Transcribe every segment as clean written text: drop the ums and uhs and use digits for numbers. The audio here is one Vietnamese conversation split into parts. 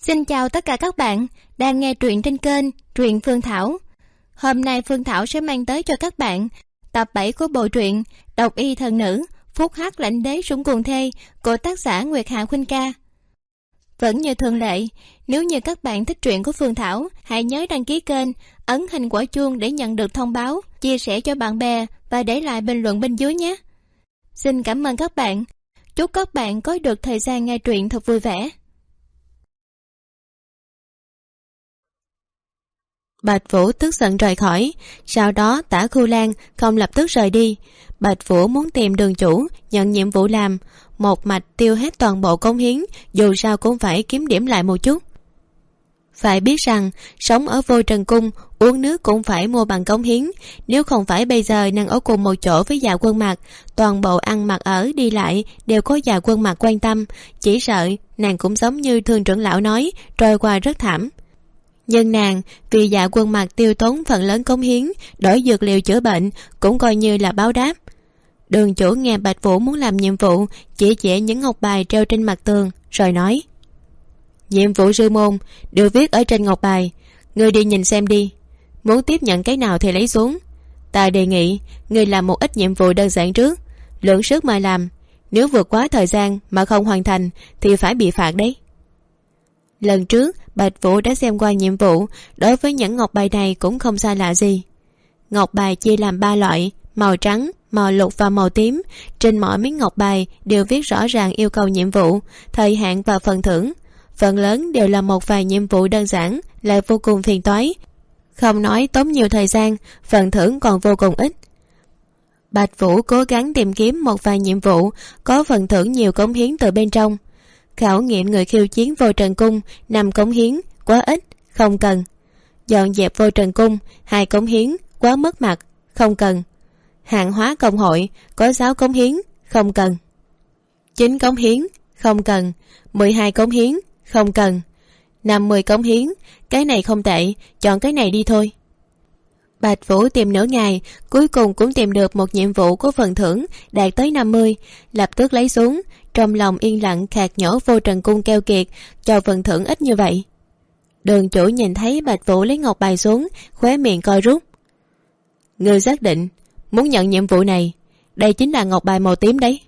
Xin chào tất cả các bạn đang nghe truyện trên kênh Truyện Phương Thảo. Hôm nay Phương Thảo sẽ mang tới cho các bạn tập 7 của bộ truyện Độc Y Thần Nữ Phúc Hắc Lãnh Đế Sủng Cuồng Thê của tác giả Nguyệt Hạ Khuynh Ca. Vẫn như thường lệ, nếu như các bạn thích truyện của Phương Thảo, hãy nhớ đăng ký kênh, ấn hình quả chuông để nhận được thông báo, chia sẻ cho bạn bè và để lại bình luận bên dưới nhé. Xin cảm ơn các bạn. Chúc các bạn có được thời gian nghe truyện thật vui vẻ. Bạch Vũ tức giận rời khỏi, sau đó Tả Khu Lan không lập tức rời đi. Bạch Vũ muốn tìm đường chủ nhận nhiệm vụ làm, một mạch tiêu hết toàn bộ cống hiến, dù sao cũng phải kiếm điểm lại một chút. Phải biết rằng sống ở Vô Trần Cung, uống nước cũng phải mua bằng cống hiến. Nếu không phải bây giờ nàng ở cùng một chỗ với Dạ Quân Mặc, toàn bộ ăn mặc ở đi lại đều có Dạ Quân Mặc quan tâm, chỉ sợ nàng cũng giống như Thương trưởng lão nói, trôi qua rất thảm. Nhưng nàng vì Dạ Quân Mặc tiêu tốn phần lớn cống hiến, đổi dược liệu chữa bệnh, cũng coi như là báo đáp. Đường chủ nghe Bạch Vũ muốn làm nhiệm vụ, chỉ chỉ những ngọc bài treo trên mặt tường, rồi nói: nhiệm vụ sư môn đều viết ở trên ngọc bài, ngươi đi nhìn xem đi, muốn tiếp nhận cái nào thì lấy xuống. Ta đề nghị ngươi làm một ít nhiệm vụ đơn giản trước, lượng sức mà làm, nếu vượt quá thời gian mà không hoàn thành thì phải bị phạt đấy. Lần trước Bạch Vũ đã xem qua nhiệm vụ, đối với những ngọc bài này cũng không xa lạ gì. Ngọc bài chia làm 3 loại: màu trắng, màu lục và màu tím. Trên mỗi miếng ngọc bài đều viết rõ ràng yêu cầu nhiệm vụ, thời hạn và phần thưởng. Phần lớn đều là một vài nhiệm vụ đơn giản, lại vô cùng phiền toái, không nói tốn nhiều thời gian, phần thưởng còn vô cùng ít. Bạch Vũ cố gắng tìm kiếm một vài nhiệm vụ có phần thưởng nhiều cống hiến từ bên trong. Khảo nghiệm người khiêu chiến Vô Trần Cung 5 cống hiến, quá ít, không cần. Dọn dẹp Vô Trần Cung 2 cống hiến, quá mất mặt, không cần. Hạng hóa công hội có 6 cống hiến, không cần. 9 cống hiến, không cần. 12 cống hiến, không cần. 50 cống hiến, cái này không tệ, chọn cái này đi thôi. Bạch Vũ tìm nửa ngày, cuối cùng cũng tìm được một nhiệm vụ có phần thưởng đạt tới 50, lập tức lấy xuống, trong lòng yên lặng khạc nhổ Vô Trần Cung keo kiệt, cho phần thưởng ít như vậy. Đường chủ nhìn thấy Bạch Vũ lấy ngọc bài xuống, khóe miệng co rút. Ngươi xác định muốn nhận nhiệm vụ này, đây chính là ngọc bài màu tím đấy.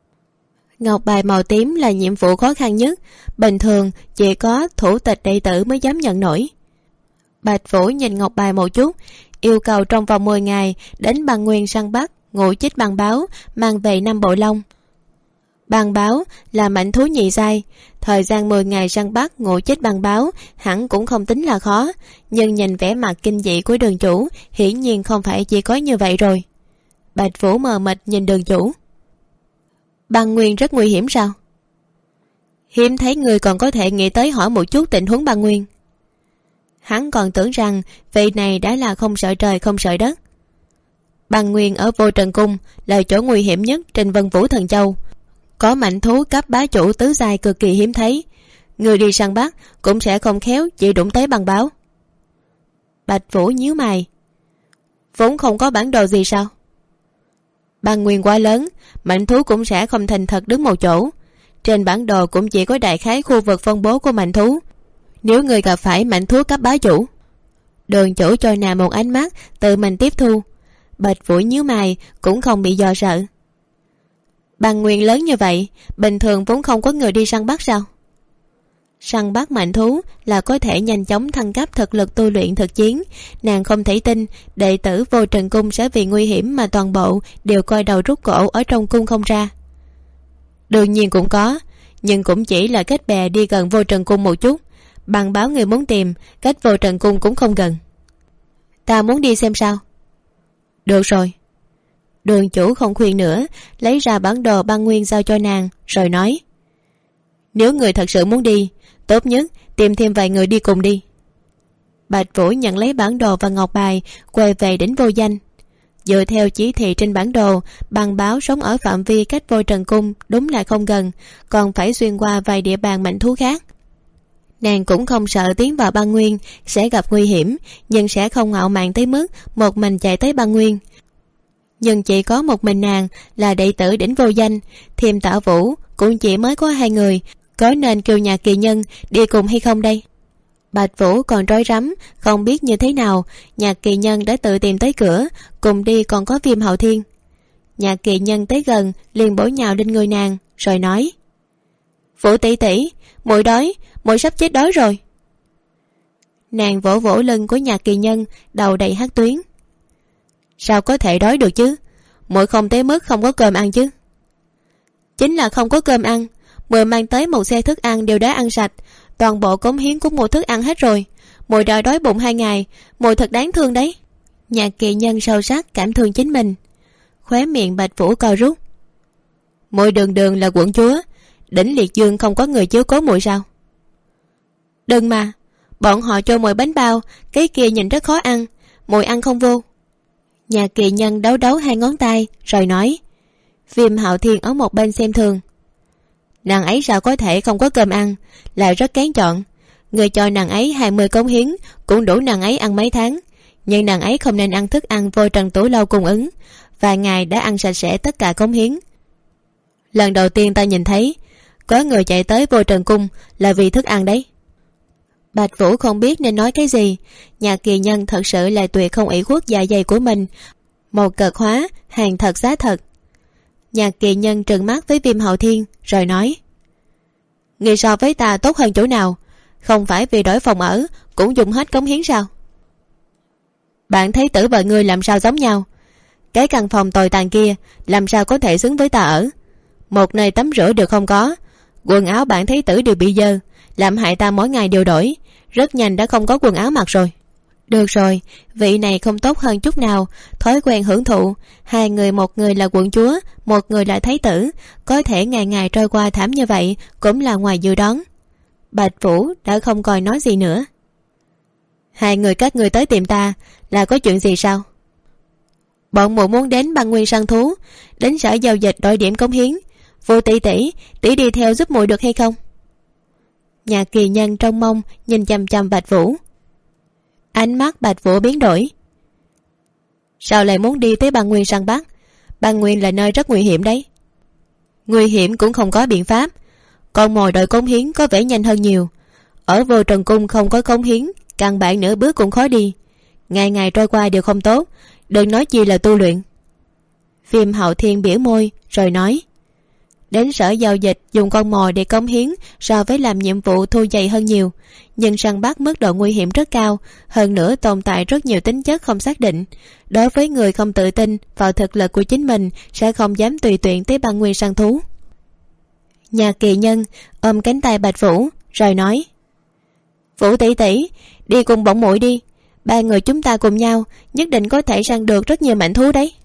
Ngọc bài màu tím là nhiệm vụ khó khăn nhất, bình thường chỉ có thủ tịch đệ tử mới dám nhận nổi. Bạch Vũ nhìn ngọc bài một chút, yêu cầu trong vòng 10 ngày đến Băng Nguyên săn bắt ngũ chích băng báo, mang về 5 bộ lông. Băng báo là mãnh thú nhị giai, thời gian 10 ngày săn bắt ngũ chích băng báo hẳn cũng không tính là khó, nhưng nhìn vẻ mặt kinh dị của đường chủ, hiển nhiên không phải chỉ có như vậy rồi. Bạch Vũ mờ mịt nhìn đường chủ. Băng Nguyên rất nguy hiểm sao? Hiếm thấy người còn có thể nghĩ tới hỏi một chút tình huống Băng Nguyên. Hắn còn tưởng rằng vị này đã là không sợ trời không sợ đất. Băng Nguyên ở Vô Trần Cung là chỗ nguy hiểm nhất trên Vân Vũ Thần Châu, có mãnh thú cấp bá chủ tứ giai cực kỳ hiếm thấy, người đi săn bắt cũng sẽ không khéo chỉ đụng tới băng báo. Bạch Vũ nhíu mày. Vốn không có bản đồ gì sao? Băng Nguyên quá lớn, mãnh thú cũng sẽ không thành thật đứng một chỗ, trên bản đồ cũng chỉ có đại khái khu vực phân bố của mãnh thú. Nếu người gặp phải mãnh thú cấp bá chủ, đường chủ cho nàng một ánh mắt tự mình tiếp thu. Bạch Vũ nhíu mày cũng không bị dò sợ. Băng Nguyên lớn như vậy, bình thường vốn không có người đi săn bắt sao? Săn bắt mãnh thú là có thể nhanh chóng thăng cấp thực lực tu luyện thực chiến, nàng không thể tin đệ tử Vô Trần Cung sẽ vì nguy hiểm mà toàn bộ đều coi đầu rút cổ ở trong cung không ra. Đương nhiên cũng có, nhưng cũng chỉ là kết bè đi gần Vô Trần Cung một chút. Bằng báo người muốn tìm, cách Vô Trần Cung cũng không gần. Ta muốn đi xem sao? Được rồi. Đường chủ không khuyên nữa, lấy ra bản đồ Băng Nguyên giao cho nàng, rồi nói: nếu người thật sự muốn đi, tốt nhất tìm thêm vài người đi cùng đi. Bạch Vũ nhận lấy bản đồ và ngọc bài, quay về đến Vô Danh. Dựa theo chỉ thị trên bản đồ, băng báo sống ở phạm vi cách Vô Trần Cung đúng là không gần, còn phải xuyên qua vài địa bàn mãnh thú khác. Nàng cũng không sợ tiến vào Băng Nguyên sẽ gặp nguy hiểm, nhưng sẽ không ngạo mạn tới mức một mình chạy tới Băng Nguyên. Nhưng chỉ có một mình nàng là đệ tử đỉnh Vô Danh, thêm Tả Vũ cũng chỉ mới có 2 người, có nên kêu Nhạc Kỳ Nhân đi cùng hay không đây? Bạch Vũ còn rối rắm không biết như thế nào. Nhạc Kỳ Nhân đã tự tìm tới cửa, cùng đi còn có Viêm Hạo Thiên. Nhạc Kỳ Nhân tới gần liền bổ nhào lên người nàng rồi nói: Vũ tỷ tỷ, muội đói, muội sắp chết đói rồi. Nàng vỗ vỗ lưng của Nhạc Kỳ Nhân, đầu đầy hắc tuyến. Sao có thể đói được chứ, muội không tới mức không có cơm ăn chứ? Chính là không có cơm ăn, muội mang tới một xe thức ăn đều đã ăn sạch, toàn bộ cống hiến cũng mua thức ăn hết rồi. Muội đòi đói bụng 2 ngày, muội thật đáng thương đấy. Nhạc Kỳ Nhân sâu sắc cảm thương chính mình. Khóe miệng Bạch Vũ co rút. Muội đường đường là quận chúa, đỉnh Liệt Dương không có người chiếu cố muội sao? Đừng mà, bọn họ cho muội bánh bao, cái kia nhìn rất khó ăn, muội ăn không vô. Nhạc Kỳ Nhân đấu đấu 2 ngón tay rồi nói. Viêm Hạo Thiên ở một bên xem thường. Nàng ấy sao có thể không có cơm ăn, lại rất kén chọn. Người cho nàng ấy 20 cống hiến cũng đủ nàng ấy ăn mấy tháng, nhưng nàng ấy không nên ăn thức ăn vô Trần Tủ Lâu cung ứng, vài ngày đã ăn sạch sẽ tất cả cống hiến. Lần đầu tiên ta nhìn thấy có người chạy tới vô Trần cung là vì thức ăn đấy. Bạch Vũ không biết nên nói cái gì. Nhạc Kỳ Nhân thật sự là tuyệt không ủy khuất dạ dày của mình, một cực hóa hàng thật giá thật. Nhạc Kỳ Nhân trừng mắt với Viêm Hạo Thiên rồi nói: Người so với ta tốt hơn chỗ nào? Không phải vì đổi phòng ở cũng dùng hết cống hiến sao? Bạn thấy tử và ngươi làm sao giống nhau? Cái căn phòng tồi tàn kia làm sao có thể xứng với ta ở? Một nơi tắm rửa được không có, quần áo bạn thấy tử đều bị dơ, làm hại ta mỗi ngày đều đổi, rất nhanh đã không có quần áo mặc rồi. Được rồi, vị này không tốt hơn chút nào, thói quen hưởng thụ. 2 người, một người là quận chúa, một người là thái tử, có thể ngày ngày trôi qua thảm như vậy cũng là ngoài dự đoán. Bạch Vũ đã không còn nói gì nữa. 2 người các ngươi tới tìm ta là có chuyện gì sao? Bọn muội muốn đến Băng Nguyên săn thú, đến sở giao dịch đổi điểm cống hiến. Vô tỷ tỷ, tỷ đi theo giúp muội được hay không? Nhạc Kỳ Nhân trong mong nhìn chằm chằm Bạch Vũ. Ánh mắt Bạch Vũ biến đổi. Sao lại muốn đi tới Băng Nguyên săn bắt? Băng Nguyên là nơi rất nguy hiểm đấy. Nguy hiểm cũng không có biện pháp, con mồi đòi cống hiến có vẻ nhanh hơn nhiều. Ở vô Trần cung không có cống hiến, căn bản nửa bước cũng khó đi. Ngày ngày trôi qua đều không tốt, đừng nói chi là tu luyện. Viêm Hạo Thiên bĩu môi rồi nói: Đến sở giao dịch dùng con mồi để cống hiến so với làm nhiệm vụ thu dày hơn nhiều, nhưng săn bắt mức độ nguy hiểm rất cao, hơn nữa tồn tại rất nhiều tính chất không xác định. Đối với người không tự tin vào thực lực của chính mình sẽ không dám tùy tiện tới Băng Nguyên săn thú. Nhạc Kỳ Nhân ôm cánh tay Bạch Vũ rồi nói: Vũ tỷ tỷ, đi cùng bọn muội đi, 3 người chúng ta cùng nhau nhất định có thể săn được rất nhiều mảnh thú đấy.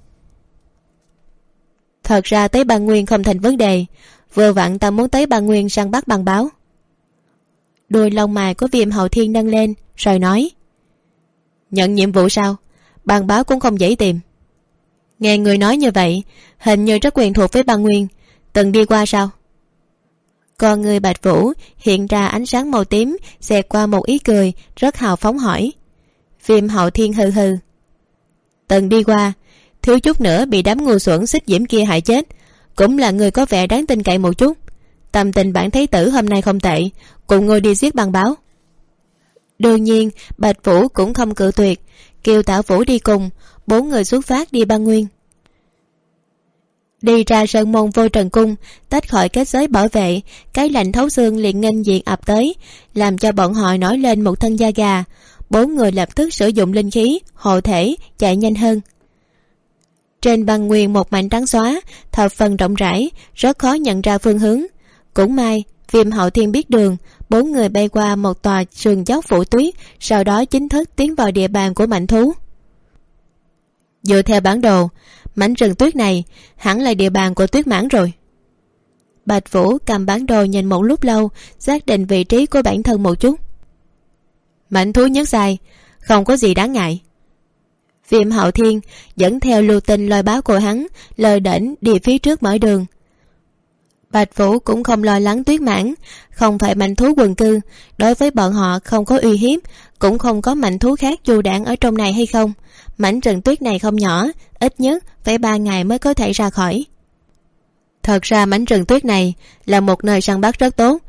Thật ra tới Băng Nguyên không thành vấn đề, vừa vặn ta muốn tới Băng Nguyên săn bắt băng báo. Đuôi lông mày của Viêm Hạo Thiên nâng lên rồi nói: Nhận nhiệm vụ sao? Băng báo cũng không dễ tìm. Nghe người nói như vậy, hình như rất quen thuộc với Băng Nguyên, từng đi qua sao? Con người Bạch Vũ hiện ra ánh sáng màu tím, xẹt qua một ý cười rất hào phóng hỏi. Viêm Hạo Thiên hừ hừ: Từng đi qua, thiếu chút nữa bị đám ngu xuẩn Xích Diễm kia hại chết, cũng là người có vẻ đáng tin cậy một chút. Tâm tình bản thái tử hôm nay không tệ, cùng ngươi đi giết băng báo. Đương nhiên Bạch Vũ cũng không cự tuyệt, kêu Tả Vũ đi cùng. 4 người xuất phát đi Băng Nguyên. Đi ra sơn môn vô Trần cung, tách khỏi kết giới bảo vệ, cái lạnh thấu xương liền nghênh diện ập tới, làm cho bọn họ nổi lên một thân da gà. 4 người lập tức sử dụng linh khí hộ thể chạy nhanh hơn. Trên Băng Nguyên một mảnh trắng xóa, thập phần rộng rãi, rất khó nhận ra phương hướng. Cũng may Viêm Hạo Thiên biết đường, 4 người bay qua một tòa sườn dốc phủ tuyết, sau đó chính thức tiến vào địa bàn của mảnh thú. Dựa theo bản đồ, mảnh rừng tuyết này hẳn là địa bàn của Tuyết Mãng rồi. Bạch Vũ cầm bản đồ nhìn một lúc lâu, xác định vị trí của bản thân một chút. Mảnh thú nhất sai, không có gì đáng ngại. Viêm Hạo Thiên dẫn theo lưu tinh lôi báo của hắn, lờ đễnh đi phía trước mở đường. Bạch Vũ cũng không lo lắng Tuyết Mãng, không phải mảnh thú quần cư, đối với bọn họ không có uy hiếp, cũng không có mảnh thú khác du đãng ở trong này hay không. Mảnh rừng tuyết này không nhỏ, ít nhất phải 3 ngày mới có thể ra khỏi. Thật ra mảnh rừng tuyết này là một nơi săn bắt rất tốt,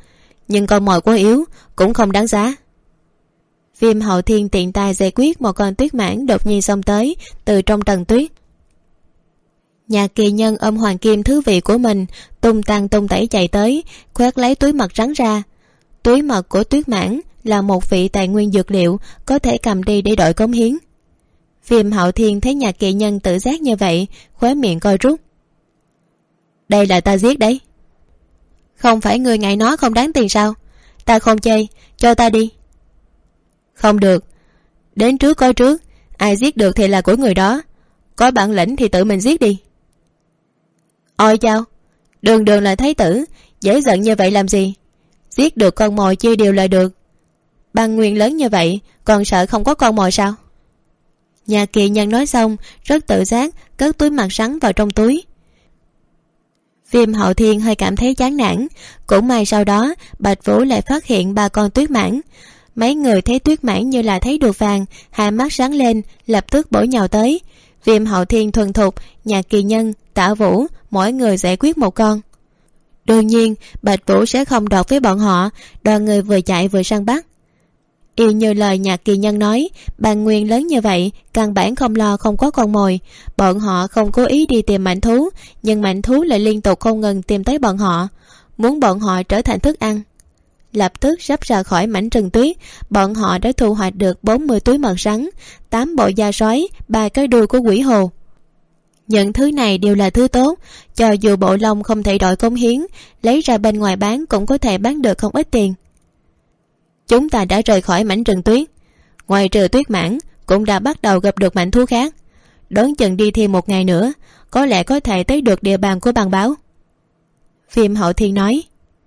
nhưng con mồi quá yếu, cũng không đáng giá. Viêm Hậu Thiên tiện tay giải quyết một con tuyết mãng đột nhiên xông tới từ trong tầng tuyết. Nhà kỳ nhân ôm hoàng kim thứ vị của mình, tung tăng tung tẩy chạy tới, khoét lấy túi mật rắn ra. Túi mật của tuyết mãng là một vị tài nguyên dược liệu, có thể cầm đi để đổi cống hiến. Viêm Hậu Thiên thấy nhà kỳ nhân tự giác như vậy, khóe miệng coi rút. Đây là ta giết đấy. Không phải người ngại nó không đáng tiền sao? Ta không chơi, cho ta đi. Không được, đến trước coi trước, ai giết được thì là của người đó, có bản lĩnh thì tự mình giết đi. Ôi chao, đường đường là thái tử, dễ giận như vậy làm gì? Giết được con mồi chia đều là được. Băng nguyên lớn như vậy, còn sợ không có con mồi sao? Nhà kỳ nhân nói xong, rất tự giác cất túi mặt rắn vào trong túi. Viêm Hậu Thiên hơi cảm thấy chán nản. Cũng may sau đó Bạch Vũ lại phát hiện 3 con tuyết mãng. Mấy người thấy tuyết mãng như là thấy được vàng, hai mắt sáng lên, lập tức bổ nhào tới. Viêm Hậu Thiên thuần thục, nhà kỳ nhân, Tả Vũ, mỗi người giải quyết một con. Đương nhiên Bạch Vũ sẽ không đọt với bọn họ. Đoàn người vừa chạy vừa săn bắt. Y như lời nhà kỳ nhân nói, bàn nguyên lớn như vậy căn bản không lo không có con mồi. Bọn họ không cố ý đi tìm mãnh thú, nhưng mãnh thú lại liên tục không ngừng tìm tới bọn họ, muốn bọn họ trở thành thức ăn. Lập tức sắp ra khỏi mảnh rừng tuyết, bọn họ đã thu hoạch được 40 túi mật rắn, 8 bộ da sói, 3 cái đuôi của quỷ hồ. Những thứ này đều là thứ tốt, cho dù bộ lông không thể đổi cống hiến, lấy ra bên ngoài bán cũng có thể bán được không ít tiền. Chúng ta đã rời khỏi mảnh rừng tuyết, ngoài trừ tuyết mãng cũng đã bắt đầu gặp được mảnh thú khác. Đoán chừng đi thêm 1 ngày nữa, có lẽ có thể tới được địa bàn của băng báo. Viêm Hậu Thiên nói.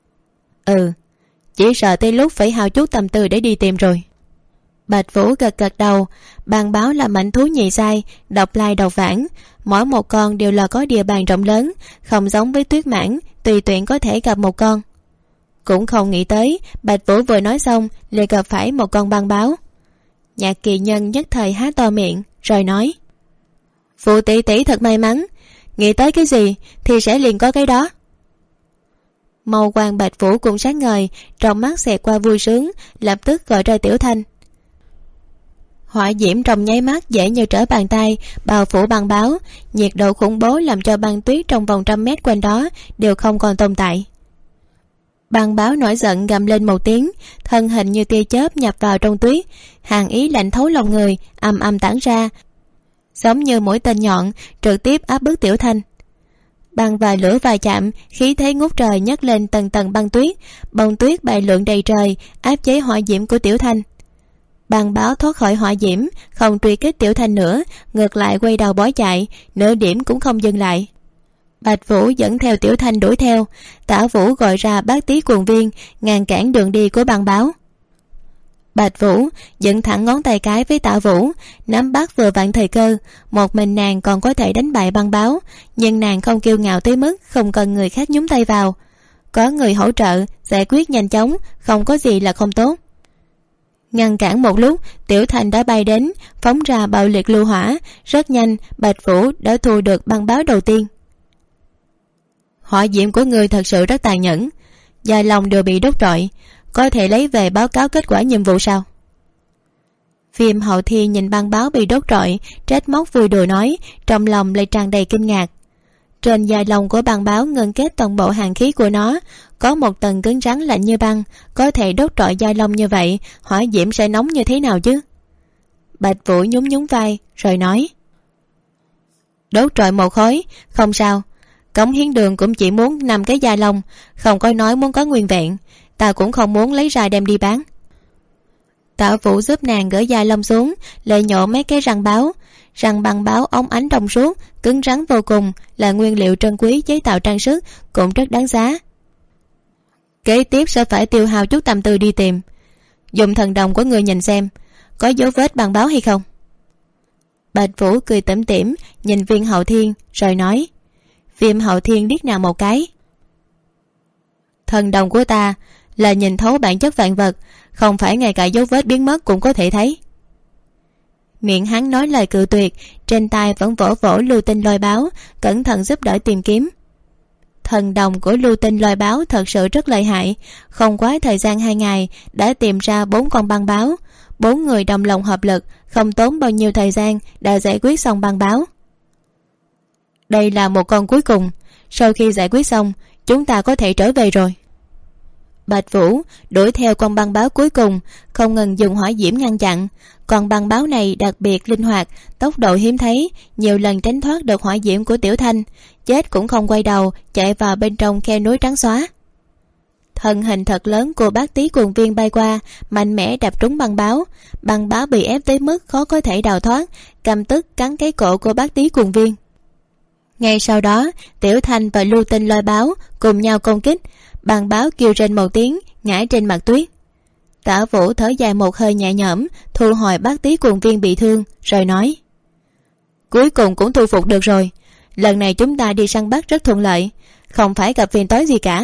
Chỉ sợ tới lúc phải hao chút tâm tư để đi tìm rồi. Bạch Vũ gật gật đầu. Băng báo là mảnh thú nhị giai, độc lai độc vãng, mỗi một con đều là có địa bàn rộng lớn, không giống với tuyết mãng tùy tiện có thể gặp một con. Cũng không nghĩ tới Bạch Vũ vừa nói xong lại gặp phải một con băng báo. Nhạc kỳ nhân nhất thời há to miệng rồi nói. Phụ tỷ tỷ thật may mắn, nghĩ tới cái gì thì sẽ liền có cái đó. Màu quang Bạch Vũ cũng sáng ngời, trong mắt xẹt qua vui sướng, lập tức gọi ra Tiểu Thanh. Hỏa diễm trong nháy mắt dễ như trở bàn tay bao phủ băng báo, nhiệt độ khủng bố làm cho băng tuyết trong vòng 100 mét quanh đó đều không còn tồn tại. Băng báo nổi giận gầm lên một tiếng, thân hình như tia chớp nhập vào trong tuyết, hàn ý lạnh thấu lòng người ầm ầm tản ra, giống như mũi tên nhọn trực tiếp áp bức Tiểu Thanh. Băng và lửa va chạm, khí thế ngút trời nhấc lên tầng tầng băng tuyết, bông tuyết bay lượn đầy trời, áp chế hỏa diễm của Tiểu Thanh. Băng báo thoát khỏi hỏa diễm, không truy kích Tiểu Thanh nữa, ngược lại quay đầu bỏ chạy, nửa điểm cũng không dừng lại. Bạch Vũ dẫn theo Tiểu Thanh đuổi theo. Tả Vũ gọi ra bát tí cuồng viên, ngăn cản đường đi của băng báo. Bạch Vũ dựng thẳng ngón tay cái với Tả Vũ, nắm bắt vừa vặn thời cơ. Một mình nàng còn có thể đánh bại băng báo, nhưng nàng không kiêu ngạo tới mức không cần người khác nhúng tay vào. Có người hỗ trợ, giải quyết nhanh chóng, không có gì là không tốt. Ngăn cản một lúc, Tiểu Thanh đã bay đến, phóng ra bạo liệt lưu hỏa. Rất nhanh Bạch Vũ đã thu được băng báo đầu tiên. Hỏa diễm của ngươi thật sự rất tàn nhẫn, da lòng đều bị đốt rọi, có thể lấy về báo cáo kết quả nhiệm vụ sao? Viêm Hậu Thiên nhìn băng báo bị đốt rọi, trách móc vui đùa nói, trong lòng lại tràn đầy kinh ngạc. Trên da lông của băng báo ngưng kết toàn bộ hàn khí của nó, có một tầng cứng rắn lạnh như băng, có thể đốt rọi da lông như vậy, hỏa diễm sẽ nóng như thế nào chứ? Bạch Vũ nhún nhún vai rồi nói. Đốt rọi một khối, không sao. Cống hiến đường cũng chỉ muốn 5 cái da lông, không có nói muốn có nguyên vẹn. Ta cũng không muốn lấy ra đem đi bán. Tả Vũ giúp nàng gỡ da lông xuống, lại nhổ mấy cái răng báo. Răng băng báo óng ánh trong suốt, cứng rắn vô cùng, là nguyên liệu trân quý chế tạo trang sức, cũng rất đáng giá. Kế tiếp sẽ phải tiêu hao chút tâm tư đi tìm. Dùng thần đồng của người nhìn xem có dấu vết băng báo hay không. Bạch Vũ cười tủm tỉm nhìn Viêm Hậu Thiên rồi nói. Viêm Hậu Thiên liếc nàng một cái. Thần đồng của ta là nhìn thấu bản chất vạn vật, không phải ngay cả dấu vết biến mất cũng có thể thấy. Miệng hắn nói lời cự tuyệt, trên tay vẫn vỗ vỗ lưu tinh lôi báo, cẩn thận giúp đỡ tìm kiếm. Thần đồng của Lưu Tinh Lôi Báo thật sự rất lợi hại, không quá thời gian 2 ngày đã tìm ra 4 con băng báo. 4 người đồng lòng hợp lực, không tốn bao nhiêu thời gian đã giải quyết xong băng báo. Đây là một con cuối cùng, sau khi giải quyết xong chúng ta có thể trở về rồi. Bạch Vũ đuổi theo con băng báo cuối cùng, không ngừng dùng hỏa diễm ngăn chặn. Con băng báo này đặc biệt linh hoạt, tốc độ hiếm thấy, nhiều lần tránh thoát được hỏa diễm của Tiểu Thanh, chết cũng không quay đầu, chạy vào bên trong khe núi trắng xóa. Thân hình thật lớn của Bát Tý Cuồng Viên bay qua, mạnh mẽ đập trúng băng báo bị ép tới mức khó có thể đào thoát, căm tức cắn cái cổ của Bát Tý Cuồng Viên. Ngay sau đó, Tiểu Thanh và Lưu Tinh Lôi Báo cùng nhau công kích, băng báo kêu rên một tiếng, ngã trên mặt tuyết. Tả Vũ thở dài một hơi nhẹ nhõm, thu hồi Bát Tý Cuồng Viên bị thương, rồi nói: cuối cùng cũng thu phục được rồi, lần này chúng ta đi săn bắt rất thuận lợi, không phải gặp phiền toái gì cả.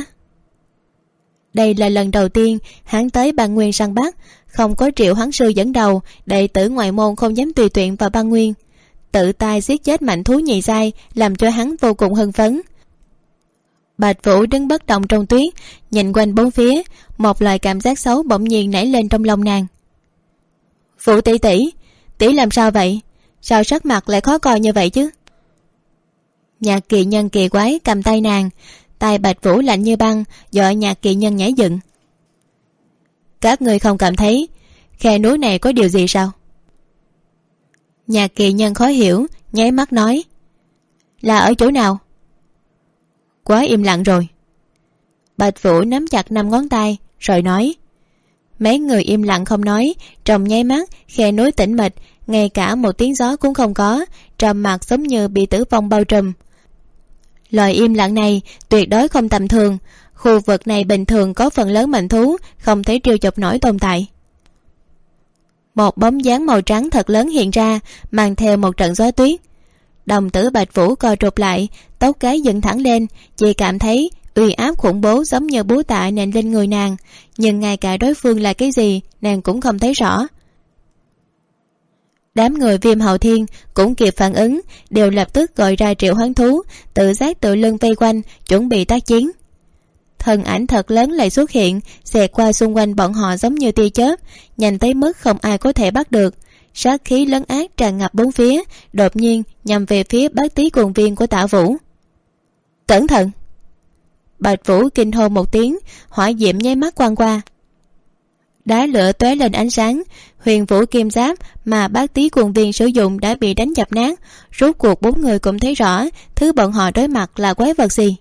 Đây là lần đầu tiên hắn tới Băng Nguyên săn bắt, không có Triệu Hoán Sư dẫn đầu, đệ tử ngoại môn không dám tùy tiện vào Băng Nguyên. Tự tay giết chết mạnh thú nhị giai làm cho hắn vô cùng hưng phấn. Bạch Vũ đứng bất động trong tuyết, nhìn quanh bốn phía, một loại cảm giác xấu bỗng nhiên nảy lên trong lòng nàng. Vũ tỷ tỷ, tỷ làm sao vậy? Sao sắc mặt lại khó coi như vậy chứ? Nhạc Kỳ Nhân kỳ quái cầm tay nàng, tay Bạch Vũ lạnh như băng, dọa Nhạc Kỳ Nhân nhảy dựng. Các ngươi không cảm thấy khe núi này có điều gì sao? Nhạc Kỳ Nhân khó hiểu, nháy mắt nói: là ở chỗ nào? Quá im lặng rồi. Bạch Vũ nắm chặt 5 ngón tay rồi nói. Mấy người im lặng không nói, trong nháy mắt khe núi tĩnh mịch, ngay cả một tiếng gió cũng không có, trầm mặc giống như bị tử vong bao trùm. Loại im lặng này tuyệt đối không tầm thường, khu vực này bình thường có phần lớn manh thú không thể trêu chọc nổi tồn tại. Một bóng dáng màu trắng thật lớn hiện ra, mang theo một trận gió tuyết. Đồng tử Bạch Vũ co rụt lại, tóc gáy dựng thẳng lên, chỉ cảm thấy uy áp khủng bố giống như búa tạ nện lên người nàng, nhưng ngay cả đối phương là cái gì nàng cũng không thấy rõ. Đám người Viêm Hậu Thiên cũng kịp phản ứng, đều lập tức gọi ra Triệu Hoán Thú, tự giác tự lưng vây quanh, chuẩn bị tác chiến. Thân ảnh thật lớn lại xuất hiện, xẹt qua xung quanh bọn họ giống như tia chớp, nhanh tới mức không ai có thể bắt được. Sát khí lấn át tràn ngập bốn phía, đột nhiên nhằm về phía Bát Tý Cuồng Viên của Tả Vũ. Cẩn thận! Bạch Vũ kinh hô một tiếng, hỏa diễm nháy mắt quang qua. Đá lửa tóe lên ánh sáng, huyền vũ kim giáp mà Bát Tý Cuồng Viên sử dụng đã bị đánh dập nát. Rốt cuộc 4 người cũng thấy rõ thứ bọn họ đối mặt là quái vật gì.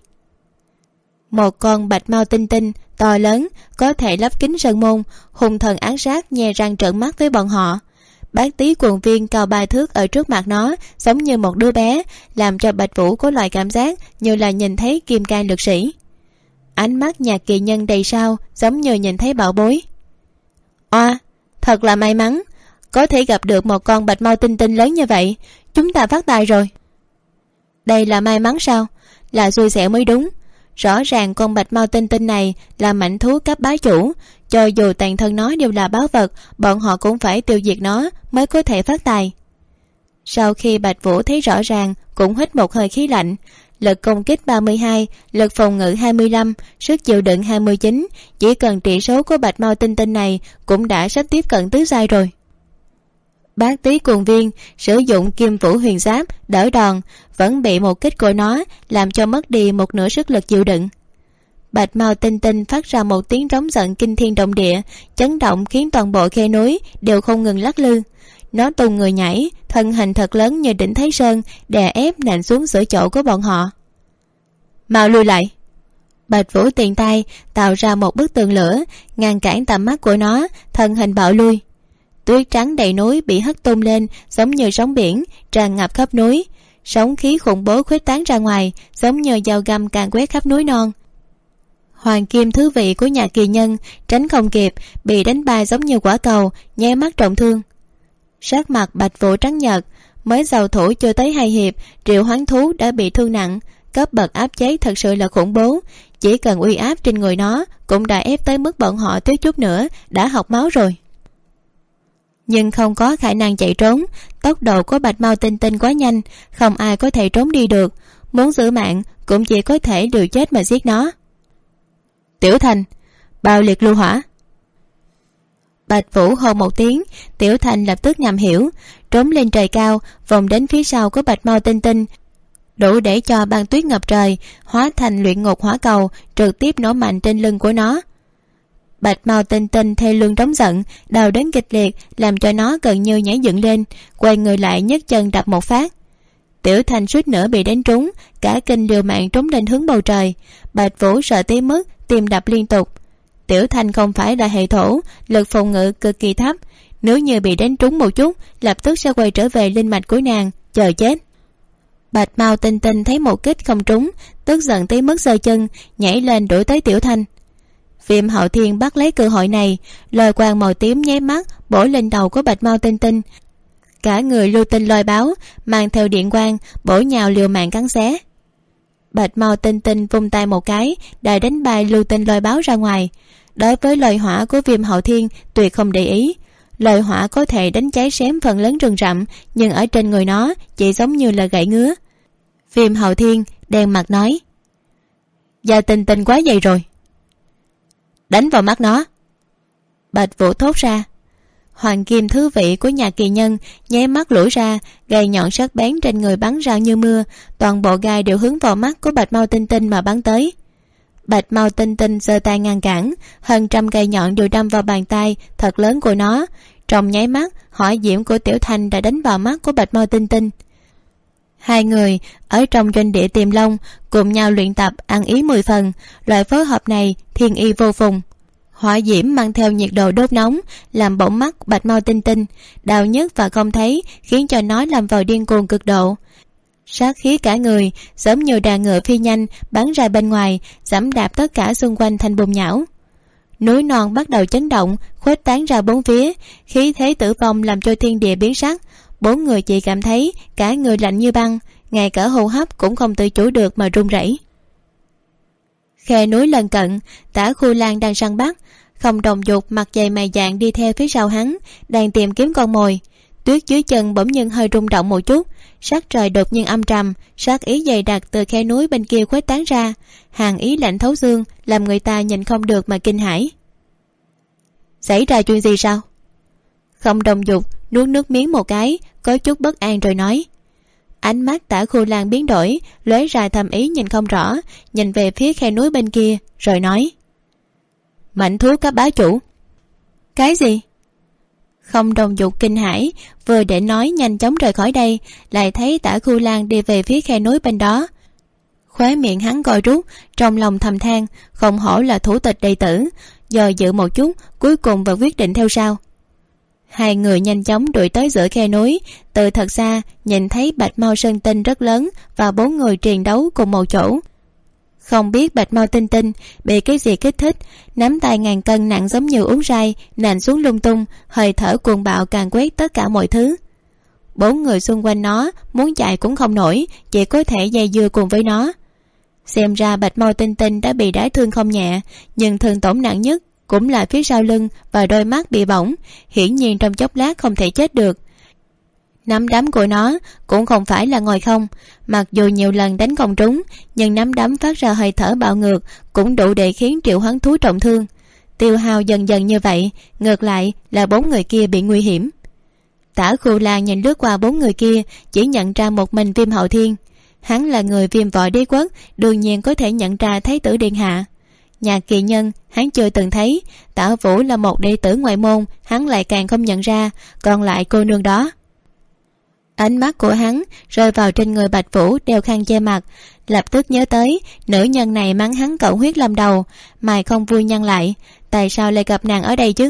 Một con bạch mao tinh tinh to lớn, có thể lấp kính sơn môn, hung thần ám sát, nhe răng trợn mắt với bọn họ. Bát Tý Cuồng Viên cao 3 thước ở trước mặt nó, giống như một đứa bé, làm cho Bạch Vũ có loại cảm giác như là nhìn thấy kim cang lực sĩ. Ánh mắt Nhạc Kỳ Nhân đầy sao, giống như nhìn thấy bảo bối. Oa, thật là may mắn, có thể gặp được một con bạch mao tinh tinh lớn như vậy, chúng ta phát tài rồi. Đây là may mắn sao? Là xui xẻo mới đúng. Rõ ràng con bạch mao tinh tinh này là mãnh thú cấp bá chủ, cho dù toàn thân nó đều là báu vật, bọn họ cũng phải tiêu diệt nó mới có thể phát tài. Sau khi Bạch Vũ thấy rõ ràng, cũng hít một hơi khí lạnh. Lực công kích 32, lực phòng ngự 25, sức chịu đựng 29, chỉ cần trị số của bạch mao tinh tinh này cũng đã sắp tiếp cận tứ giai rồi. Bát Tý Cuồng Viên sử dụng Kim Vũ Huyền Giáp đỡ đòn, vẫn bị một kích của nó làm cho mất đi một nửa sức lực chịu đựng. Bạch mao tinh tinh phát ra một tiếng rống giận kinh thiên động địa, chấn động khiến toàn bộ khe núi đều không ngừng lắc lư. Nó tung người nhảy, thân hình thật lớn như đỉnh Thái Sơn, đè ép nện xuống giữa chỗ của bọn họ. Mau lui lại! Bạch Vũ tiền tay tạo ra một bức tường lửa, ngăn cản tầm mắt của nó, thân hình bạo lui. Tuyết trắng đầy núi bị hất tung lên, giống như sóng biển tràn ngập khắp núi. Sóng khí khủng bố khuếch tán ra ngoài, giống như dao găm càn quét khắp núi non. Hoàng kim thứ vị của Nhạc Kỳ Nhân tránh không kịp, bị đánh bay giống như quả cầu, nháy mắt trọng thương. Sắc mặt Bạch Vũ trắng nhợt, mới giao thủ chưa tới 2 hiệp, Triệu Hoán Thú đã bị thương nặng. Cấp bậc áp chế thật sự là khủng bố, chỉ cần uy áp trên người nó cũng đã ép tới mức bọn họ thiếu chút nữa đã học máu rồi. Nhưng không có khả năng chạy trốn, tốc độ của bạch mao tinh tinh quá nhanh, không ai có thể trốn đi được. muốn giữ mạng cũng chỉ có thể liều chết mà giết nó. Tiểu Thành, bạo liệt lưu hỏa. Bạch Vũ hô một tiếng, Tiểu Thành lập tức ngầm hiểu, trốn lên trời cao, vòng đến phía sau của Bạch Mao Tinh Tinh, đủ để cho băng tuyết ngập trời hóa thành luyện ngục hỏa cầu trực tiếp nổ mạnh trên lưng của nó. Bạch Mao Tinh Tinh thê lương trống giận, đau đến kịch liệt làm cho nó gần như nhảy dựng lên, quay người lại nhấc chân đập một phát. Tiểu Thành suýt nữa bị đánh trúng, cả kinh liều mạng trốn lên hướng bầu trời. Bạch Vũ sợ tới mức tim đập liên tục. Tiểu Thành không phải là hệ thổ, lực phòng ngự cực kỳ thấp, nếu như bị đánh trúng một chút lập tức sẽ quay trở về linh mạch của nàng, chờ chết. Bạch Mao Tinh Tinh thấy một kích không trúng, tức giận tới mức giơ chân nhảy lên đuổi tới Tiểu Thành. Viêm Hậu Thiên bắt lấy cơ hội này, lôi quang màu tím nháy mắt bổ lên đầu của Bạch Mao Tinh Tinh. Cả người lưu tinh lôi báo mang theo điện quang bổ nhào liều mạng cắn xé. Bạch Mao Tinh Tinh vung tay một cái đã đánh bay lưu tinh lôi báo ra ngoài. Đối với lôi hỏa của Viêm Hậu Thiên tuyệt không để ý. Lôi hỏa có thể đánh cháy xém phần lớn rừng rậm, nhưng ở trên người nó chỉ giống như là gậy ngứa. Viêm Hậu Thiên đen mặt nói: Gia Tinh Tinh quá dày rồi. Đánh vào mắt nó. Bạch Vũ thốt ra. Hoàng kim thứ vị của nhà kỳ nhân nháy mắt lủi ra, gai nhọn sắc bén trên người bắn ra như mưa, toàn bộ gai đều hướng vào mắt của Bạch Mao Tinh Tinh mà bắn tới. Bạch Mao Tinh Tinh giơ tay ngăn cản, hơn trăm gai nhọn đều đâm vào bàn tay thật lớn của nó. Trong nháy mắt, hỏa diễm của Tiểu Thành đã đánh vào mắt của Bạch Mao Tinh Tinh. Hai người ở trong doanh địa Tiềm Long cùng nhau luyện tập ăn ý 10 phần, loại phối hợp này thiên y vô phùng. Hỏa diễm mang theo nhiệt độ đốt nóng làm bỏng mắt Bạch Mao Tinh Tinh, đau nhức và không thấy, khiến cho nó làm vào điên cuồng cực độ. Sát khí cả người giống như đàn ngựa phi nhanh bắn ra bên ngoài, giẫm đạp tất cả xung quanh thành bùn nhão. Núi non bắt đầu chấn động, khuếch tán ra bốn phía, khí thế tử vong làm cho thiên địa biến sắc. Bốn người chỉ cảm thấy cả người lạnh như băng, ngay cả hô hấp cũng không tự chủ được mà run rẩy. Khe núi lân cận, Tả Khu Lan đang săn bắt, Không Đồng Dục mặt dày mày dạn đi theo phía sau hắn, đang tìm kiếm con mồi. Tuyết dưới chân bỗng nhiên hơi rung động một chút, sắc trời đột nhiên âm trầm, sát ý dày đặc từ khe núi bên kia khuếch tán ra, hàn ý lạnh thấu xương làm người ta nhìn không được mà kinh hãi. Xảy ra chuyện gì sao? Không Đồng Dục nuốt nước miếng một cái, có chút bất an rồi nói. Ánh mắt Tả Khu Lan biến đổi, lóe ra thầm ý nhìn không rõ, nhìn về phía khe núi bên kia rồi nói: Mãnh thú cấp bá chủ. Cái gì? Không Đồng Dục kinh hãi, vừa để nói nhanh chóng rời khỏi đây, lại thấy Tả Khu Lan đi về phía khe núi bên đó. Khóe miệng hắn co rút, trong lòng thầm than, không hổ là thủ tịch đệ tử. Do dự một chút, cuối cùng và quyết định theo sau. Hai người nhanh chóng đuổi tới giữa khe núi, từ thật xa nhìn thấy Bạch Mao Sơn Tinh rất lớn và bốn người triền đấu cùng một chỗ. Không biết Bạch Mao Tinh Tinh bị cái gì kích thích, nắm tay ngàn cân nặng giống như uống rai, nện xuống lung tung, hơi thở cuồng bạo càn quét tất cả mọi thứ. Bốn người xung quanh nó muốn chạy cũng không nổi, chỉ có thể dây dưa cùng với nó. Xem ra Bạch Mao Tinh Tinh đã bị đả thương không nhẹ, nhưng thương tổn nặng nhất cũng là phía sau lưng và đôi mắt bị bỏng, hiển nhiên trong chốc lát không thể chết được. Nắm đấm của nó cũng không phải là ngồi không, mặc dù nhiều lần đánh không trúng, nhưng nắm đấm phát ra hơi thở bạo ngược cũng đủ để khiến Triệu Hoán Thú trọng thương. Tiêu hao dần dần như vậy, ngược lại là bốn người kia bị nguy hiểm. Tả Khu Lan nhìn lướt qua bốn người kia, chỉ nhận ra một mình Viêm Hậu Thiên. Hắn là người Viêm Võ Đế Quốc, đương nhiên có thể nhận ra Thái tử điện hạ. Nhà kỳ nhân hắn chưa từng thấy, Tả Vũ là một đệ tử ngoại môn, hắn lại càng không nhận ra, còn lại cô nương đó. Ánh mắt của hắn rơi vào trên người Bạch Vũ đeo khăn che mặt, lập tức nhớ tới nữ nhân này mắng hắn cẩu huyết lâm đầu, mày không vui nhăn lại, tại sao lại gặp nàng ở đây chứ?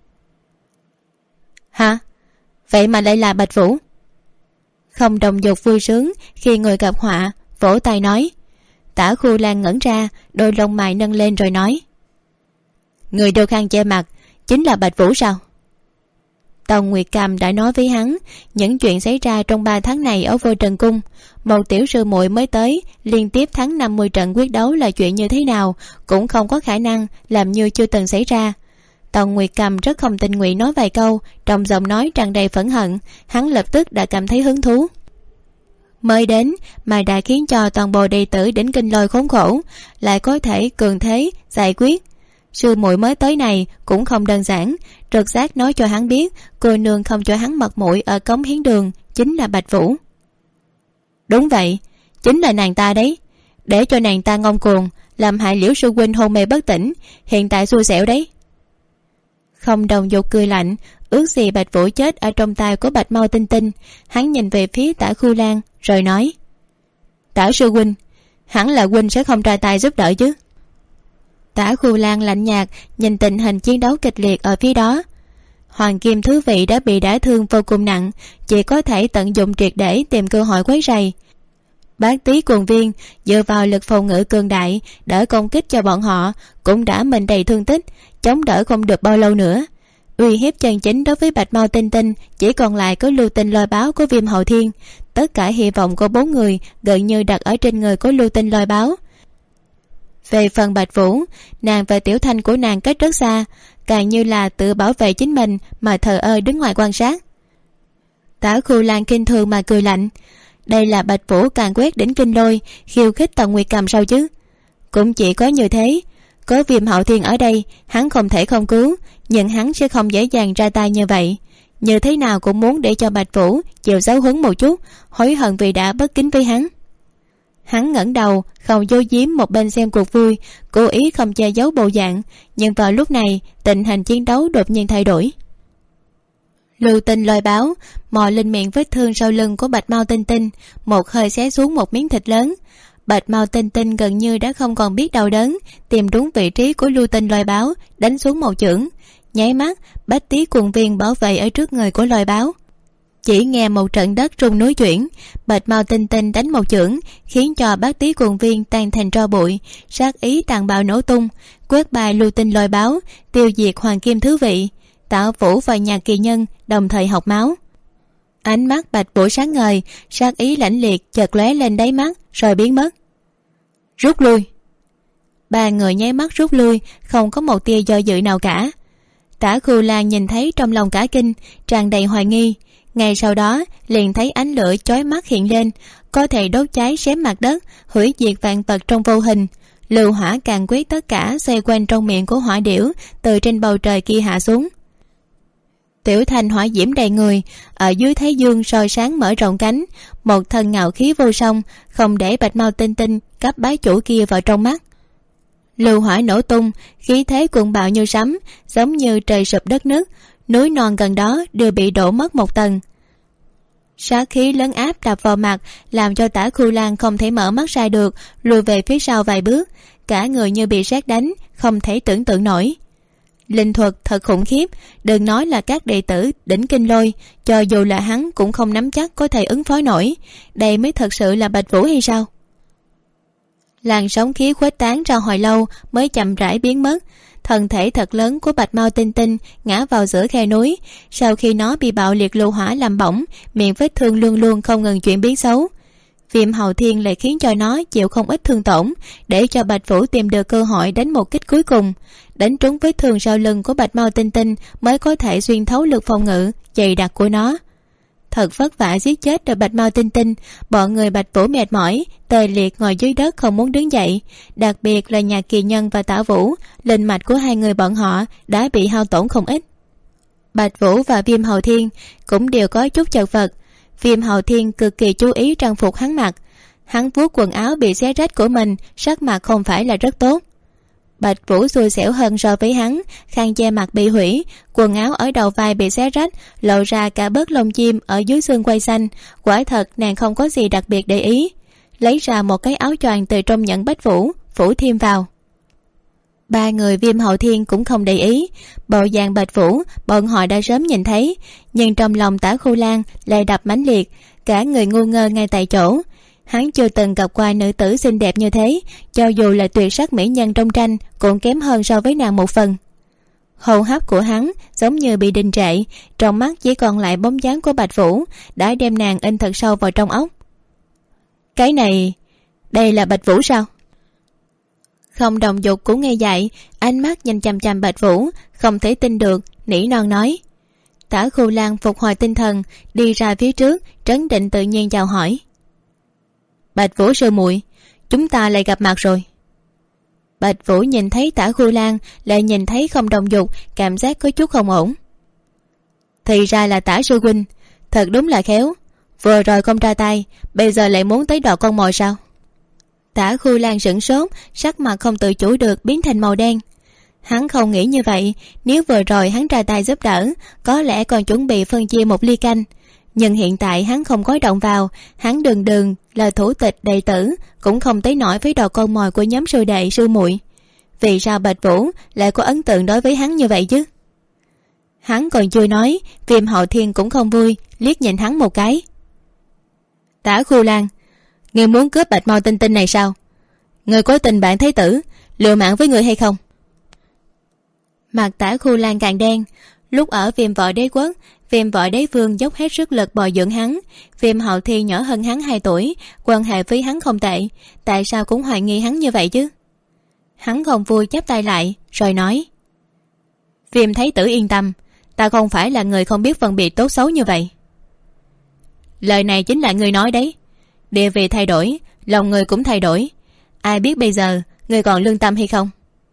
Hả? Vậy mà lại là Bạch Vũ? Không Đồng Dục vui sướng khi người gặp họa, vỗ tay nói. Tả Khu Lan ngẩn ra, đôi lông mày nâng lên rồi nói: Người đeo khăn che mặt chính là Bạch Vũ sao? Tòng Nguyệt Cầm đã nói với hắn những chuyện xảy ra trong 3 tháng này ở Vô Trần Cung. Một tiểu sư muội mới tới liên tiếp thắng 50 trận quyết đấu là chuyện như thế nào, cũng không có khả năng làm như chưa từng xảy ra. Tòng Nguyệt Cầm rất không tình nguyện nói vài câu, trong giọng nói tràn đầy phẫn hận. Hắn lập tức đã cảm thấy hứng thú. Mới đến mà đã khiến cho toàn bộ đệ tử Đỉnh Kinh Lôi khốn khổ, lại có thể cường thế giải quyết. Sư muội mới tới này cũng không đơn giản, trực giác nói cho hắn biết cô nương không cho hắn mặt mũi ở cống hiến đường chính là Bạch Vũ. Đúng vậy, chính là nàng ta đấy, để cho nàng ta ngông cuồng làm hại Liễu sư huynh hôn mê bất tỉnh, hiện tại xui xẻo đấy. Không Đồng Dục cười lạnh, ước gì Bạch Vũ chết ở trong tay của Bạch Mau Tinh Tinh. Hắn nhìn về phía Tả Khu Lan rồi nói: Tả sư huynh, hẳn là huynh sẽ không ra tay giúp đỡ chứ? Tả Khu Lan lạnh nhạt nhìn tình hình chiến đấu kịch liệt ở phía đó. Hoàng Kim Thứ Vị đã bị đả thương vô cùng nặng, chỉ có thể tận dụng triệt để tìm cơ hội quấy rầy. Bát Tý Cuồng Viên dựa vào lực phòng ngự cường đại đỡ công kích cho bọn họ, cũng đã mình đầy thương tích, chống đỡ không được bao lâu nữa. Uy hiếp chân chính đối với Bạch Mau Tinh Tinh chỉ còn lại có Lưu Tinh Lôi Báo của Viêm Hậu Thiên. Tất cả hy vọng của 4 người gần như đặt ở trên người của Lưu Tinh Lôi Báo. Về phần Bạch Vũ, nàng và Tiểu Thanh của nàng cách rất xa, càng như là tự bảo vệ chính mình mà thờ ơ đứng ngoài quan sát. Tả Khu Lan kinh thường mà cười lạnh: đây là Bạch Vũ càng quét Đỉnh Kinh Lôi, khiêu khích Tần Nguyệt Cầm sao chứ? Cũng chỉ có như thế. Có Viêm Hậu Thiên ở đây, hắn không thể không cứu, nhưng hắn sẽ không dễ dàng ra tay như vậy. Như thế nào cũng muốn để cho Bạch Vũ chịu giáo huấn một chút, hối hận vì đã bất kính với hắn. Hắn ngẩng đầu, không giấu giếm một bên xem cuộc vui, cố ý không che giấu bộ dạng. Nhưng vào lúc này, tình hình chiến đấu đột nhiên thay đổi. Lưu Tinh Lôi Báo mò lên miệng vết thương sau lưng của Bạch Mau Tinh Tinh, một hơi xé xuống một miếng thịt lớn. Bạch Mau Tinh Tinh gần như đã không còn biết đau đớn, tìm đúng vị trí của Lưu Tinh Lôi Báo, đánh xuống một chưởng. Nháy mắt, Bát Tý Cuồng Viên bảo vệ ở trước người của Lôi Báo. Chỉ nghe một trận đất rung núi chuyển, Bạch Mau Tinh Tinh đánh một chưởng, khiến cho Bát Tý Cuồng Viên tan thành tro bụi, sát ý tàn bạo nổ tung, quét bài Lưu Tinh Lôi Báo, tiêu diệt Hoàng Kim Thứ Vị. Tả Vũ và Nhạc Kỳ Nhân đồng thời học máu. Ánh mắt Bạch Vũ sáng ngời, sát ý lãnh liệt chợt lóe lên đáy mắt rồi biến mất. Rút lui. 3 người nháy mắt rút lui, không có một tia do dự nào cả. Tả Khu Lan nhìn thấy trong lòng cả kinh, tràn đầy hoài nghi. Ngay sau đó liền thấy ánh lửa chói mắt hiện lên, có thể đốt cháy xém mặt đất, hủy diệt vạn vật trong vô hình. Lưu hỏa càng quét tất cả xoay quanh trong miệng của hỏa điểu, từ trên bầu trời kia hạ xuống. Tiểu Thanh hỏa diễm đầy người, ở dưới thái dương soi sáng mở rộng cánh, một thân ngạo khí vô song, không để Bạch Mau Tinh Tinh cấp bái chủ kia vào trong mắt. Lưu hỏa nổ tung, khí thế cuồng bạo như sấm, giống như trời sụp đất nứt, núi non gần đó đều bị đổ mất một tầng. Sát khí lấn áp đập vào mặt, làm cho Tả Khu Lan không thể mở mắt ra được, lùi về phía sau vài bước, cả người như bị sét đánh, không thể tưởng tượng nổi. Linh thuật thật khủng khiếp, đừng nói là các đệ tử Đỉnh Kinh Lôi, cho dù là hắn cũng không nắm chắc có thể ứng phó nổi. Đây mới thật sự là Bạch Vũ hay sao? Làn sóng khí khuếch tán ra hồi lâu mới chậm rãi biến mất. Thân thể thật lớn của Bạch Mau Tinh Tinh ngã vào giữa khe núi. Sau khi nó bị bạo liệt lưu hỏa làm bỏng, miệng vết thương luôn luôn không ngừng chuyển biến xấu. Viêm Hậu Thiên lại khiến cho nó chịu không ít thương tổn, để cho Bạch Vũ tìm được cơ hội đánh một kích cuối cùng. Đánh trúng vết thương sau lưng của Bạch Mau Tinh Tinh mới có thể xuyên thấu lực phòng ngự dày đặc của nó. Thật vất vả giết chết được Bạch Mau Tinh Tinh, bọn người Bạch Vũ mệt mỏi, tê liệt ngồi dưới đất không muốn đứng dậy. Đặc biệt là Nhạc Kỳ Nhân và Tả Vũ, linh mạch của hai người bọn họ đã bị hao tổn không ít. Bạch Vũ và Viêm Hậu Thiên cũng đều có chút chật vật. Viêm Hậu Thiên cực kỳ chú ý trang phục hắn mặc. Hắn vuốt quần áo bị xé rách của mình, sắc mặt không phải là rất tốt. Bạch Vũ xui xẻo hơn so với hắn, khăn che mặt bị hủy, quần áo ở đầu vai bị xé rách, lộ ra cả bớt lông chim ở dưới xương quai xanh. Quả thật nàng không có gì đặc biệt để ý, lấy ra một cái áo choàng từ trong nhẫn Bách Vũ phủ thêm vào. 3 người Viêm Hậu Thiên cũng không để ý, bộ dạng Bạch Vũ bọn họ đã sớm nhìn thấy, nhưng trong lòng Tả Khu Lan lại đập mãnh liệt, cả người ngu ngơ ngay tại chỗ. Hắn chưa từng gặp qua nữ tử xinh đẹp như thế, cho dù là tuyệt sắc mỹ nhân trong tranh cũng kém hơn so với nàng một phần. Hô hấp của hắn giống như bị đình trệ, trong mắt chỉ còn lại bóng dáng của Bạch Vũ, đã đem nàng in thật sâu vào trong óc. Cái này, đây là Bạch Vũ sao? Không Đồng Dục cũng nghe vậy, ánh mắt nhìn chằm chằm Bạch Vũ, không thể tin được, nỉ non nói. Tả Khu Lan phục hồi tinh thần, đi ra phía trước, trấn định tự nhiên chào hỏi. Bạch Vũ sư muội, chúng ta lại gặp mặt rồi. Bạch Vũ nhìn thấy Tả Khu Lan, lại nhìn thấy Không Đồng Dục, cảm giác có chút không ổn. Thì ra là Tả sư huynh, thật đúng là khéo. Vừa rồi không ra tay, bây giờ lại muốn tới đọt con mồi sao? Tả Khu Lan sửng sốt, sắc mặt không tự chủ được biến thành màu đen. Hắn không nghĩ như vậy, nếu vừa rồi hắn ra tay giúp đỡ, có lẽ còn chuẩn bị phân chia một ly canh. Nhưng hiện tại hắn không có động vào, hắn đường là thủ tịch đệ tử, cũng không tới nổi với đò con mồi của nhóm sư đệ sư muội. Vì sao Bạch Vũ lại có ấn tượng đối với hắn như vậy chứ? Hắn còn chưa nói, Viêm Hậu Thiên cũng không vui, liếc nhìn hắn một cái. Tả Khu Lan, ngươi muốn cướp Bạch Mao Tinh Tinh này sao? Ngươi có tình bạn thế tử liều mạng với ngươi hay không? Mặt Tả Khu Lan càng đen. Lúc ở Viêm Võ Đế Quốc, Viêm Võ Đế Vương dốc hết sức lực bồi dưỡng hắn. Viêm Hậu Thiên nhỏ hơn hắn 2 tuổi, quan hệ với hắn không tệ, tại sao cũng hoài nghi hắn như vậy chứ? Hắn không vui chắp tay lại rồi nói: Viêm Thái tử yên tâm, ta không phải là người không biết phân biệt tốt xấu như vậy. Lời này chính là ngươi nói đấy. Địa vị thay đổi, lòng người cũng thay đổi. Ai biết bây giờ ngươi còn lương tâm hay không?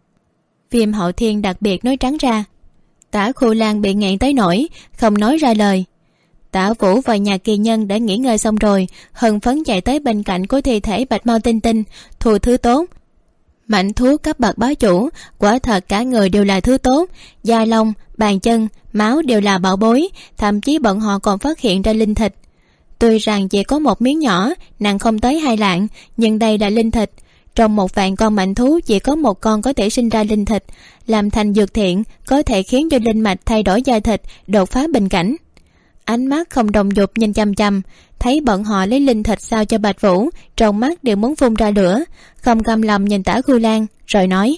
Viêm Hậu Thiên đặc biệt nói trắng ra. Tả Khu Lan bị nghẹn tới nỗi không nói ra lời. Tả Vũ và nhà kỳ nhân đã nghỉ ngơi xong rồi, hân phấn chạy tới bên cạnh của thi thể Bạch Mao Tinh Tinh, thu thứ tốt. Mảnh thú cấp bậc bá chủ, quả thật cả người đều là thứ tốt, da lông, bàn chân, máu đều là bảo bối, thậm chí bọn họ còn phát hiện ra linh thịt. Tuy rằng chỉ có một miếng nhỏ, nặng không tới 2 lạng, nhưng đây là linh thịt. Trong 1.000 con mạnh thú chỉ có 1 con có thể sinh ra linh thịt, làm thành dược thiện, có thể khiến cho linh mạch thay đổi da thịt, đột phá bình cảnh. Ánh mắt Không Đồng Dục nhìn chăm chăm, thấy bọn họ lấy linh thịt sao cho Bạch Vũ, trong mắt đều muốn phun ra lửa, không cam lòng nhìn Tả Khu Lan rồi nói: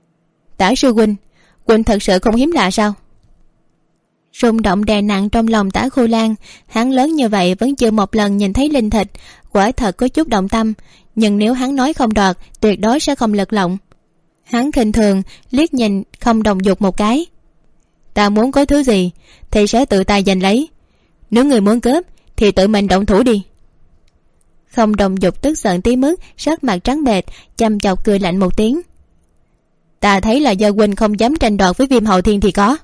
Tả sư huynh, huynh thật sự không hiếm lạ sao? Rung động đè nặng trong lòng Tả Khu Lan, hắn lớn như vậy vẫn chưa một lần nhìn thấy linh thịt, quả thật có chút động tâm, nhưng nếu hắn nói không đoạt, tuyệt đối sẽ không lật lọng. Hắn khinh thường liếc nhìn Không Đồng Dục một cái. Ta muốn có thứ gì thì sẽ tự tay giành lấy, nếu người muốn cướp thì tự mình động thủ đi. Không Đồng Dục tức giận tí mức, sắc mặt trắng bệch, chăm chọc cười lạnh một tiếng. Ta thấy là do huynh không dám tranh đoạt với Viêm Hậu Thiên thì có.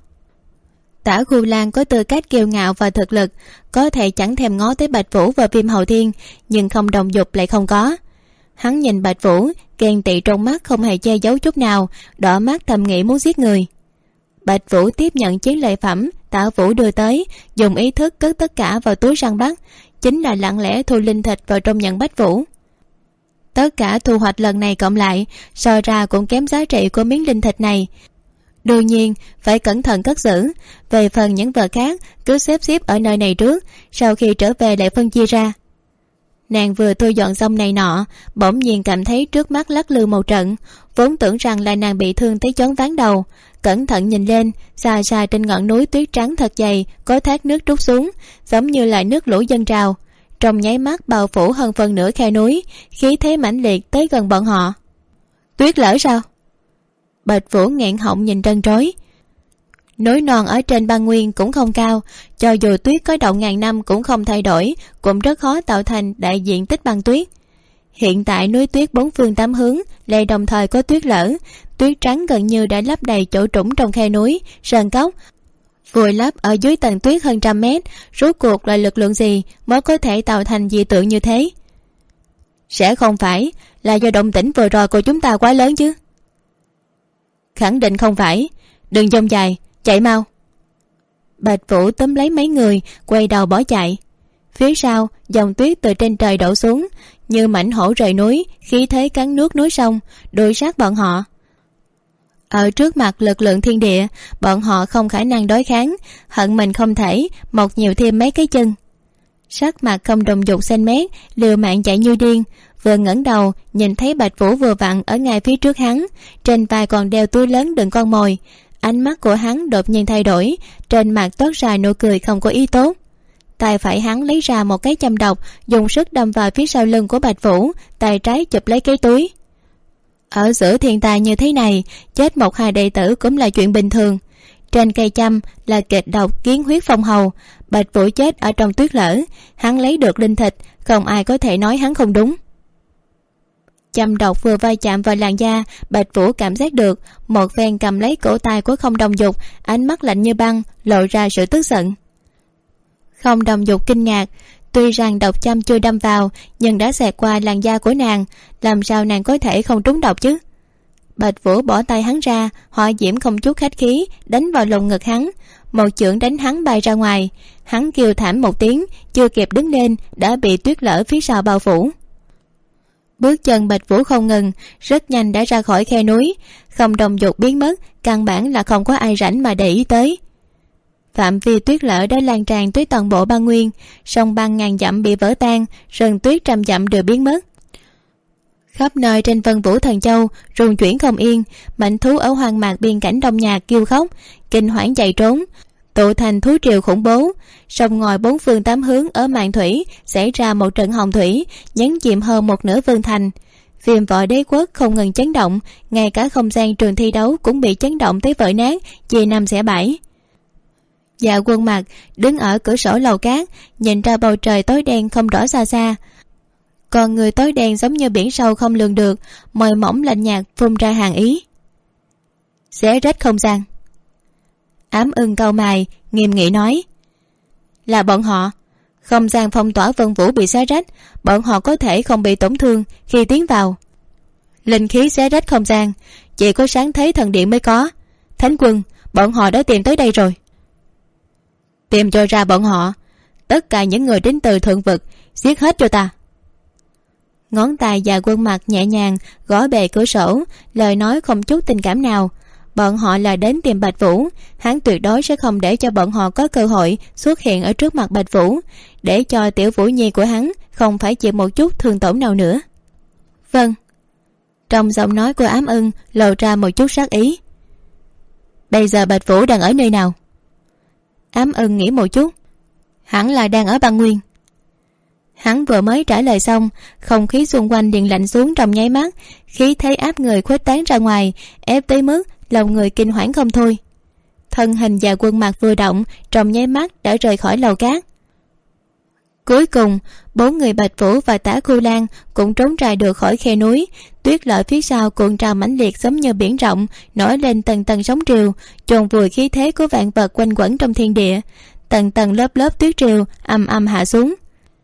Tả Khu Lan có tư cách kiêu ngạo và thực lực, có thể chẳng thèm ngó tới Bạch Vũ và Viêm Hậu Thiên, nhưng Không Đồng Dục lại không có. Hắn nhìn Bạch Vũ, ghen tị trong mắt không hề che giấu chút nào, đỏ mắt thầm nghĩ muốn giết người. Bạch Vũ tiếp nhận chiến lợi phẩm Tả Vũ đưa tới, dùng ý thức cất tất cả vào túi săn bắt, chính là lặng lẽ thu linh thịt vào trong nhận Bạch Vũ. Tất cả thu hoạch lần này cộng lại, so ra cũng kém giá trị của miếng linh thịt này. Đương nhiên phải cẩn thận cất giữ. Về phần những vật khác, cứ xếp ở nơi này trước, sau khi trở về lại phân chia ra. Nàng vừa thu dọn xong này nọ, bỗng nhiên cảm thấy trước mắt lắc lư một trận, vốn tưởng rằng là nàng bị thương tới choáng váng đầu. Cẩn thận nhìn lên, xa xa trên ngọn núi tuyết trắng thật dày có thác nước trút xuống, giống như là nước lũ dâng trào, trong nháy mắt bao phủ hơn phần nửa khe núi, khí thế mãnh liệt tới gần bọn họ. Tuyết lở sao? Bạch Vũ nghẹn họng nhìn trân trối. Núi non ở trên băng nguyên cũng không cao, cho dù tuyết có động ngàn năm cũng không thay đổi, cũng rất khó tạo thành đại diện tích băng tuyết. Hiện tại núi tuyết 4 phương 8 hướng lại đồng thời có tuyết lở, tuyết trắng gần như đã lấp đầy chỗ trũng trong khe núi, sơn cốc, vùi lấp ở dưới tầng tuyết hơn 100 mét. Rốt cuộc là lực lượng gì mới có thể tạo thành dị tượng như thế? Sẽ không phải là do động tĩnh vừa rồi của chúng ta quá lớn chứ? Khẳng định không phải. Đừng dông dài, chạy mau. Bạch Vũ túm lấy mấy người, quay đầu bỏ chạy. Phía sau dòng tuyết từ trên trời đổ xuống như mảnh hổ rời núi, khí thế cắn nuốt núi sông, đuổi sát bọn họ. Ở trước mặt lực lượng thiên địa, bọn họ không khả năng đối kháng, hận mình không thể mọc nhiều thêm mấy cái chân. Sắc mặt Không Đồng Dục xanh mét, liều mạng chạy như điên. Vừa ngẩng đầu nhìn thấy Bạch Vũ vừa vặn ở ngay phía trước hắn, trên vai còn đeo túi lớn đựng con mồi. Ánh mắt của hắn đột nhiên thay đổi, trên mặt toát ra nụ cười không có ý tốt. Tay phải hắn lấy ra một cái châm độc, dùng sức đâm vào phía sau lưng của Bạch Vũ, tay trái chụp lấy cái túi. Ở giữa thiên tài như thế này, chết 1-2 đệ tử cũng là chuyện bình thường. Trên cây châm là kịch độc kiến huyết phong hầu. Bạch Vũ chết ở trong tuyết lở, hắn lấy được linh thịt, không ai có thể nói hắn không đúng. châm độc vừa va chạm vào làn da, Bạch Vũ cảm giác được một phen cầm lấy cổ tay của Không Đồng Dục, ánh mắt lạnh như băng, lộ ra sự tức giận. Không Đồng Dục kinh ngạc, tuy rằng độc châm chưa đâm vào nhưng đã xẹt qua làn da của nàng, làm sao nàng có thể không trúng độc chứ? Bạch Vũ bỏ tay hắn ra, hỏa diễm không chút khách khí đánh vào lồng ngực hắn, một chưởng đánh hắn bay ra ngoài. Hắn kêu thảm một tiếng, chưa kịp đứng lên đã bị tuyết lở phía sau bao phủ. Bước chân Bạch Vũ không ngừng, rất nhanh đã ra khỏi khe núi. Không Đồng Dục biến mất, căn bản là không có ai rảnh mà để ý tới. Phạm vi tuyết lở đã lan tràn tới toàn bộ băng nguyên, sông băng ngàn dặm bị vỡ tan, rừng tuyết trăm dặm đều biến mất. Khắp nơi trên Vân Vũ Thần Châu rung chuyển không yên, mãnh thú ở hoang mạc biên cảnh Đông Nhạc kêu khóc, kinh hoảng chạy trốn, tụ thành thú triều khủng bố. Sông ngòi bốn phương tám hướng ở mạn thủy xảy ra một trận hồng thủy, nhấn chìm hơn một nửa vương thành. Viêm võ đế quốc không ngừng chấn động, ngay cả không gian trường thi đấu cũng bị chấn động tới vỡ nát, chia năm xẻ bảy. Dạ Quân Mặc đứng ở cửa sổ lầu cát, nhìn ra bầu trời tối đen không rõ xa xa. Còn người tối đen giống như biển sâu không lường được, môi mỏng lạnh nhạt phun ra hàn ý. Xé rách không gian. Ám Ưng cau mày, nghiêm nghị nói: là bọn họ. Không gian phong tỏa Vân Vũ bị xé rách, bọn họ có thể không bị tổn thương khi tiến vào. Linh khí xé rách không gian, chỉ có sáng thế thần điện mới có. Thánh quân, bọn họ đã tìm tới đây rồi. Tìm cho ra bọn họ. Tất cả những người đến từ thượng vực, giết hết cho ta. Ngón tay Dạ Quân Mặc nhẹ nhàng gõ bề cửa sổ, lời nói không chút tình cảm nào. Bọn họ là đến tìm Bạch Vũ, hắn tuyệt đối sẽ không để cho bọn họ có cơ hội xuất hiện ở trước mặt Bạch Vũ, để cho tiểu Vũ Nhi của hắn không phải chịu một chút thương tổn nào nữa. Vâng. Trong giọng nói của Ám Ưng lộ ra một chút sát ý. Bây giờ Bạch Vũ đang ở nơi nào? Ám Ưng nghĩ một chút. Hẳn là đang ở băng nguyên. Hắn vừa mới trả lời xong, không khí xung quanh liền lạnh xuống trong nháy mắt, khí thế áp người khuếch tán ra ngoài, ép tới mức lòng người kinh hoảng không thôi. Thân hình Dạ Quân Mặc vừa động, trong nháy mắt đã rời khỏi lầu cát. Cuối cùng 4 người Bạch Vũ và Tả Khu Lan cũng trốn ra được khỏi khe núi. Tuyết lở phía sau cuộn trào mãnh liệt giống như biển rộng, nổi lên tầng tầng sóng triều, chôn vùi khí thế của vạn vật quanh quẩn trong thiên địa. Tầng tầng lớp lớp tuyết triều ầm ầm hạ xuống.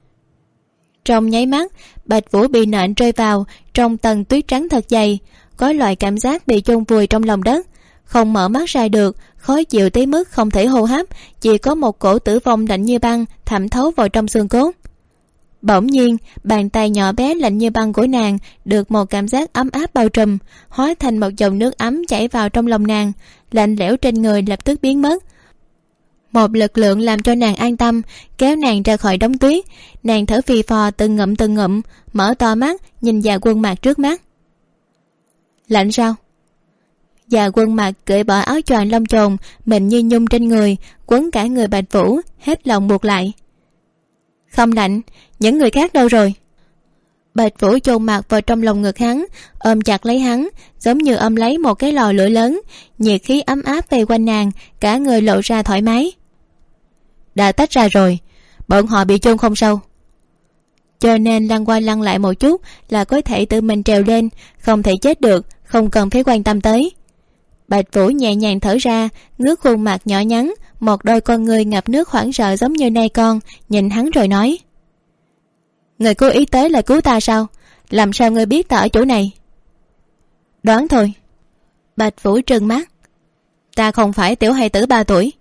Trong nháy mắt, Bạch Vũ bị nện rơi vào trong tầng tuyết trắng thật dày, có loại cảm giác bị chôn vùi trong lòng đất, không mở mắt ra được, khó chịu tới mức không thể hô hấp, chỉ có một cổ tử vong lạnh như băng thẩm thấu vào trong xương cốt. Bỗng nhiên, bàn tay nhỏ bé lạnh như băng của nàng được một cảm giác ấm áp bao trùm, hóa thành một dòng nước ấm chảy vào trong lòng nàng, lạnh lẽo trên người lập tức biến mất. Một lực lượng làm cho nàng an tâm, kéo nàng ra khỏi đống tuyết. Nàng thở phì phò từng ngụm, mở to mắt nhìn Dạ Quân Mặc trước mắt. Lạnh sao? Dạ Quân Mặc cởi bỏ áo choàng lông chồn mịn như nhung trên người, quấn cả người Bạch Vũ, hết lòng buộc lại. Không lạnh. Những người khác đâu rồi? Bạch Vũ chôn mặt vào trong lòng ngực hắn, ôm chặt lấy hắn, giống như ôm lấy một cái lò lửa lớn, nhiệt khí ấm áp vây quanh nàng, cả người lộ ra thoải mái. Đã tách ra rồi, bọn họ bị chôn không sâu, cho nên lăn qua lăn lại một chút là có thể tự mình trèo lên, không thể chết được, không cần phải quan tâm tới. Bạch Vũ nhẹ nhàng thở ra, ngước khuôn mặt nhỏ nhắn, một đôi con người ngập nước hoảng sợ giống như nai con, nhìn hắn rồi nói: Người cố ý tới là cứu ta sao? Làm sao ngươi biết ta ở chỗ này? Đoán thôi. Bạch Vũ trừng mắt. Ta không phải tiểu hài tử 3 tuổi.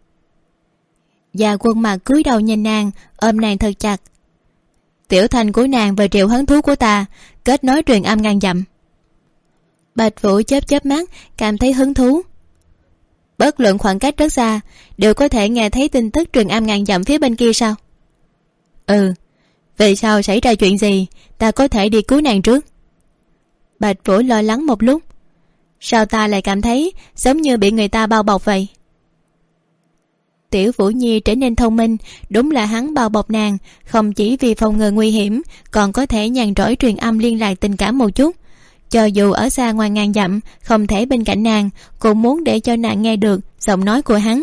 Dạ Quân Mặc cúi đầu nhìn nàng, ôm nàng thật chặt. Tiểu thành của nàng và triệu hấn thú của ta kết nối truyền âm ngàn dặm. Bạch Vũ chớp mắt, cảm thấy hứng thú. Bất luận khoảng cách rất xa, đều có thể nghe thấy tin tức truyền âm ngàn dặm phía bên kia sao? Ừ. Về sau xảy ra chuyện gì, ta có thể đi cứu nàng trước. Bạch Vũ lo lắng một lúc. Sao ta lại cảm thấy giống như bị người ta bao bọc vậy? Tiểu Vũ Nhi trở nên thông minh, đúng là hắn bao bọc nàng, không chỉ vì phòng ngừa nguy hiểm, còn có thể nhàn rỗi truyền âm liên lạc tình cảm một chút. Cho dù ở xa ngoài ngàn dặm, không thể bên cạnh nàng, cũng muốn để cho nàng nghe được giọng nói của hắn.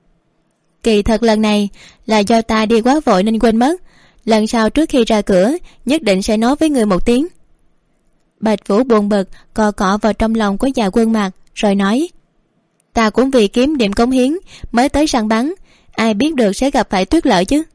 Kỳ thật lần này là do ta đi quá vội nên quên mất. Lần sau trước khi ra cửa nhất định sẽ nói với người một tiếng. Bạch Vũ buồn bực cọ cọ vào trong lòng của Dạ Quân Mặc rồi nói: ta cũng vì kiếm điểm cống hiến mới tới săn bắn, ai biết được sẽ gặp phải tuyết lợi chứ.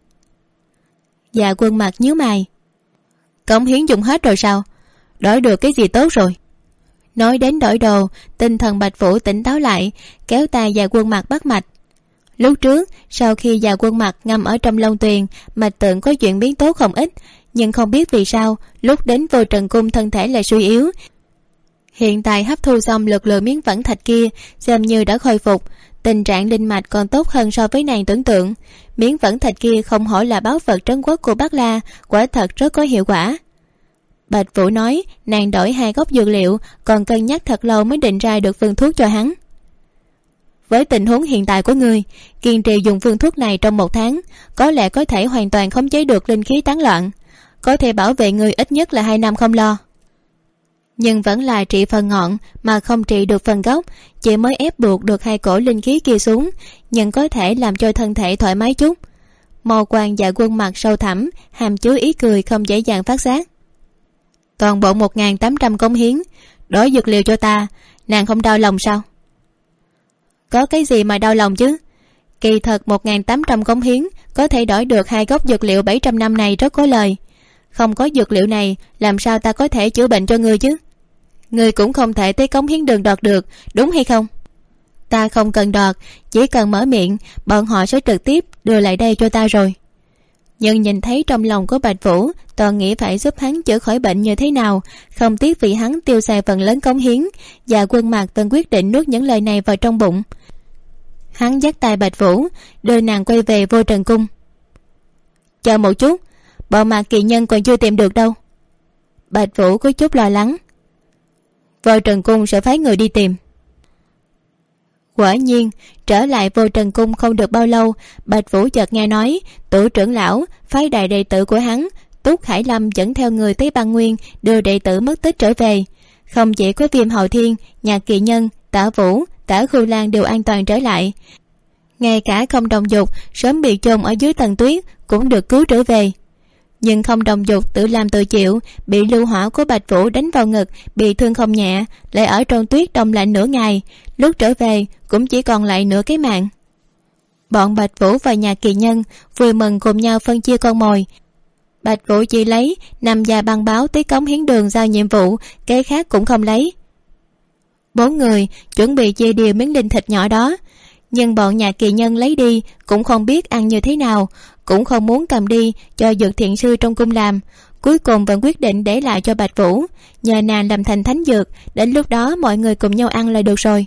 Dạ Quân Mặc nhíu mày: cống hiến dùng hết rồi sao? Đổi được cái gì tốt rồi? Nói đến đổi đồ, tinh thần Bạch Vũ tỉnh táo lại, kéo tay Dạ Quân Mặc bắt mạch. Lúc trước sau khi Dạ Quân Mặc ngâm ở trong Long Tuyền, mạch tượng có chuyển biến tốt không ít, nhưng không biết vì sao lúc đến Vô Trần Cung thân thể lại suy yếu. Hiện tại hấp thu xong lực lượng miếng vẫn thạch kia, xem như đã khôi phục, tình trạng linh mạch còn tốt hơn so với nàng tưởng tượng. Miếng vẫn thạch kia không hổ là báu vật trấn quốc của Bắc La, quả thật rất có hiệu quả. Bạch Vũ nói nàng đổi 2 gốc dược liệu, còn cân nhắc thật lâu mới định ra được phương thuốc cho hắn. Với tình huống hiện tại của ngươi, kiên trì dùng phương thuốc này trong 1 tháng, có lẽ có thể hoàn toàn khống chế được linh khí tán loạn, có thể bảo vệ ngươi ít nhất là 2 năm không lo. Nhưng vẫn là trị phần ngọn mà không trị được phần gốc, chỉ mới ép buộc được 2 cổ linh khí kia xuống, nhưng có thể làm cho thân thể thoải mái chút. Màu quang Dạ Quân Mặc sâu thẳm, hàm chứa ý cười không dễ dàng phát giác. Toàn bộ 1.800 cống hiến, đổi dược liệu cho ta, nàng không đau lòng sao? Có cái gì mà đau lòng chứ? Kỳ thật 1.800 cống hiến có thể đổi được 2 gốc dược liệu 700 năm này rất có lời. Không có dược liệu này, làm sao ta có thể chữa bệnh cho ngươi chứ? Ngươi cũng không thể tới cống hiến đường đoạt được, đúng hay không? Ta không cần đoạt, chỉ cần mở miệng, bọn họ sẽ trực tiếp đưa lại đây cho ta rồi. Nhưng nhìn thấy trong lòng của Bạch Vũ, toàn nghĩ phải giúp hắn chữa khỏi bệnh như thế nào, không tiếc vì hắn tiêu xài phần lớn cống hiến. Dạ Quân Mặc vẫn quyết định nuốt những lời này vào trong bụng. Hắn dắt tay Bạch Vũ, đưa nàng quay về Vô Trần Cung. Chờ một chút, bọn Mạc Kỳ Nhân còn chưa tìm được đâu. Bạch Vũ có chút lo lắng. Vô Trần Cung sẽ phái người đi tìm. Quả nhiên trở lại Vô Trần Cung không được bao lâu, Bạch Vũ chợt nghe nói tổ trưởng lão phái đại đệ tử của hắn Túc Hải Lâm dẫn theo người tới Băng Nguyên đưa đệ tử mất tích trở về. Không chỉ có Viêm Hầu Thiên, Nhạc Kỳ Nhân, Tả Vũ, Tả Khưu Lan đều an toàn trở lại, ngay cả Không Đồng Dục sớm bị chôn ở dưới tầng tuyết cũng được cứu trở về. Nhưng Không Đồng Dục tự làm tự chịu, bị lưu hỏa của Bạch Vũ đánh vào ngực, bị thương không nhẹ, lại ở trong tuyết đông lạnh nửa ngày, lúc trở về cũng chỉ còn lại nửa cái mạng. Bọn Bạch Vũ và Nhạc Kỳ Nhân vui mừng cùng nhau phân chia con mồi. Bạch Vũ chỉ lấy 5 gia băng báo tới cống hiến đường giao nhiệm vụ, cái khác cũng không lấy. 4 người chuẩn bị chia đều miếng linh thịt nhỏ đó, nhưng bọn Nhạc Kỳ Nhân lấy đi cũng không biết ăn như thế nào, cũng không muốn cầm đi cho dược thiện sư trong cung làm, cuối cùng vẫn quyết định để lại cho Bạch Vũ, nhờ nàng làm thành thánh dược, đến lúc đó mọi người cùng nhau ăn là được rồi.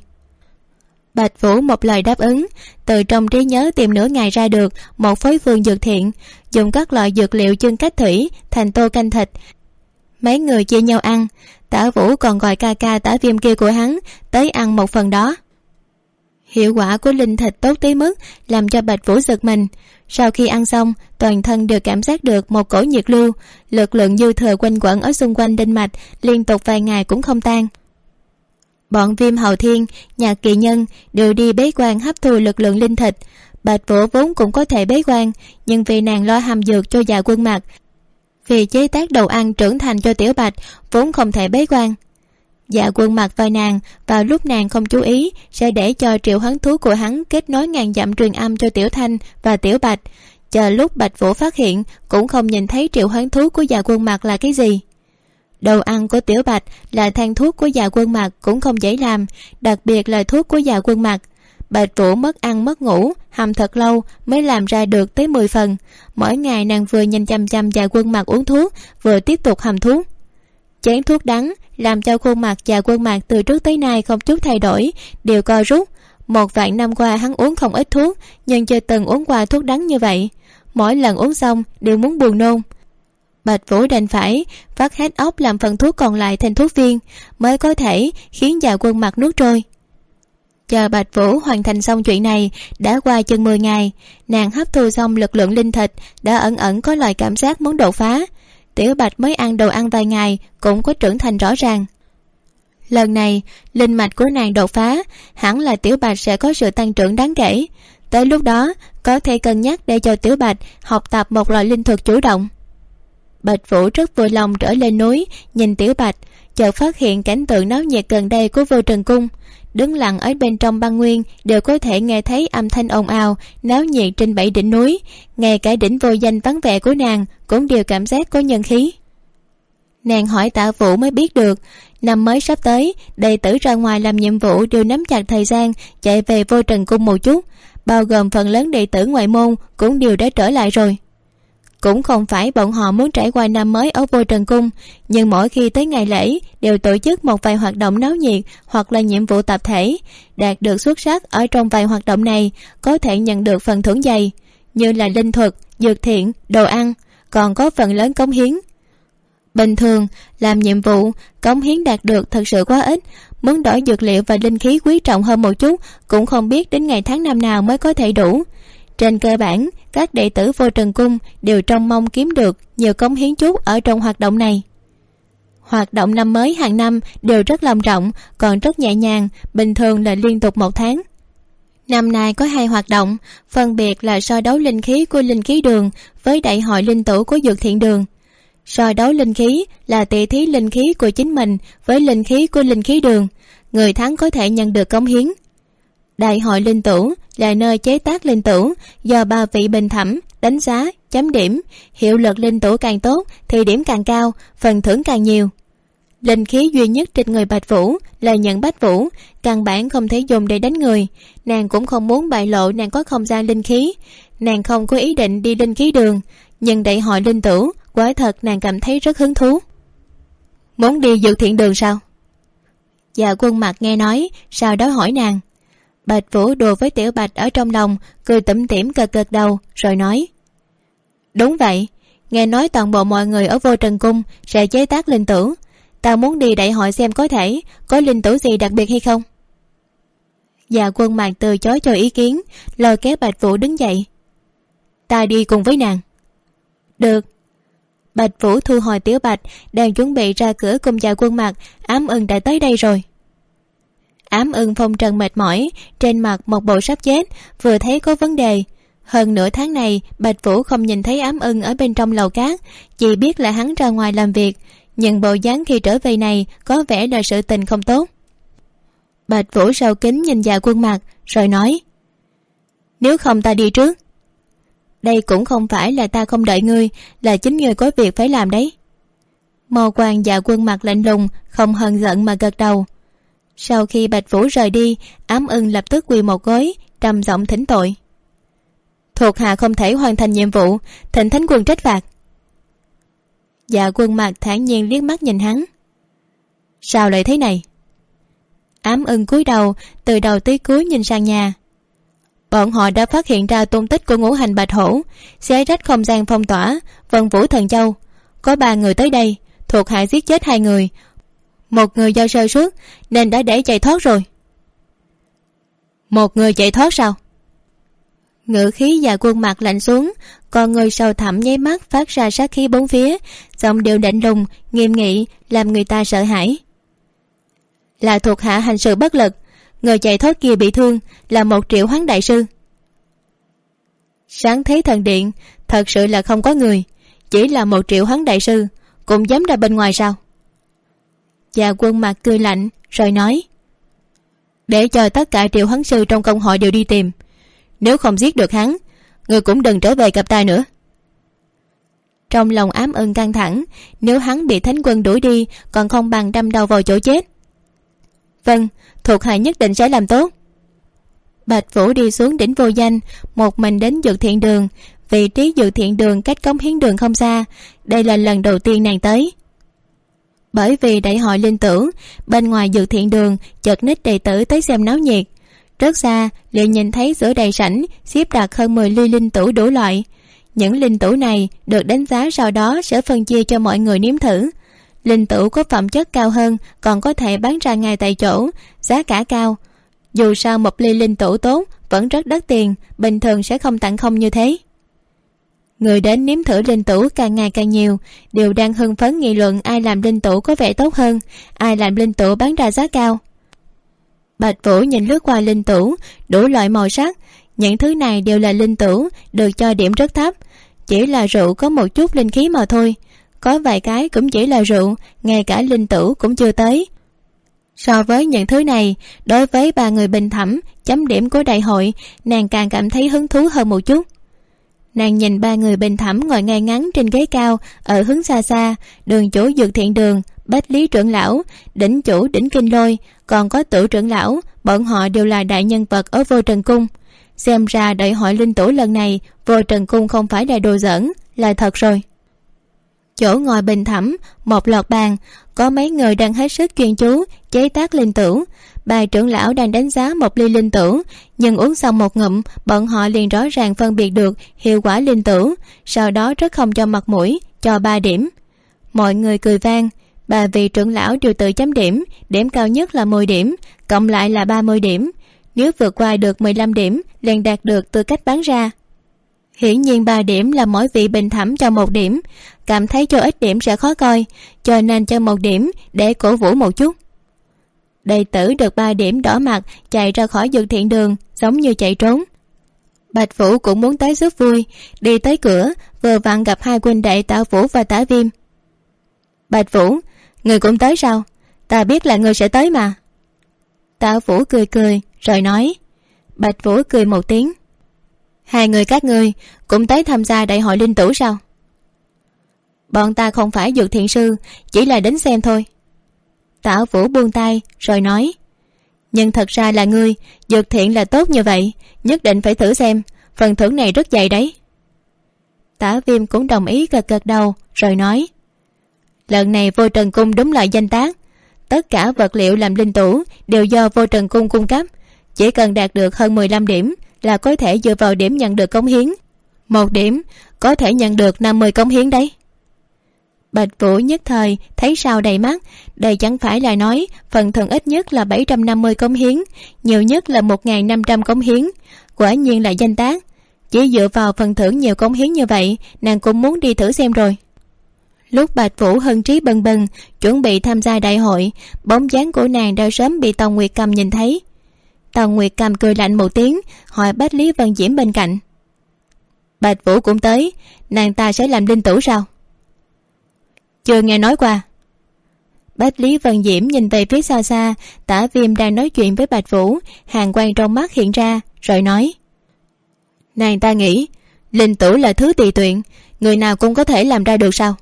Bạch Vũ một lời đáp ứng, từ trong trí nhớ tìm nửa ngày ra được một phối phương dược thiện, dùng các loại dược liệu chưng cách thủy thành tô canh thịt. Mấy người chia nhau ăn, Tả Vũ còn gọi ca ca Tả Viêm kia của hắn tới ăn một phần đó. Hiệu quả của linh thịt tốt tới mức làm cho Bạch Vũ giật mình. Sau khi ăn xong, toàn thân đều cảm giác được một cổ nhiệt lưu, lực lượng dư thừa quanh quẩn ở xung quanh đinh mạch, liên tục vài ngày cũng không tan. Bọn Viêm Hầu Thiên, Nhạc Kỳ Nhân đều đi bế quan hấp thu lực lượng linh thịt. Bạch Vũ vốn cũng có thể bế quan, nhưng vì nàng lo hàm dược cho Dạ Quân Mặc, vì chế tác đồ ăn trưởng thành cho Tiểu Bạch, vốn không thể bế quan. Dạ Quân Mặc và nàng vào lúc nàng không chú ý sẽ để cho triệu hoán thú của hắn kết nối ngàn dặm truyền âm cho Tiểu Thanh và Tiểu Bạch, chờ lúc Bạch Vũ phát hiện cũng không nhìn thấy triệu hoán thú của Dạ Quân Mặc là cái gì. Đồ ăn của Tiểu Bạch là thang thuốc của Dạ Quân Mặc cũng không dễ làm, đặc biệt là thuốc của Dạ Quân Mặc. Bạch Vũ mất ăn mất ngủ, hầm thật lâu mới làm ra được tới 10 phần. Mỗi ngày nàng vừa nhìn chăm chăm Dạ Quân Mặc uống thuốc, vừa tiếp tục hầm thuốc. Chén thuốc đắng làm cho khuôn mặt Dạ Quân Mặc từ trước tới nay không chút thay đổi, đều co rút. 1 vạn năm qua hắn uống không ít thuốc, nhưng chưa từng uống qua thuốc đắng như vậy. Mỗi lần uống xong đều muốn buồn nôn. Bạch Vũ đành phải vắt hết óc làm phần thuốc còn lại thành thuốc viên, mới có thể khiến Dạ Quân Mặc nuốt trôi. Chờ Bạch Vũ hoàn thành xong chuyện này đã qua chừng 10 ngày, nàng hấp thu xong lực lượng linh thịt, đã ẩn ẩn có loại cảm giác muốn đột phá. Tiểu Bạch mới ăn đồ ăn vài ngày cũng có trưởng thành rõ ràng. Lần này linh mạch của nàng đột phá, hẳn là Tiểu Bạch sẽ có sự tăng trưởng đáng kể. Tới lúc đó có thể cân nhắc để cho Tiểu Bạch học tập một loại linh thuật chủ động. Bạch Vũ rất vui lòng trở lên núi nhìn Tiểu Bạch, chợt phát hiện cảnh tượng náo nhiệt gần đây của Vô Trần Cung. Đứng lặng ở bên trong băng nguyên đều có thể nghe thấy âm thanh ồn ào náo nhiệt trên 7 đỉnh núi. Ngay cả đỉnh vô danh vắng vẻ của nàng cũng đều cảm giác có nhân khí. Nàng hỏi Tạ Vũ mới biết được, năm mới sắp tới, đệ tử ra ngoài làm nhiệm vụ đều nắm chặt thời gian chạy về Vô Trần Cung một chút, bao gồm phần lớn đệ tử ngoại môn cũng đều đã trở lại rồi. Cũng không phải bọn họ muốn trải qua năm mới ở Vô Trần Cung, nhưng mỗi khi tới ngày lễ đều tổ chức một vài hoạt động náo nhiệt hoặc là nhiệm vụ tập thể. Đạt được xuất sắc ở trong vài hoạt động này có thể nhận được phần thưởng dày, như là linh thuật, dược thiện, đồ ăn, còn có phần lớn cống hiến. Bình thường làm nhiệm vụ, cống hiến đạt được thật sự quá ít, muốn đổi dược liệu và linh khí quý trọng hơn một chút cũng không biết đến ngày tháng năm nào mới có thể đủ. Trên cơ bản, các đệ tử Vô Trần Cung đều trông mong kiếm được nhiều cống hiến chút ở trong hoạt động này. Hoạt động năm mới hàng năm đều rất long trọng, còn rất nhẹ nhàng, bình thường là liên tục 1 tháng. Năm nay có 2 hoạt động, phân biệt là so đấu linh khí của linh khí đường với đại hội linh tủ của dược thiện đường. So đấu linh khí là tỷ thí linh khí của chính mình với linh khí của linh khí đường, người thắng có thể nhận được cống hiến. Đại hội linh tủ là nơi chế tác linh tủ, do 3 vị bình thẩm đánh giá chấm điểm, hiệu lực linh tủ càng tốt thì điểm càng cao, phần thưởng càng nhiều. Linh khí duy nhất trên người Bạch Vũ là nhận Bách Vũ, căn bản không thể dùng để đánh người. Nàng cũng không muốn bại lộ nàng có không gian linh khí, nàng không có ý định đi linh khí đường, nhưng đại hội linh tủ quả thật nàng cảm thấy rất hứng thú. Muốn đi dược thiện đường sao? Dạ Quân Mặc nghe nói, sau đó hỏi nàng. Bạch Vũ đùa với Tiểu Bạch ở trong lòng, cười tủm tỉm gật gật đầu rồi nói: Đúng vậy, nghe nói toàn bộ mọi người ở Vô Trần Cung sẽ chế tác linh tủ, ta muốn đi đại hội xem có linh tủ gì đặc biệt hay không. Dạ Quân Mặc từ chối cho ý kiến, lôi kéo Bạch Vũ đứng dậy. Ta đi cùng với nàng. Được. Bạch Vũ thu hồi Tiểu Bạch đang chuẩn bị ra cửa cùng Dạ Quân Mặc. Ám Ưng đã tới đây rồi. Ám Ưng phong trần mệt mỏi, trên mặt một bộ sắp chết, vừa thấy có vấn đề. Hơn nửa tháng này Bạch Vũ không nhìn thấy Ám Ưng ở bên trong lầu cát, chỉ biết là hắn ra ngoài làm việc, nhưng bộ dáng khi trở về này có vẻ là sự tình không tốt. Bạch Vũ sau kính nhìn Dạ Quân Mặc rồi nói: Nếu không ta đi trước. Đây cũng không phải là ta không đợi ngươi, là chính ngươi có việc phải làm đấy. Màu quang Dạ Quân Mặc lạnh lùng, không hờn giận mà gật đầu. Sau khi Bạch Vũ rời đi, Ám Ưng lập tức quỳ một gối, trầm giọng thỉnh tội. Thuộc hạ không thể hoàn thành nhiệm vụ, thỉnh thánh quân trách phạt. Dạ Quân Mặc thản nhiên liếc mắt nhìn hắn. Sao lại thế này? Ám Ưng cúi đầu, từ đầu tới cuối nhìn sang nhà. Bọn họ đã phát hiện ra tung tích của ngũ hành bạch hổ, xé rách không gian phong tỏa Vân Vũ Thần Châu. Có 3 người tới đây, thuộc hạ giết chết 2 người, 1 người do sơ suất nên đã để chạy thoát rồi. 1 người chạy thoát sao? Ngữ khí Dạ Quân Mặc lạnh xuống, còn người sâu thẳm nháy mắt phát ra sát khí bốn phía, giọng điệu lạnh lùng nghiêm nghị làm người ta sợ hãi. Là thuộc hạ hành sự bất lực, người chạy thoát kia bị thương, là 1 Triệu Hoán đại sư. Sáng thế thần điện thật sự là không có người, chỉ là 1 Triệu Hoán đại sư cũng dám ra bên ngoài sao? Dạ Quân Mặc cười lạnh rồi nói: Để cho tất cả Triệu Hoán sư trong công hội đều đi tìm, nếu không giết được hắn, người cũng đừng trở về gặp ta nữa. Trong lòng Ám Ưng căng thẳng, nếu hắn bị thánh quân đuổi đi còn không bằng đâm đầu vào chỗ chết. Vâng, thuộc hạ nhất định sẽ làm tốt. Bạch Vũ đi xuống đỉnh vô danh, một mình đến dược thiện đường. Vị trí dược thiện đường cách cống hiến đường không xa, đây là lần đầu tiên nàng tới. Bởi vì đại hội linh tử, bên ngoài dược thiện đường chợt ních đệ tử tới xem náo nhiệt. Rất xa liền nhìn thấy giữa đầy sảnh xếp đặt hơn 10 ly linh tủ đủ loại. Những linh tủ này được đánh giá sau đó sẽ phân chia cho mọi người nếm thử. Linh tủ có phẩm chất cao hơn còn có thể bán ra ngay tại chỗ, giá cả cao. Dù sao 1 ly linh tủ tốt vẫn rất đắt tiền, bình thường sẽ không tặng không như thế. Người đến nếm thử linh tủ càng ngày càng nhiều, đều đang hưng phấn nghị luận ai làm linh tủ có vẻ tốt hơn, ai làm linh tủ bán ra giá cao. Bạch Vũ nhìn lướt qua linh tủ, đủ loại màu sắc, những thứ này đều là linh tủ được cho điểm rất thấp, chỉ là rượu có một chút linh khí mà thôi, có vài cái cũng chỉ là rượu, ngay cả linh tửu cũng chưa tới. So với những thứ này, đối với ba người Bình Thẩm, chấm điểm của đại hội, nàng càng cảm thấy hứng thú hơn một chút. Nàng nhìn ba người Bình Thẩm ngồi ngay ngắn trên ghế cao ở hướng xa xa, đường chủ Dược Thiện Đường, Bách Lý trưởng lão, đỉnh chủ Đỉnh Kinh Lôi, còn có Tử trưởng lão, bọn họ đều là đại nhân vật ở Vô Trần Cung. Xem ra đại hội linh tửu lần này Vô Trần Cung không phải là đồ giỡn, là thật rồi. Chỗ ngồi Bình Thẩm, một loạt bàn, có mấy người đang hết sức chuyên chú chế tác linh tửu. Ba trưởng lão đang đánh giá một ly linh tửu, nhưng uống xong một ngụm, bọn họ liền rõ ràng phân biệt được hiệu quả linh tửu, sau đó rất không cho mặt mũi, cho 3 điểm. Mọi người cười vang. Ba vị trưởng lão đều tự chấm điểm, điểm cao nhất là 10 điểm, cộng lại là 30 điểm. Nếu vượt qua được 15 điểm, liền đạt được tư cách bán ra. Hiển nhiên 3 điểm là mỗi vị Bình Thẩm cho 1 điểm, cảm thấy cho ít điểm sẽ khó coi, cho nên cho 1 điểm để cổ vũ một chút. Đệ tử được 3 điểm đỏ mặt chạy ra khỏi Dược Thiện Đường, giống như chạy trốn. Bạch Vũ cũng muốn tới giúp vui, đi tới cửa, vừa vặn gặp hai huynh đệ Tả Vũ và Tả Viêm. Bạch Vũ, người cũng tới sao? Ta biết là người sẽ tới mà. Tả Vũ cười cười rồi nói. Bạch Vũ cười một tiếng. Hai người các ngươi cũng tới tham gia đại hội linh tửu sao? Bọn ta không phải Dược Thiện sư, chỉ là đến xem thôi. Tả Vũ buông tay rồi nói. Nhưng thật ra là ngươi, Dược Thiện là tốt như vậy, nhất định phải thử xem, phần thưởng này rất dày đấy. Tả Viêm cũng đồng ý gật gật đầu rồi nói. Lần này Vô Trần Cung đúng là danh tác, tất cả vật liệu làm linh tửu đều do Vô Trần Cung cung cấp, chỉ cần đạt được hơn 15 điểm là có thể dựa vào điểm nhận được cống hiến. 1 điểm có thể nhận được 50 cống hiến đấy. Bạch Vũ nhất thời thấy sao đầy mắt, đây chẳng phải là nói phần thưởng ít nhất là 750 cống hiến, nhiều nhất là 1.500 cống hiến, quả nhiên là danh tác. Chỉ dựa vào phần thưởng nhiều cống hiến như vậy, nàng cũng muốn đi thử xem rồi. Lúc Bạch Vũ hân trí bần bần chuẩn bị tham gia đại hội, bóng dáng của nàng đã sớm bị Tòng Nguyệt Cầm nhìn thấy. Tòng Nguyệt Cầm cười lạnh một tiếng, hỏi Bách Lý Vân Diễm bên cạnh. Bạch Vũ cũng tới, nàng ta sẽ làm linh tửu sao? Chưa nghe nói qua. Bách Lý Vân Diễm nhìn về phía xa xa, Tả Viêm đang nói chuyện với Bạch Vũ, hàn quang trong mắt hiện ra rồi nói. Nàng ta nghĩ linh tửu là thứ tùy tiện, người nào cũng có thể làm ra được sao?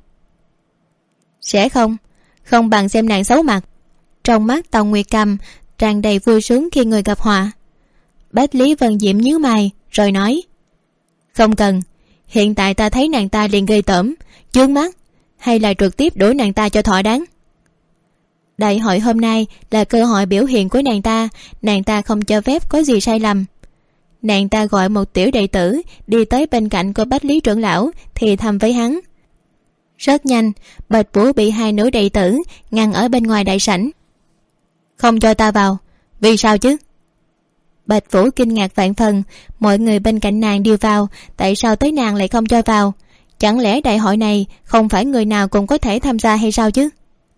Sẽ không bằng xem nàng xấu mặt. Trong mắt Tòng Nguyệt Cầm tràn đầy vui sướng khi người gặp họa. Bách Lý Vân Diễm nhíu mày rồi nói. Không cần, hiện tại ta thấy nàng ta liền ghê tởm, chướng mắt, hay là trực tiếp đuổi nàng ta cho thỏa đáng. Đại hội hôm nay là cơ hội biểu hiện của nàng ta không cho phép có gì sai lầm. Nàng ta gọi một tiểu đệ tử đi tới bên cạnh của Bách Lý trưởng lão thì thầm với hắn. Rất nhanh, Bạch Vũ bị hai nữ đệ tử ngăn ở bên ngoài đại sảnh. Không cho ta vào, vì sao chứ? Bạch Vũ kinh ngạc vạn phần, mọi người bên cạnh nàng đều vào, tại sao tới nàng lại không cho vào? Chẳng lẽ đại hội này không phải người nào cũng có thể tham gia hay sao chứ?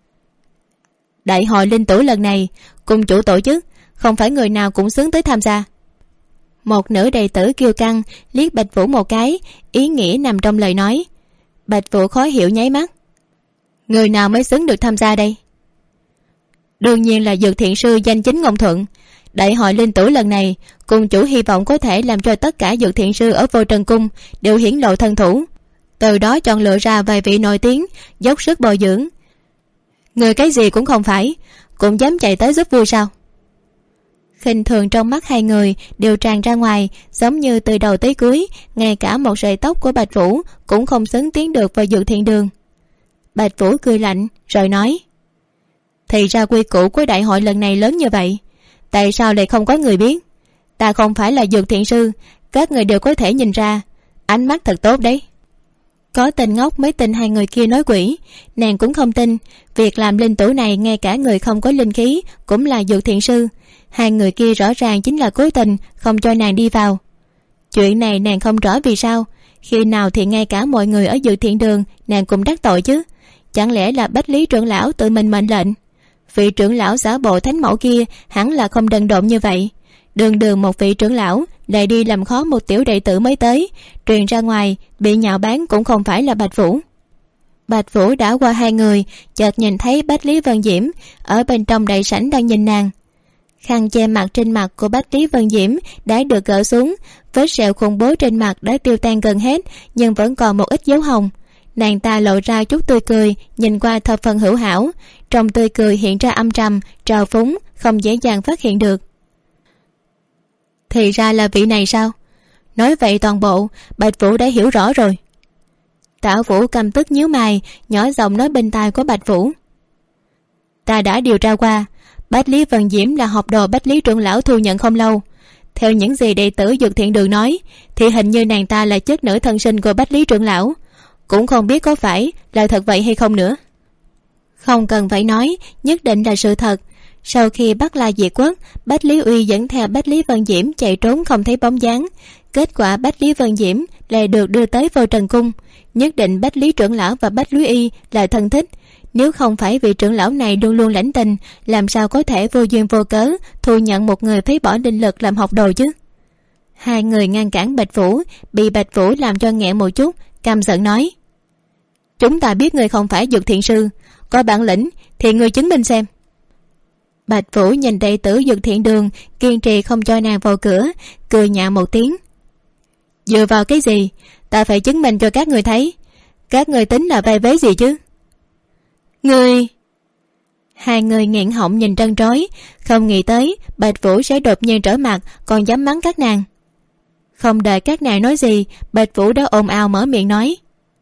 Đại hội linh tửu lần này cùng chủ tổ chức, không phải người nào cũng xứng tới tham gia. Một nữ đệ tử kiêu căng liếc Bạch Vũ một cái, ý nghĩa nằm trong lời nói. Bạch Vũ khó hiểu nháy mắt. Người nào mới xứng được tham gia đây? Đương nhiên là Dược Thiện sư danh chính ngôn thuận. Đại hội linh tửu lần này cùng chủ hy vọng có thể làm cho tất cả Dược Thiện sư ở Vô Trần Cung đều hiển lộ thân thủ, từ đó chọn lựa ra vài vị nổi tiếng dốc sức bồi dưỡng. Người cái gì cũng không phải, cũng dám chạy tới giúp vui sao? Khinh thường trong mắt hai người đều tràn ra ngoài, giống như từ đầu tới cuối ngay cả một sợi tóc của Bạch Vũ cũng không xứng tiến được vào Dược Thiện Đường. Bạch Vũ cười lạnh rồi nói. Thì ra quy củ của đại hội lần này lớn như vậy, tại sao lại không có người biết? Ta không phải là Dược Thiện sư, các người đều có thể nhìn ra, ánh mắt thật tốt đấy. Có tên ngốc mới tin hai người kia nói quỷ, nàng cũng không tin. Việc làm linh tửu này ngay cả người không có linh khí cũng là Dược Thiện sư. Hai người kia rõ ràng chính là cố tình không cho nàng đi vào. Chuyện này nàng không rõ vì sao, khi nào thì ngay cả mọi người ở Dược Thiện Đường nàng cũng đắc tội chứ? Chẳng lẽ là Bách Lý trưởng lão tự mình mệnh lệnh? Vị trưởng lão giả bộ thánh mẫu kia hẳn là không đần độn như vậy. Đường một vị trưởng lão lại đi làm khó một tiểu đệ tử mới tới, truyền ra ngoài bị nhạo báng cũng không phải là Bạch Vũ. Bạch Vũ đã qua hai người, chợt nhìn thấy Bách Lý Vân Diễm ở bên trong đại sảnh đang nhìn nàng. Khăn che mặt trên mặt của Bách Lý Vân Diễm đã được gỡ xuống, vết sẹo khủng bố trên mặt đã tiêu tan gần hết, nhưng vẫn còn một ít dấu hồng. Nàng ta lộ ra chút tươi cười, nhìn qua thập phần hữu hảo, trong tươi cười hiện ra âm trầm, trào phúng, không dễ dàng phát hiện được. Thì ra là vị này sao? Nói vậy toàn bộ Bạch Vũ đã hiểu rõ rồi. Tả Vũ căm tức nhíu mày, nhỏ giọng nói bên tai của Bạch Vũ. Ta đã điều tra qua, Bách Lý Vân Diễm là học đồ Bách Lý trưởng lão thu nhận không lâu. Theo những gì đệ tử Dược Thiện Đường nói, thì hình như nàng ta là chất nữ thân sinh của Bách Lý trưởng lão. Cũng không biết có phải là thật vậy hay không nữa. Không cần phải nói, nhất định là sự thật. Sau khi bắt La diệt quốc, Bách Lý Uy dẫn theo Bách Lý Vân Diễm chạy trốn không thấy bóng dáng. Kết quả Bách Lý Vân Diễm lại được đưa tới Vô Trần Cung. Nhất định Bách Lý trưởng lão và Bách Lý Uy là thân thích. Nếu không phải vị trưởng lão này luôn luôn lãnh tình, làm sao có thể vô duyên vô cớ thu nhận một người phế bỏ linh lực làm học đồ chứ? Hai người ngăn cản Bạch Vũ, bị Bạch Vũ làm cho nghẹn một chút, căm giận nói: Chúng ta biết người không phải Dược Thiện sư, có bản lĩnh thì người chứng minh xem. Bạch Vũ nhìn đệ tử Dược Thiện Đường kiên trì không cho nàng vào cửa, cười nhạo một tiếng: Dựa vào cái gì? Ta phải chứng minh cho các người thấy. Các người tính là vai vế gì chứ? Người... Hai người nghẹn họng nhìn trân trối, không nghĩ tới Bạch Vũ sẽ đột nhiên trở mặt, còn dám mắng các nàng. Không đợi các nàng nói gì, Bạch Vũ đã ồn ào mở miệng nói: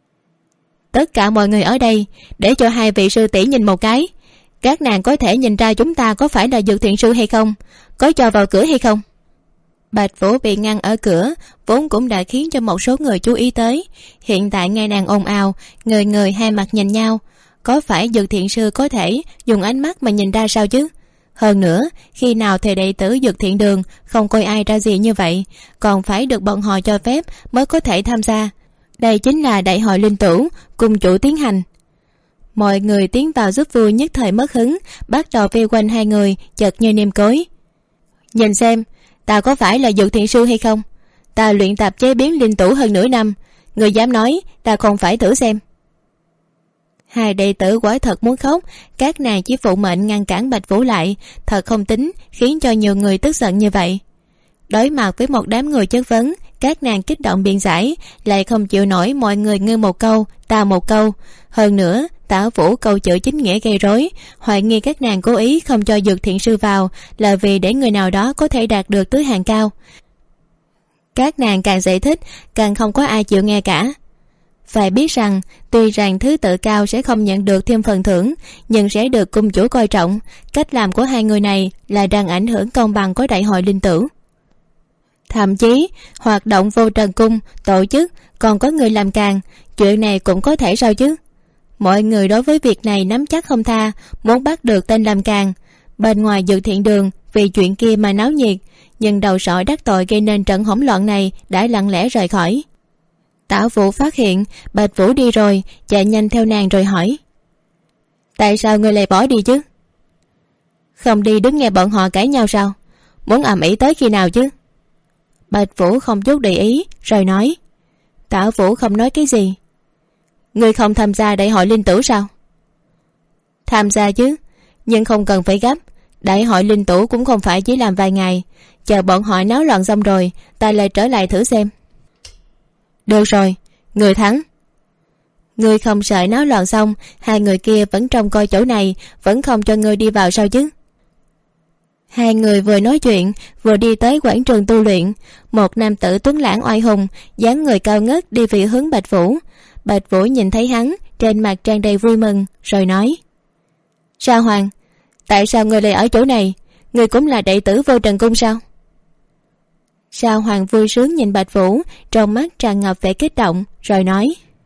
Tất cả mọi người ở đây, để cho hai vị sư tỷ nhìn một cái. Các nàng có thể nhìn ra chúng ta có phải là Dược Thiện sư hay không, có cho vào cửa hay không? Bạch Vũ bị ngăn ở cửa vốn cũng đã khiến cho một số người chú ý tới. Hiện tại nghe nàng ồn ào, người người hai mặt nhìn nhau. Có phải Dược Thiện sư có thể dùng ánh mắt mà nhìn ra sao chứ? Hơn nữa, khi nào thầy đệ tử Dược Thiện Đường không coi ai ra gì như vậy, còn phải được bọn họ cho phép mới có thể tham gia. Đây chính là đại hội linh tửu cùng chủ tiến hành. Mọi người tiến vào giúp vui nhất thời mất hứng, bắt đầu vây quanh hai người chợt như nêm cối. Nhìn xem, ta có phải là Dược Thiện sư hay không? Ta luyện tập chế biến linh tửu hơn nửa năm, người dám nói ta không phải thử xem. Hai đệ tử quả thật muốn khóc, các nàng chỉ phụ mệnh ngăn cản Bạch Vũ lại, thật không tính khiến cho nhiều người tức giận như vậy. Đối mặt với một đám người chất vấn, các nàng kích động biện giải, lại không chịu nổi mọi người ngư một câu ta một câu. Hơn nữa Tả Vũ câu chữ chính nghĩa gây rối, hoài nghi các nàng cố ý không cho Dược Thiện sư vào là vì để người nào đó có thể đạt được tứ hạng cao. Các nàng càng giải thích càng không có ai chịu nghe cả. Phải biết rằng tuy rằng thứ tự cao sẽ không nhận được thêm phần thưởng, nhưng sẽ được cung chủ coi trọng. Cách làm của hai người này là đang ảnh hưởng công bằng của đại hội linh tửu. Thậm chí hoạt động Vô Trần Cung tổ chức còn có người làm càng, chuyện này cũng có thể sao chứ? Mọi người đối với việc này nắm chắc không tha, muốn bắt được tên làm càng. Bên ngoài Dược Thiện Đường vì chuyện kia mà náo nhiệt, nhưng đầu sỏ đắc tội gây nên trận hỗn loạn này đã lặng lẽ rời khỏi. Tả Vũ phát hiện Bạch Vũ đi rồi, chạy nhanh theo nàng rồi hỏi: Tại sao ngươi lại bỏ đi chứ? Không đi đứng nghe bọn họ cãi nhau sao? Muốn ầm ĩ tới khi nào chứ? Bạch Vũ không chút để ý rồi nói. Tả Vũ không nói cái gì. Ngươi không tham gia đại hội linh tửu sao? Tham gia chứ, nhưng không cần phải gấp. Đại hội linh tửu cũng không phải chỉ làm vài ngày, chờ bọn họ náo loạn xong rồi ta lại trở lại thử xem. Được rồi, người thắng. Ngươi không sợ náo loạn xong hai người kia vẫn trông coi chỗ này, vẫn không cho ngươi đi vào sao chứ? Hai người vừa nói chuyện vừa đi tới quảng trường tu luyện. Một nam tử tuấn lãng oai hùng, dáng người cao ngất đi về hướng Bạch Vũ. Bạch Vũ nhìn thấy hắn, trên mặt tràn đầy vui mừng rồi nói: Sa Hoàng, tại sao ngươi lại ở chỗ này? Ngươi cũng là đệ tử Vô Trần Cung sao? Sa Hoàng vui sướng nhìn Bạch Vũ, trong mắt tràn ngập vẻ kích động rồi nói: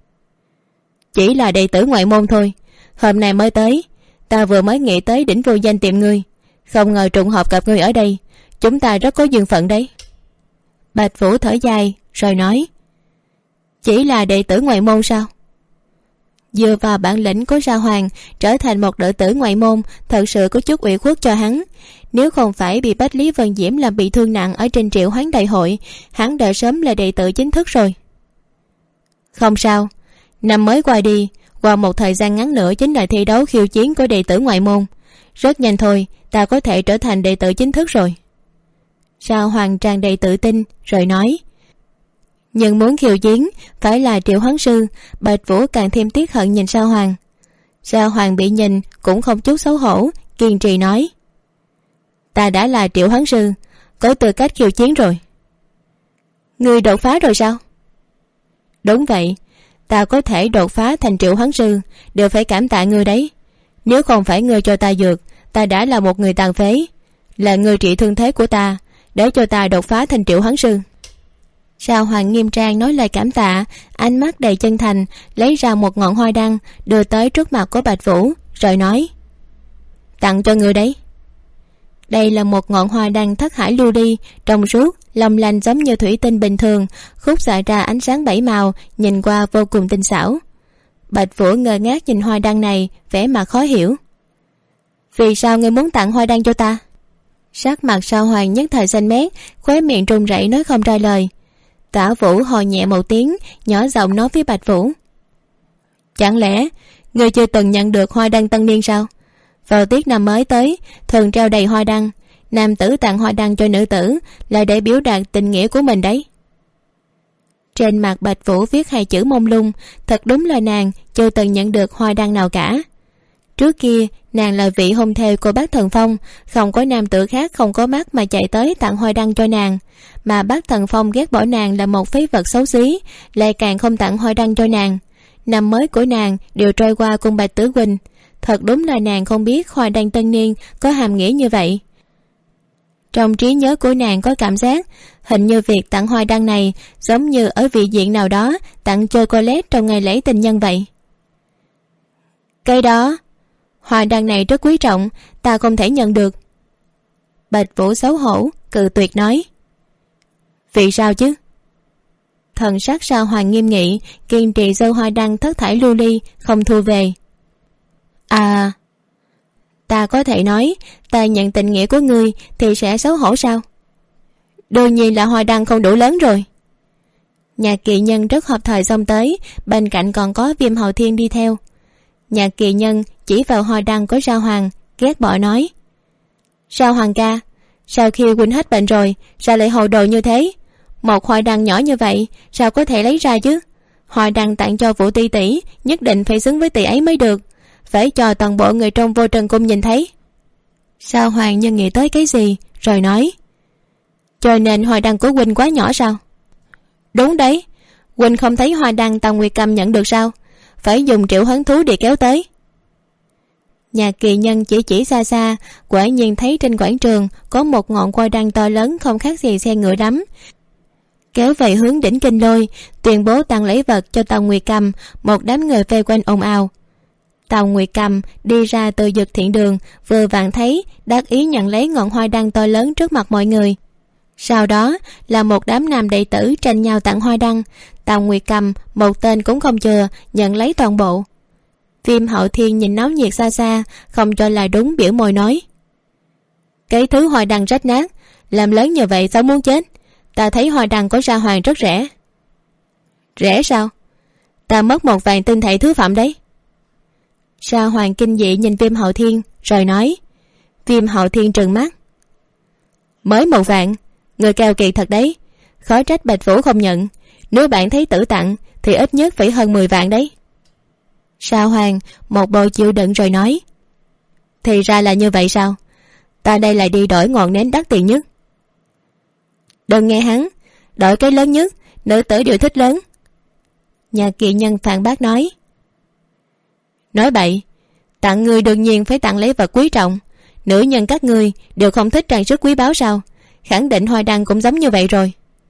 Chỉ là đệ tử ngoại môn thôi, hôm nay mới tới. Ta vừa mới nghĩ tới đỉnh vô danh tìm ngươi, không ngờ trùng hợp gặp ngươi ở đây. Chúng ta rất có duyên phận đấy. Bạch Vũ thở dài rồi nói: Chỉ là đệ tử ngoại môn sao? Dựa vào bản lĩnh của Sa Hoàng, trở thành một đệ tử ngoại môn thật sự có chút ủy khuất cho hắn. Nếu không phải bị Bách Lý Vân Diễm làm bị thương nặng ở trên Triệu Hoán đại hội, hắn đã sớm là đệ tử chính thức rồi. Không sao, năm mới qua đi, Qua một thời gian ngắn nữa chính là thi đấu khiêu chiến của đệ tử ngoại môn. Rất nhanh thôi ta có thể trở thành đệ tử chính thức rồi. Sao Hoàng tràn đầy tự tin rồi nói. Nhưng muốn khiêu chiến phải là Triệu Hoán Sư. Bạch Vũ càng thêm tiếc hận nhìn Sao Hoàng. Sao Hoàng bị nhìn cũng không chút xấu hổ, kiên trì nói. Ta đã là Triệu Hoán Sư, có tư cách khiêu chiến rồi. Ngươi đột phá rồi sao? Đúng vậy, ta có thể đột phá thành Triệu Hoán Sư đều phải cảm tạ ngươi đấy. Nếu không phải ngươi cho ta dược, ta đã là một người tàn phế. Là ngươi trị thương thế của ta để cho ta đột phá thành Triệu Hoán Sư. Sao Hoàng nghiêm trang nói lời cảm tạ, ánh mắt đầy chân thành, lấy ra một ngọn hoa đăng đưa tới trước mặt của Bạch Vũ rồi nói. Tặng cho ngươi đấy. Đây là một ngọn hoa đăng thất hải lưu ly, trong suốt, long lanh giống như thủy tinh bình thường, khúc xạ ra ánh sáng bảy màu, nhìn qua vô cùng tinh xảo. Bạch Vũ ngơ ngác nhìn hoa đăng này, vẻ mặt khó hiểu. Vì sao ngươi muốn tặng hoa đăng cho ta? Sắc mặt Sao Hoàng nhất thời xanh mét, khóe miệng run rẩy nói không ra lời. Tả Vũ hò nhẹ một tiếng, nhỏ giọng nói với Bạch Vũ. Chẳng lẽ ngươi chưa từng nhận được hoa đăng tân niên sao? Vào tiết năm mới tới thường treo đầy hoa đăng. Nam tử tặng hoa đăng cho nữ tử là để biểu đạt tình nghĩa của mình đấy. Trên mặt Bạch Vũ viết hai chữ mông lung. Thật đúng là nàng chưa từng nhận được hoa đăng nào cả. Trước kia nàng là vị hôn thê của Bác Thần Phong, không có nam tử khác không có mắt mà chạy tới tặng hoa đăng cho nàng. Mà Bác Thần Phong ghét bỏ nàng là một phế vật xấu xí, lại càng không tặng hoa đăng cho nàng. Năm mới của nàng đều trôi qua cùng Bạch Tử Huynh. Thật đúng là nàng không biết hoa đăng tân niên có hàm nghĩa như vậy. Trong trí nhớ của nàng có cảm giác hình như việc tặng hoa đăng này giống như ở vị diện nào đó tặng chocolate trong ngày lễ tình nhân vậy. Cái đó, hoa đăng này rất quý trọng, ta không thể nhận được. Bạch Vũ xấu hổ cự tuyệt nói. Vì sao chứ? Thần sắc Sao Hoàng nghiêm nghị, kiên trì giơ hoa đăng thất thải lưu ly không thu về. À, ta có thể nói ta nhận tình nghĩa của ngươi thì sẽ xấu hổ sao? Đương nhiên là hoa đăng không đủ lớn rồi. Nhạc Kỳ Nhân rất hợp thời xông tới, bên cạnh còn có Viêm Hậu Thiên đi theo. Nhạc Kỳ Nhân chỉ vào hoa đăng của Sao Hoàng, ghét bỏ nói. Sao Hoàng ca, sau khi huynh hết bệnh rồi sao lại hồ đồ như thế? Một hoa đăng nhỏ như vậy sao có thể lấy ra chứ? Hoa đăng tặng cho Vũ tỷ tỷ nhất định phải xứng với tỷ ấy mới được, phải cho toàn bộ người trong Vô Trần Cung nhìn thấy. Sao Hoàng như nghĩ tới cái gì rồi nói. Cho nên hoa đăng của huynh quá nhỏ sao? Đúng đấy, huynh không thấy hoa đăng Tào Nguyệt Cầm nhận được sao? Phải dùng Triệu Hoán Thú để kéo tới. Nhạc Kỳ Nhân chỉ xa xa, quả nhiên thấy trên quảng trường có một ngọn hoa đăng to lớn không khác gì xe ngựa đắm, kéo về hướng đỉnh Kinh Lôi, tuyên bố tặng lễ vật cho Tào Nguyệt Cầm. Một đám người vây quanh ồn ào. Tào Nguyệt Cầm đi ra từ Dực Thiện Đường, vừa vặn thấy, đắc ý nhận lấy ngọn hoa đăng to lớn trước mặt mọi người. Sau đó là một đám nam đệ tử tranh nhau tặng hoa đăng. Tào Nguyệt Cầm một tên cũng không chừa, nhận lấy toàn bộ. Viêm Hậu Thiên nhìn náo nhiệt xa xa, không cho là đúng, biểu môi nói. Cái thứ hoa đăng rách nát, làm lớn như vậy sao muốn chết? Ta thấy hoa đăng của Sa Hoàng rất rẻ. Rẻ sao? Ta mất 1 vạn tinh thể thứ phẩm đấy. Sa Hoàng kinh dị nhìn Viêm Hậu Thiên rồi nói. Viêm Hậu Thiên trừng mắt. Mới 1 vạn, người keo kiệt thật đấy. Khó trách Bạch Vũ không nhận. Nếu bạn thấy tử tặng thì ít nhất phải hơn 10 vạn đấy. Sa Hoàng một bộ chịu đựng rồi nói. Thì ra là như vậy sao? Ta đây lại đi đổi ngọn nến đắt tiền nhất. Đừng nghe hắn, đổi cái lớn nhất, nữ tử đều thích lớn. Nhạc Kỳ Nhân phản bác nói. Nói bậy, tặng người đương nhiên phải tặng lễ vật quý trọng. Nữ nhân các ngươi đều không thích trang sức quý báu sao? Khẳng định hoa đăng cũng giống như vậy rồi.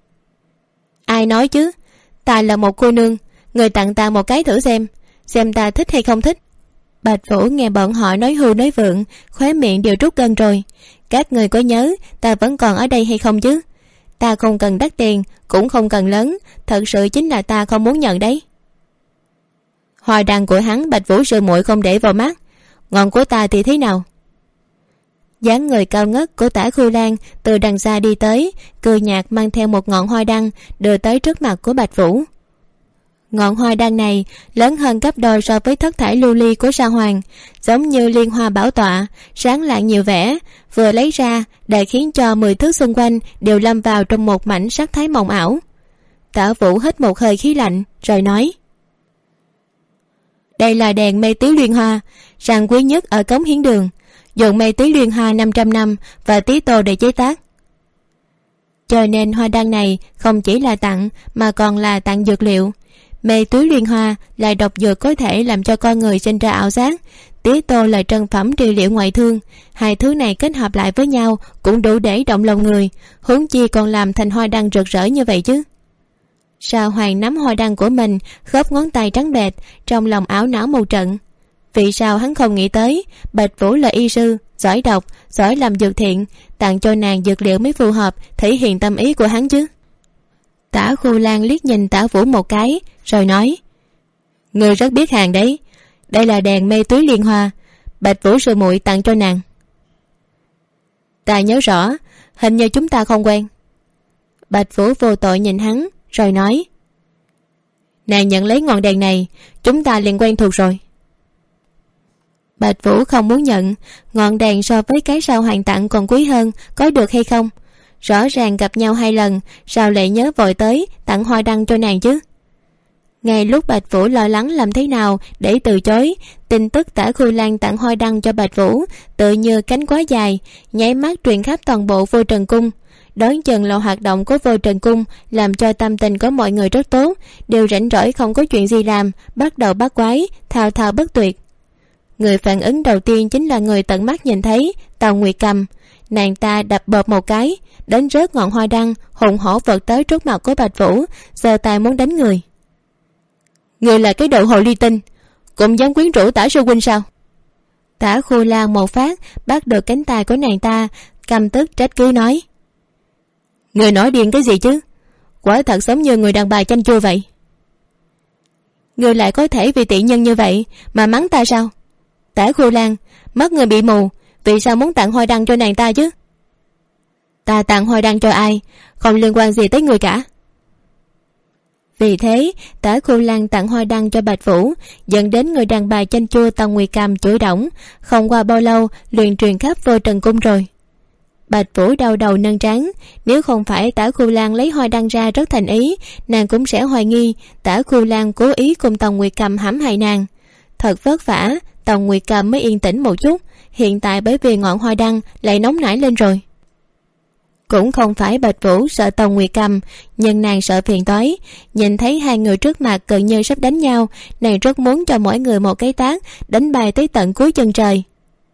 Ai nói chứ? Ta là một cô nương, người tặng ta một cái thử xem ta thích hay không thích. Bạch Vũ nghe bọn họ nói hưu nói vượng, khóe miệng đều rút gân rồi. Các người có nhớ ta vẫn còn ở đây hay không chứ? Ta không cần đắt tiền, cũng không cần lớn, thật sự chính là ta không muốn nhận đấy. Hoa đăng của hắn Bạch Vũ sư muội không để vào mắt, ngọn của ta thì thế nào? Dáng người cao ngất của Tả Khu Lan từ đằng xa đi tới, cười nhạt mang theo một ngọn hoa đăng đưa tới trước mặt của Bạch Vũ. Ngọn hoa đăng này lớn hơn gấp đôi so với thất thải lưu ly của Sa Hoàng, giống như liên hoa bảo tọa, sáng lạng nhiều vẻ. Vừa lấy ra đã khiến cho 10 thước xung quanh đều lâm vào trong một mảnh sắc thái mộng ảo. Tả Vũ hít một hơi khí lạnh rồi nói: đây là đèn mê tý liên hoa, sang quý nhất ở Cống Hiến Đường, dùng mê tý liên hoa 500 năm và tí tô để chế tác. Cho nên hoa đăng này không chỉ là tặng mà còn là tặng dược liệu. Mê túy liên hoa là độc dược có thể làm cho con người sinh ra ảo giác, tía tô là trân phẩm trị liệu ngoại thương. Hai thứ này kết hợp lại với nhau cũng đủ để động lòng người, huống chi còn làm thành hoa đăng rực rỡ như vậy chứ. Sa Hoàng nắm hoa đăng của mình, khớp ngón tay trắng bệch, trong lòng ảo não một trận. Vì sao hắn không nghĩ tới Bạch Vũ là y sư, giỏi độc, giỏi làm dược thiện, tặng cho nàng dược liệu mới phù hợp, thể hiện tâm ý của hắn chứ. Tả Khu Lan liếc nhìn Tả Vũ một cái rồi nói: ngươi rất biết hàng đấy. Đây là đèn mê túy liên hoa, Bạch Vũ sư muội tặng cho nàng. Ta nhớ rõ, hình như chúng ta không quen. Bạch Vũ vô tội nhìn hắn rồi nói: nàng nhận lấy ngọn đèn này, chúng ta liền quen thuộc rồi. Bạch Vũ không muốn nhận. Ngọn đèn so với cái Sa Hoàng tặng còn quý hơn, có được hay không? Rõ ràng gặp nhau 2 lần, sao lại nhớ vội tới tặng hoa đăng cho nàng chứ? Ngay lúc Bạch Vũ lo lắng làm thế nào để từ chối, tin tức Tả Khu Lan tặng hoa đăng cho Bạch Vũ tự như cánh quá dài, nháy mắt truyền khắp toàn bộ Vô Trần Cung. Đoán chừng là hoạt động của Vô Trần Cung làm cho tâm tình của mọi người rất tốt, đều rảnh rỗi không có chuyện gì làm, bắt đầu bắt quái, thao thao bất tuyệt. Người phản ứng đầu tiên chính là người tận mắt nhìn thấy Tào Nguyệt Cầm. Nàng ta đập bợp một cái, đánh rớt ngọn hoa đăng, hùng hổ vọt tới trước mặt của Bạch Vũ, giơ tay muốn đánh người. Người là cái đồ hồ ly tinh, cũng dám quyến rũ Tả sư huynh sao? Tả Khu Lan một phát bắt được cánh tay của nàng ta, căm tức trách cứ nói: người nói điên cái gì chứ? Quả thật giống như người đàn bà chanh chua vậy. Người lại có thể vì tiện nhân như vậy mà mắng ta sao? Tả Khu Lan, mắt người bị mù, vì sao muốn tặng hoa đăng cho nàng ta chứ? Ta tặng hoa đăng cho ai không liên quan gì tới người cả. Vì thế Tả Khu Lan tặng hoa đăng cho Bạch Vũ, dẫn đến người đàn bà chanh chua Tần Nguyệt Cầm chửi đổng. Không qua bao lâu liền truyền khắp Vô Trần Cung rồi. Bạch Vũ đau đầu nâng trán. Nếu không phải Tả Khu Lan lấy hoa đăng ra rất thành ý, nàng cũng sẽ hoài nghi Tả Khu Lan cố ý cùng Tần Nguyệt Cầm hãm hại nàng. Thật vất vả Tần Nguyệt Cầm mới yên tĩnh một chút, hiện tại bởi vì ngọn hoa đăng lại nóng nảy lên rồi. Cũng không phải Bạch Vũ sợ Tần Nguyệt Cầm, nhưng nàng sợ phiền toái. Nhìn thấy hai người trước mặt gần như sắp đánh nhau, nàng rất muốn cho mỗi người một cái tát, đánh bay tới tận cuối chân trời.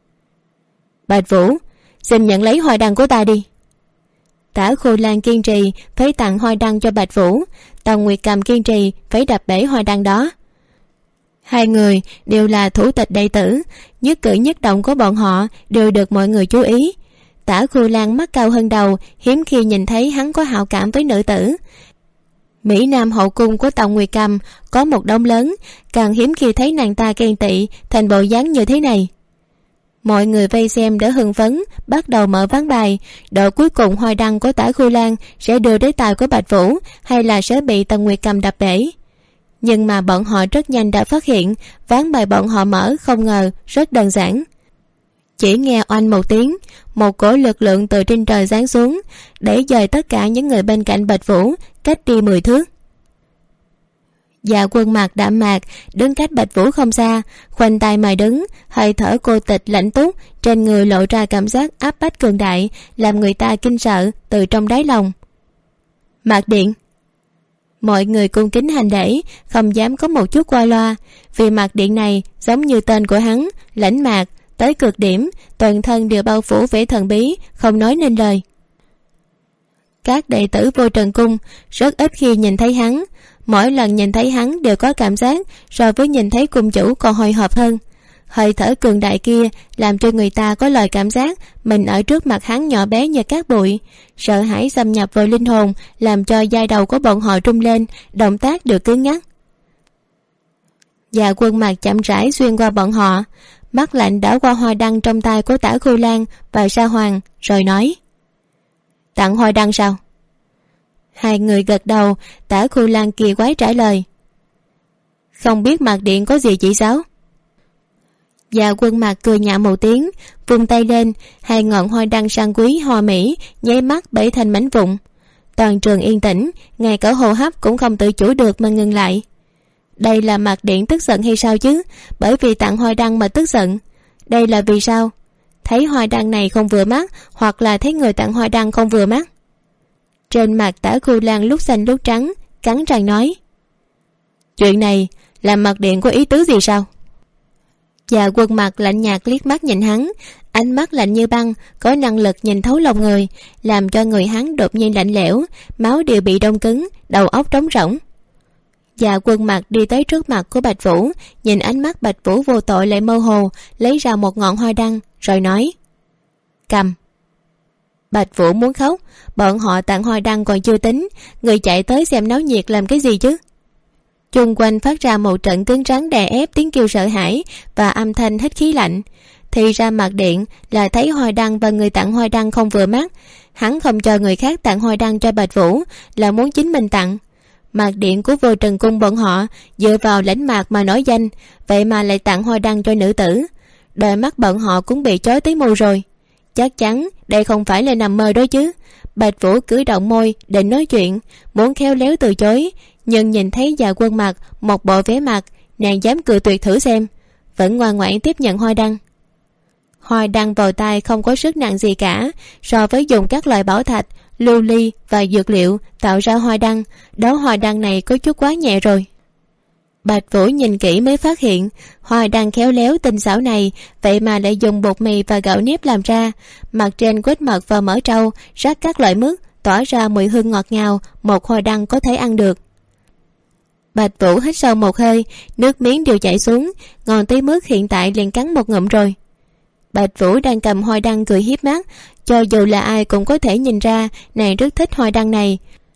Bạch Vũ, xin nhận lấy hoa đăng của ta đi. Tả Khu Lan kiên trì phải tặng hoa đăng cho Bạch Vũ, Tần Nguyệt Cầm kiên trì phải đập bể hoa đăng đó. Hai người đều là thủ tịch đệ tử, nhất cử nhất động của bọn họ đều được mọi người chú ý. Tả Khu Lan mắt cao hơn đầu, hiếm khi nhìn thấy hắn có hảo cảm với nữ tử. Mỹ Nam hậu cung của Tần Nguyệt Cầm có một đống lớn, càng hiếm khi thấy nàng ta ghen tị thành bộ dáng như thế này. Mọi người vây xem đã hưng phấn, bắt đầu mở ván bài. Đội cuối cùng hoa đăng của Tả Khu Lan sẽ đưa đến tài của Bạch Vũ, hay là sẽ bị Tần Nguyệt Cầm đập bể. Nhưng mà bọn họ rất nhanh đã phát hiện ván bài bọn họ mở không ngờ rất đơn giản. Chỉ nghe oanh một tiếng, một cỗ lực lượng từ trên trời giáng xuống, để dời tất cả những người bên cạnh Bạch Vũ cách đi 10 thước. Dạ Quân mặt đạm mạc đứng cách Bạch Vũ không xa, khoanh tay mà đứng, hơi thở cô tịch lạnh túc, trên người lộ ra cảm giác áp bách cường đại, làm người ta kinh sợ từ trong đáy lòng. Mạc Điện. Mọi người cung kính hành lễ, không dám có một chút qua loa, vì Mạc Điện này giống như tên của hắn, lãnh mạc tới cực điểm, toàn thân đều bao phủ vẻ thần bí, không nói nên lời. Các đệ tử Vô Trần Cung rất ít khi nhìn thấy hắn, mỗi lần nhìn thấy hắn đều có cảm giác so với nhìn thấy cung chủ còn hồi hộp hơn. Hơi thở cường đại kia làm cho người ta có lời cảm giác mình ở trước mặt hắn nhỏ bé như cát bụi, sợ hãi xâm nhập vào linh hồn, làm cho da đầu của bọn họ rung lên, động tác được cứng ngắc. Dạ Quân mặt chậm rãi xuyên qua bọn họ, mắt lạnh đảo qua hoa đăng trong tay của Tả Khu Lan và Sa Hoàng, rồi nói: tặng hoa đăng sao? Hai người gật đầu. Tả Khu Lan kỳ quái trả lời: Không biết Mạc Điện có gì chỉ giáo? Dạ Quân Mạc cười nhạo một tiếng, vung tay lên, hai ngọn hoa đăng sang quý hoa mỹ nháy mắt bể thành mảnh vụn. Toàn trường yên tĩnh, ngay cả hô hấp cũng không tự chủ được mà ngừng lại. Đây là Mạc Điện tức giận hay sao chứ? Bởi vì tặng hoa đăng mà tức giận. Đây là vì sao? Thấy hoa đăng này không vừa mắt, hoặc là thấy người tặng hoa đăng không vừa mắt? Trên mặt Tả Khu Lan lúc xanh lúc trắng, cắn răng nói: chuyện này làm Mạc Điện có ý tứ gì sao? Dạ Quân Mạc lạnh nhạt liếc mắt nhìn hắn, ánh mắt lạnh như băng, có năng lực nhìn thấu lòng người, làm cho người hắn đột nhiên lạnh lẽo, máu đều bị đông cứng, đầu óc trống rỗng. Dạ Quân Mạc đi tới trước mặt của Bạch Vũ, nhìn ánh mắt Bạch Vũ vô tội lại mơ hồ, lấy ra một ngọn hoa đăng rồi nói: cầm. Bạch Vũ muốn khóc, bọn họ tặng hoa đăng còn chưa tính, người chạy tới xem náo nhiệt làm cái gì chứ? Chung quanh phát ra một trận cứng rắn đè ép tiếng kêu sợ hãi và âm thanh hít khí lạnh. Thì ra Mạc Điện là thấy hoa đăng và người tặng hoa đăng không vừa mắt, hắn không cho người khác tặng hoa đăng cho Bạch Vũ, là muốn chính mình tặng. Mạc Điện của Vô Trần Cung bọn họ dựa vào lãnh mạc mà nổi danh, vậy mà lại tặng hoa đăng cho nữ tử. Đôi mắt bọn họ cũng bị chói tới mù rồi. Chắc chắn đây không phải là nằm mơ đó chứ. Bạch Vũ cử động môi định nói chuyện, muốn khéo léo từ chối, nhưng nhìn thấy Dạ Quân Mạc một bộ vẻ mặt, nàng dám cự tuyệt thử xem, vẫn ngoan ngoãn tiếp nhận hoa đăng. Hoa đăng vào tay không có sức nặng gì cả, so với dùng các loại bảo thạch, lưu ly và dược liệu tạo ra hoa đăng, đó hoa đăng này có chút quá nhẹ rồi. Bạch Vũ nhìn kỹ mới phát hiện hoa đăng khéo léo tinh xảo này vậy mà lại dùng bột mì và gạo nếp làm ra, mặt trên quết mật và mỡ trâu, rắc các loại mứt, tỏa ra mùi hương ngọt ngào, một hoa đăng có thể ăn được. Bạch Vũ hít sâu một hơi, nước miếng đều chảy xuống, ngọn tí mứt hiện tại liền cắn một ngụm rồi. Bạch Vũ đang cầm hoa đăng cười hiếp mắt, cho dù là ai cũng có thể nhìn ra nàng rất thích hoa đăng này.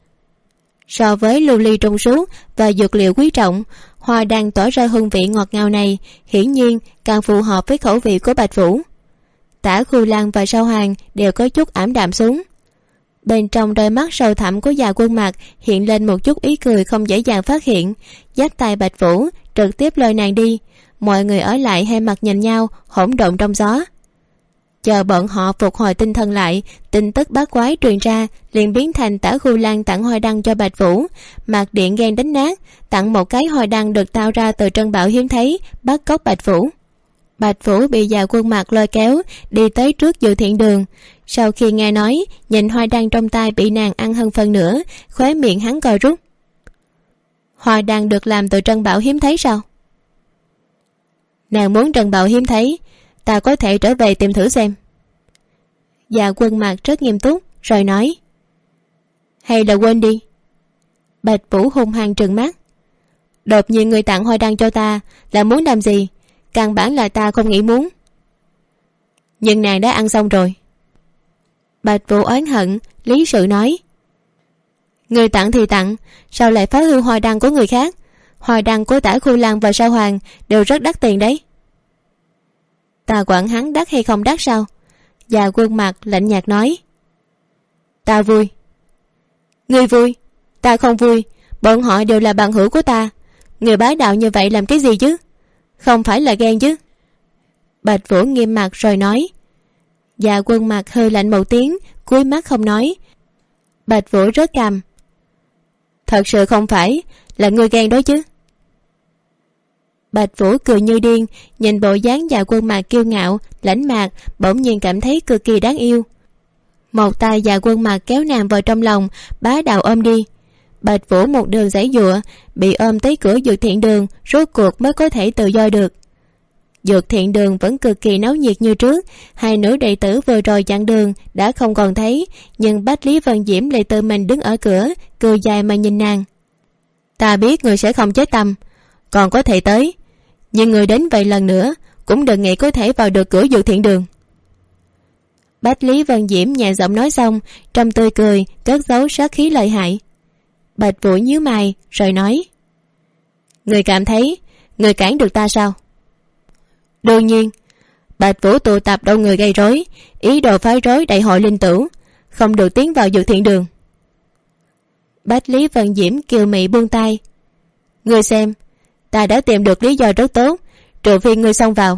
So với lưu ly trong suốt và dược liệu quý trọng, hoa đăng tỏa ra hương vị ngọt ngào này hiển nhiên càng phù hợp với khẩu vị của Bạch Vũ. Tả Khu Lan và Sao Hoàng đều có chút ảm đạm xuống. Bên trong đôi mắt sâu thẳm của Dạ Quân Mạc hiện lên một chút ý cười không dễ dàng phát hiện, dắt tay Bạch Vũ trực tiếp lôi nàng đi. Mọi người ở lại hai mặt nhìn nhau, hỗn độn trong gió. Chờ bọn họ phục hồi tinh thần lại, tin tức bát quái truyền ra liền biến thành Tả Khu Lan tặng hoa đăng cho Bạch Vũ. Mạc Điện ghen đánh nát, tặng một cái hoa đăng được tạo ra từ trân bảo hiếm thấy, bắt cóc Bạch Vũ. Bạch Vũ bị Dạ Quân Mạc lôi kéo đi tới trước Dự Thiện Đường. Sau khi nghe nói, nhìn hoa đăng trong tay bị nàng ăn hơn phần nữa, khóe miệng hắn co rút. Hoa đăng được làm từ trân bảo hiếm thấy sao? Nàng muốn trân bảo hiếm thấy, ta có thể trở về tìm thử xem. Dạ Quân Mạc rất nghiêm túc rồi nói: hay là quên đi. Bạch Vũ hung hăng trừng mắt: đột nhiên người tặng hoa đăng cho ta là muốn làm gì? Căn bản là ta không nghĩ muốn. Nhưng nàng đã ăn xong rồi. Bạch Vũ oán hận lý sự nói: người tặng thì tặng, sao lại phá hư hoa đăng của người khác? Hoa đăng của Tả Khu Lan và Sao Hoàng đều rất đắt tiền đấy. Ta quản hắn đắt hay không đắt sao? Dạ Quân Mạc lạnh nhạt nói: ta vui. Ngươi vui? Ta không vui. Bọn họ đều là bạn hữu của ta. Người bá đạo như vậy làm cái gì chứ? Không phải là ghen chứ? Bạch Vũ nghiêm mặt rồi nói. Dạ Quân Mạc hơi lạnh một tiếng, cúi mắt không nói. Bạch Vũ rớt cằm: thật sự không phải là ngươi ghen đó chứ? Bạch Vũ cười như điên, nhìn bộ dáng Dạ Quân Mạc kiêu ngạo lãnh mạc, bỗng nhiên cảm thấy cực kỳ đáng yêu. Một tay Dạ Quân Mạc kéo nàng vào trong lòng, bá đạo ôm đi. Bạch Vũ một đường giãy giụa, bị ôm tới cửa Dược Thiện Đường, rốt cuộc mới có thể tự do được. Dược Thiện Đường vẫn cực kỳ náo nhiệt như trước. Hai nữ đệ tử vừa rồi chặn đường đã không còn thấy, nhưng Bách Lý Vân Diễm lại tự mình đứng ở cửa, cười dài mà nhìn nàng. Ta biết người sẽ không chết tâm, còn có thể tới, nhưng người đến vậy lần nữa cũng đừng nghĩ có thể vào được cửa Dược Thiện Đường. Bách Lý Vân Diễm nhẹ giọng nói xong, trong tươi cười cất giấu sát khí lợi hại. Bạch Vũ nhíu mày rồi nói: người cảm thấy người cản được ta sao? Đương nhiên. Bạch Vũ tụ tập đông người gây rối, ý đồ phá rối đại hội linh tửu, không được tiến vào Dược Thiện Đường. Bách Lý Vân Diễm kiều mị buông tay: ngươi xem, ta đã tìm được lý do rất tốt, trừ phi ngươi xông vào.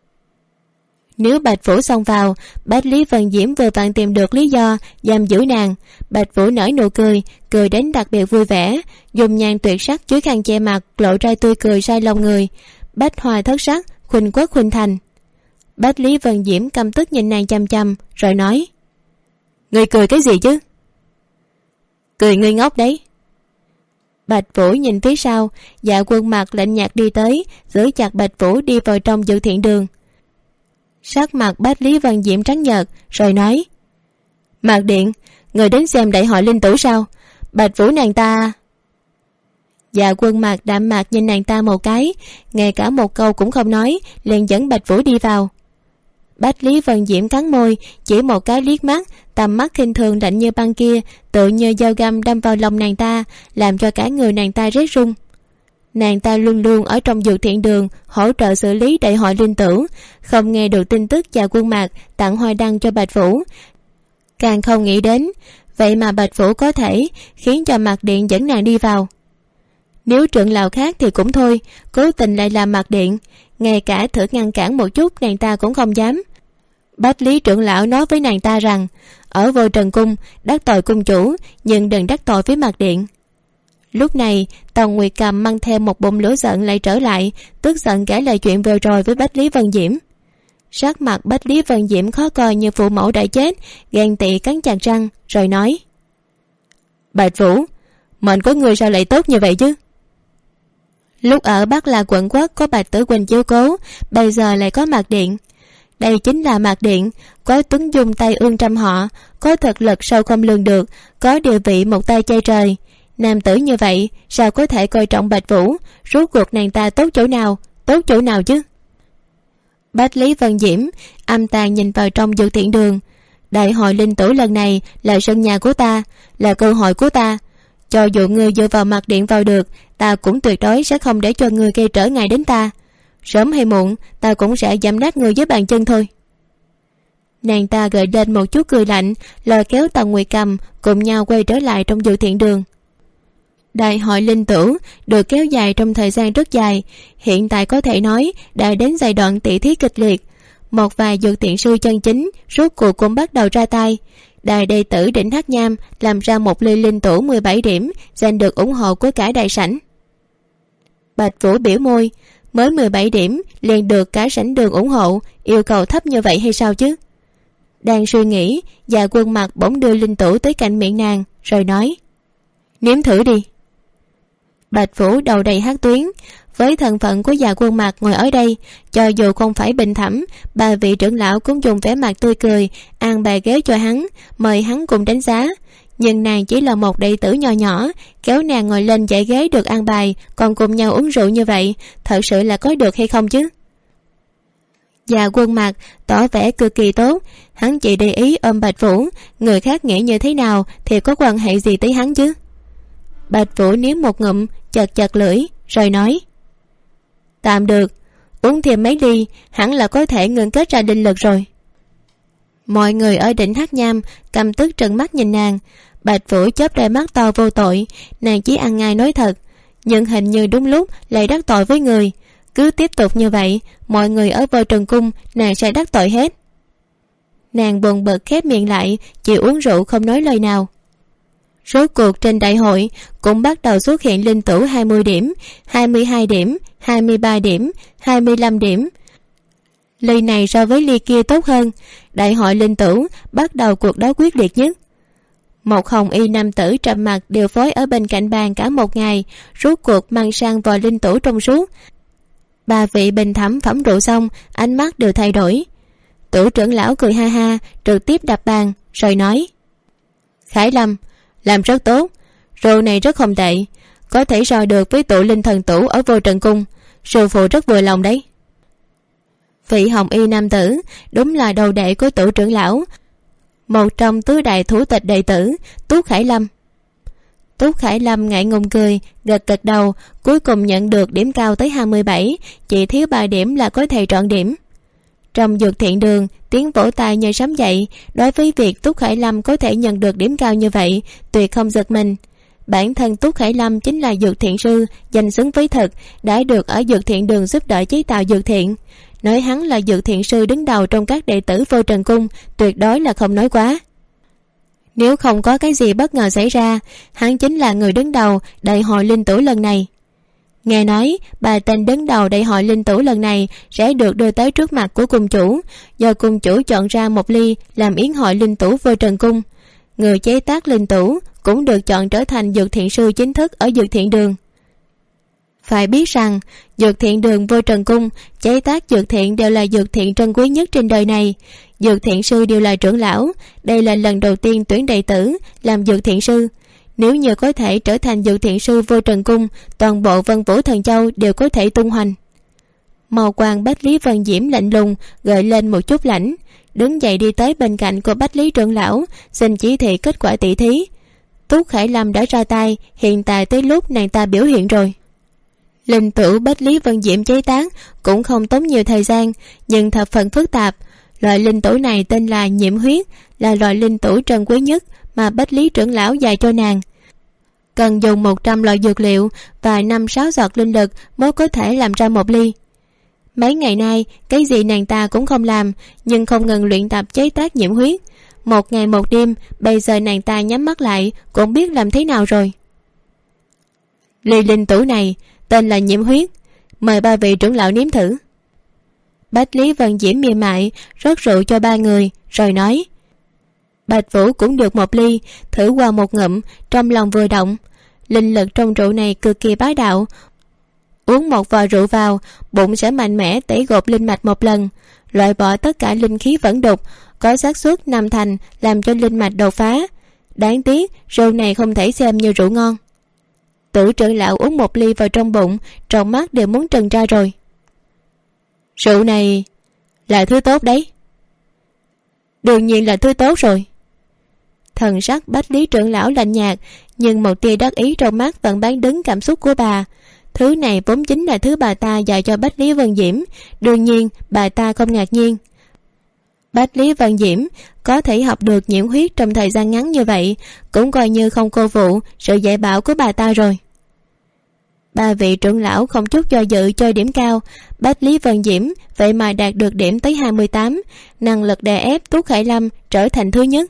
Nếu Bạch Vũ xông vào, Bách Lý Vân Diễm vừa vặn tìm được lý do giam giữ nàng. Bạch Vũ nở nụ cười, cười đến đặc biệt vui vẻ, dùng nhàn tuyệt sắc chuối khăn che mặt, lộ ra tươi cười sai lòng người. Bách hoa thất sắc, khuynh quốc khuynh thành. Bách Lý Vân Diễm căm tức nhìn nàng chăm chăm, rồi nói: ngươi cười cái gì chứ? Cười ngươi ngốc đấy. Bạch Vũ nhìn phía sau, Dạ Quân Mặc lạnh nhạt đi tới, giữ chặt Bạch Vũ đi vào trong Dự Thiện Đường. Sắc mặt Bách Lý Vân Diễm trắng nhợt, rồi nói: Mạc Điện, người đến xem đại hội linh tửu sao? Bạch Vũ nàng ta... Dạ Quân Mặc đạm mạc nhìn nàng ta một cái, ngay cả một câu cũng không nói, liền dẫn Bạch Vũ đi vào. Bách Lý Vân Diễm cắn môi, chỉ một cái liếc mắt, tầm mắt khinh thường lạnh như băng kia tự như dao găm đâm vào lòng nàng ta, làm cho cả người nàng ta rét run. Nàng ta luôn luôn ở trong Dự Thiện Đường hỗ trợ xử lý đại hội linh tửu, không nghe được tin tức Dạ Quân Mặc tặng hoa đăng cho Bạch Vũ, càng không nghĩ đến vậy mà Bạch Vũ có thể khiến cho Mạc Điện dẫn nàng đi vào. Nếu trưởng lão khác thì cũng thôi, cố tình lại làm Mạc Điện, ngay cả thử ngăn cản một chút nàng ta cũng không dám. Bách Lý trưởng lão nói với nàng ta rằng ở Vô Trần Cung đắc tội cung chủ, nhưng đừng đắc tội với Mạc Điện. Lúc này Tần Nguyệt Cầm mang theo một bụng lửa giận lại trở lại, tức giận kể lại chuyện vừa rồi với Bách Lý Vân Diễm. Sắc mặt Bách Lý Vân Diễm khó coi như phụ mẫu đã chết, ghen tị cắn chặt răng, rồi nói: Bạch Vũ, mệnh của người sao lại tốt như vậy chứ? Lúc ở Bắc La quận quốc có Bạch Tử Quỳnh chiếu cố, bây giờ lại có Mạc Điện. Đây chính là Mạc Điện, có tuấn dung tay ương trăm họ, có thực lực sâu không lường được, có địa vị một tay che trời. Nam tử như vậy sao có thể coi trọng Bạch Vũ? Rốt cuộc nàng ta tốt chỗ nào chứ? Bách Lý Vân Diễm âm tàn nhìn vào trong Dự Thiện Đường. Đại hội linh tửu lần này là sân nhà của ta, là cơ hội của ta. Cho dù ngươi dựa vào Mạc Điện vào được, ta cũng tuyệt đối sẽ không để cho ngươi gây trở ngại đến ta. Sớm hay muộn ta cũng sẽ giẫm nát ngươi với bàn chân thôi. Nàng ta gợi lên một chút cười lạnh, lôi kéo Tần Nguyệt Cầm cùng nhau quay trở lại trong Dự Thiện Đường. Đại hội linh tửu được kéo dài trong thời gian rất dài, hiện tại có thể nói đã đến giai đoạn tỉ thí kịch liệt. Một vài dược thiện sư chân chính rốt cuộc cũng bắt đầu ra tay. Đại đệ tử Đỉnh Hắc Nham làm ra một ly linh tửu 17 điểm, giành được ủng hộ của cả đại sảnh. Bạch Vũ biểu môi, mới 17 điểm liền được cả sảnh đường ủng hộ, yêu cầu thấp như vậy hay sao chứ? Đang suy nghĩ, Dạ Quân Mặc bỗng đưa linh tửu tới cạnh miệng nàng, rồi nói: Nếm thử đi. Bạch Vũ đầu đầy hắc tuyến, với thân phận của Dạ Quân Mặc ngồi ở đây, cho dù không phải bình thẩm, ba vị trưởng lão cũng dùng vẻ mặt tươi cười an bài ghế cho hắn, mời hắn cùng đánh giá. Nhưng nàng chỉ là một đệ tử nhỏ nhỏ, kéo nàng ngồi lên dãy ghế được an bài, còn cùng nhau uống rượu như vậy, thật sự là có được hay không chứ? Dạ Quân Mặc tỏ vẻ cực kỳ tốt, hắn chỉ để ý ôm Bạch Vũ, người khác nghĩ như thế nào thì có quan hệ gì tới hắn chứ? Bạch Vũ nếm một ngụm, chật lưỡi, rồi nói: Tạm được, uống thêm mấy ly hẳn là có thể ngưng kết ra linh lực rồi. Mọi người ở Đỉnh Hắc Nham căm tức trợn mắt nhìn nàng. Bạch Vũ chớp đôi mắt to vô tội, nàng chỉ ăn ngay nói thật, nhưng hình như đúng lúc lại đắc tội với người. Cứ tiếp tục như vậy, mọi người ở Vô Trần Cung nàng sẽ đắc tội hết. Nàng buồn bực khép miệng lại, chỉ uống rượu không nói lời nào. Rốt cuộc trên đại hội cũng bắt đầu xuất hiện linh tửu 20 điểm, 22 điểm, 23 điểm, 25 điểm. Ly này so với ly kia tốt hơn. Đại hội linh tửu bắt đầu cuộc đấu quyết liệt nhất. Một hồng y nam tử trầm mặc điều phối ở bên cạnh bàn cả một ngày, rốt cuộc mang sang vò linh tửu trong suốt. Ba vị bình thẩm phẩm rượu xong, ánh mắt đều thay đổi. Tửu trưởng lão cười ha ha, trực tiếp đập bàn, rồi nói: Khải Lâm, làm rất tốt, rượu này rất không tệ, có thể so được với tụ linh thần tửu ở Vô Trần Cung, sư phụ rất vừa lòng đấy. Vị hồng y nam tử đúng là đầu đệ của tửu trưởng lão, một trong tứ đại thủ tịch đệ tử Túc Khải Lâm. Túc Khải Lâm ngại ngùng cười, gật đầu, cuối cùng nhận được điểm cao tới 27, chỉ thiếu 3 điểm là có thể trọn điểm. Trong Dược Thiện Đường, tiếng vỗ tay như sấm dậy. Đối với việc Túc Khải Lâm có thể nhận được điểm cao như vậy, tuyệt không giật mình. bản thân Túc Khải Lâm chính là dược thiện sư danh xứng với thực, đã được ở dược thiện đường giúp đỡ chế tạo dược thiện. Nói hắn là dược thiện sư đứng đầu trong các đệ tử Vô Trần Cung tuyệt đối là không nói quá. Nếu không có cái gì bất ngờ xảy ra, hắn chính là người đứng đầu đại hội linh tửu lần này. Nghe nói bà tên đứng đầu đại hội linh tửu lần này sẽ được đưa tới trước mặt của cung chủ, do cung chủ chọn ra một ly làm yến hội linh tửu Vô Trần Cung. Người chế tác linh tửu cũng được chọn trở thành dược thiện sư chính thức ở dược thiện đường. Phải biết rằng dược thiện đường Vô Trần Cung chế tác dược thiện đều là dược thiện trân quý nhất trên đời này. Dược thiện sư đều là trưởng lão, đây là lần đầu tiên tuyển đệ tử làm dược thiện sư. Nếu như có thể trở thành dược thiện sư Vô Trần Cung, toàn bộ Vân Vũ Thần Châu đều có thể tung hoành. Màu quang Bách Lý Vân Diễm lạnh lùng gợi lên một chút lãnh, đứng dậy đi tới bên cạnh của Bách Lý trưởng lão, xin chỉ thị kết quả tỷ thí. Túc Khải Lâm đã ra tay, hiện tại tới lúc nàng ta biểu hiện rồi. Linh tửu Bách Lý Vân Diễm chế tác cũng không tốn nhiều thời gian, nhưng thập phần phức tạp. Loại linh tửu này tên là Nhiễm Huyết, là loại linh tửu trân quý nhất mà Bách Lý trưởng lão dạy cho nàng. Cần dùng 100 loại dược liệu và 5-6 giọt linh lực mới có thể làm ra một ly. Mấy ngày nay cái gì nàng ta cũng không làm, nhưng không ngừng luyện tập chế tác Nhiễm Huyết. Một ngày một đêm, bây giờ nàng ta nhắm mắt lại cũng biết làm thế nào rồi. Ly linh tửu này tên là Nhiễm Huyết, mời ba vị trưởng lão nếm thử. Bách Lý Vân Diễm mềm mại rót rượu cho ba người rồi nói. Bạch Vũ cũng được một ly, thử qua một ngụm, trong lòng vừa động. Linh lực trong rượu này cực kỳ bá đạo, uống một vò rượu vào, bụng sẽ mạnh mẽ tẩy gột linh mạch một lần, loại bỏ tất cả linh khí vẫn đục, có xác suất 5 thành làm cho linh mạch đột phá. Đáng tiếc rượu này không thể xem như rượu ngon. Tử trưởng lão uống một ly vào trong bụng, trong mắt đều muốn trừng ra rồi. Rượu này là thứ tốt đấy. Đương nhiên là thứ tốt rồi. Thần sắc Bách Lý trưởng lão lạnh nhạt, nhưng một tia đắc ý trong mắt vẫn bán đứng cảm xúc của bà. Thứ này vốn chính là thứ bà ta dạy cho Bách Lý Vân Diễm, đương nhiên bà ta không ngạc nhiên. Bách Lý Vân Diễm có thể học được Nhiễm Huyết trong thời gian ngắn như vậy, cũng coi như không cô phụ sự dạy bảo của bà ta rồi. Ba vị trưởng lão không chút do dự chơi điểm cao. Bách Lý Vân Diễm vậy mà đạt được điểm tới 28, năng lực đè ép Túc Khải Lâm trở thành thứ nhất.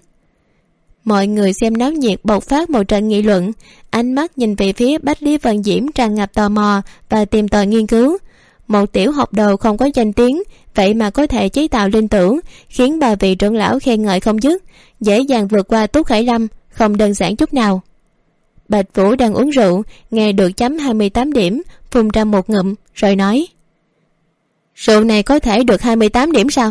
Mọi người xem náo nhiệt bộc phát một trận nghị luận, ánh mắt nhìn về phía Bách Lý Vân Diễm tràn ngập tò mò và tìm tòi nghiên cứu. Một tiểu học đầu không có danh tiếng, vậy mà có thể chế tạo linh tửu, khiến ba vị trưởng lão khen ngợi không dứt, dễ dàng vượt qua Túc Khải Lâm, không đơn giản chút nào. Bạch Vũ đang uống rượu, nghe được chấm 28 điểm, phun ra một ngụm rồi nói. Rượu này có thể được 28 điểm sao?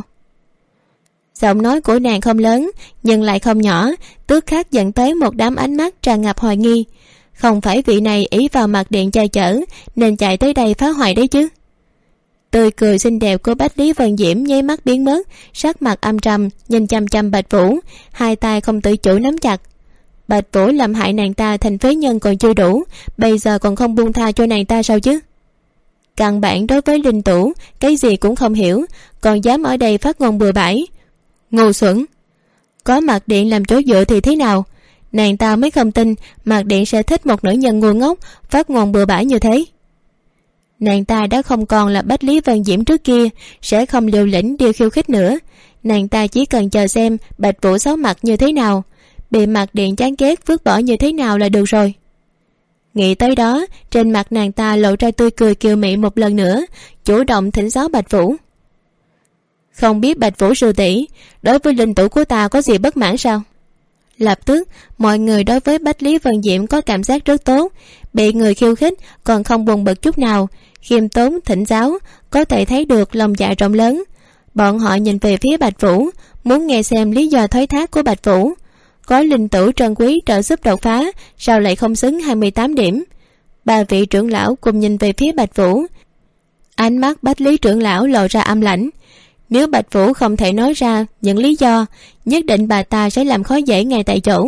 Giọng nói của nàng không lớn nhưng lại không nhỏ, tức khắc dẫn tới một đám ánh mắt tràn ngập hoài nghi. Không phải vị này ý vào mặt điện che chở nên chạy tới đây phá hoại đấy chứ? Tươi cười xinh đẹp của Bách Lý Vân Diễm nháy mắt biến mất, sắc mặt âm trầm nhìn chăm chăm Bạch Vũ, hai tay không tự chủ nắm chặt. Bạch Vũ làm hại nàng ta thành phế nhân còn chưa đủ, bây giờ còn không buông tha cho nàng ta sao chứ? Căn bản đối với linh tửu cái gì cũng không hiểu, còn dám ở đây phát ngôn bừa bãi. Ngu xuẩn! Có Mạc Điện làm chỗ dựa thì thế nào? Nàng ta mới không tin Mạc Điện sẽ thích một nữ nhân ngu ngốc phát ngôn bừa bãi như thế. Nàng ta đã không còn là Bách Lý Vân Diễm trước kia, sẽ không liều lĩnh đi khiêu khích nữa. Nàng ta chỉ cần chờ xem Bạch Vũ xấu mặt như thế nào, bị Mạc Điện chán ghét vứt bỏ như thế nào là được rồi. Nghĩ tới đó, trên mặt nàng ta lộ ra tươi cười kiều mị một lần nữa, chủ động thỉnh giáo Bạch Vũ. Không biết Bạch Vũ sư tỷ đối với linh tửu của ta có gì bất mãn sao? Lập tức mọi người đối với Bách Lý Vân Diễm có cảm giác rất tốt, bị người khiêu khích còn không buồn bực chút nào, khiêm tốn thỉnh giáo, có thể thấy được lòng dạ rộng lớn. Bọn họ nhìn về phía Bạch Vũ, muốn nghe xem lý do thoái thác của Bạch Vũ. Có linh tửu trân quý trợ giúp đột phá, sao lại không xứng 28 điểm? Ba vị trưởng lão cùng nhìn về phía Bạch Vũ. Ánh mắt Bách Lý trưởng lão lộ ra âm lãnh. Nếu Bạch Vũ không thể nói ra những lý do, nhất định bà ta sẽ làm khó dễ ngay tại chỗ.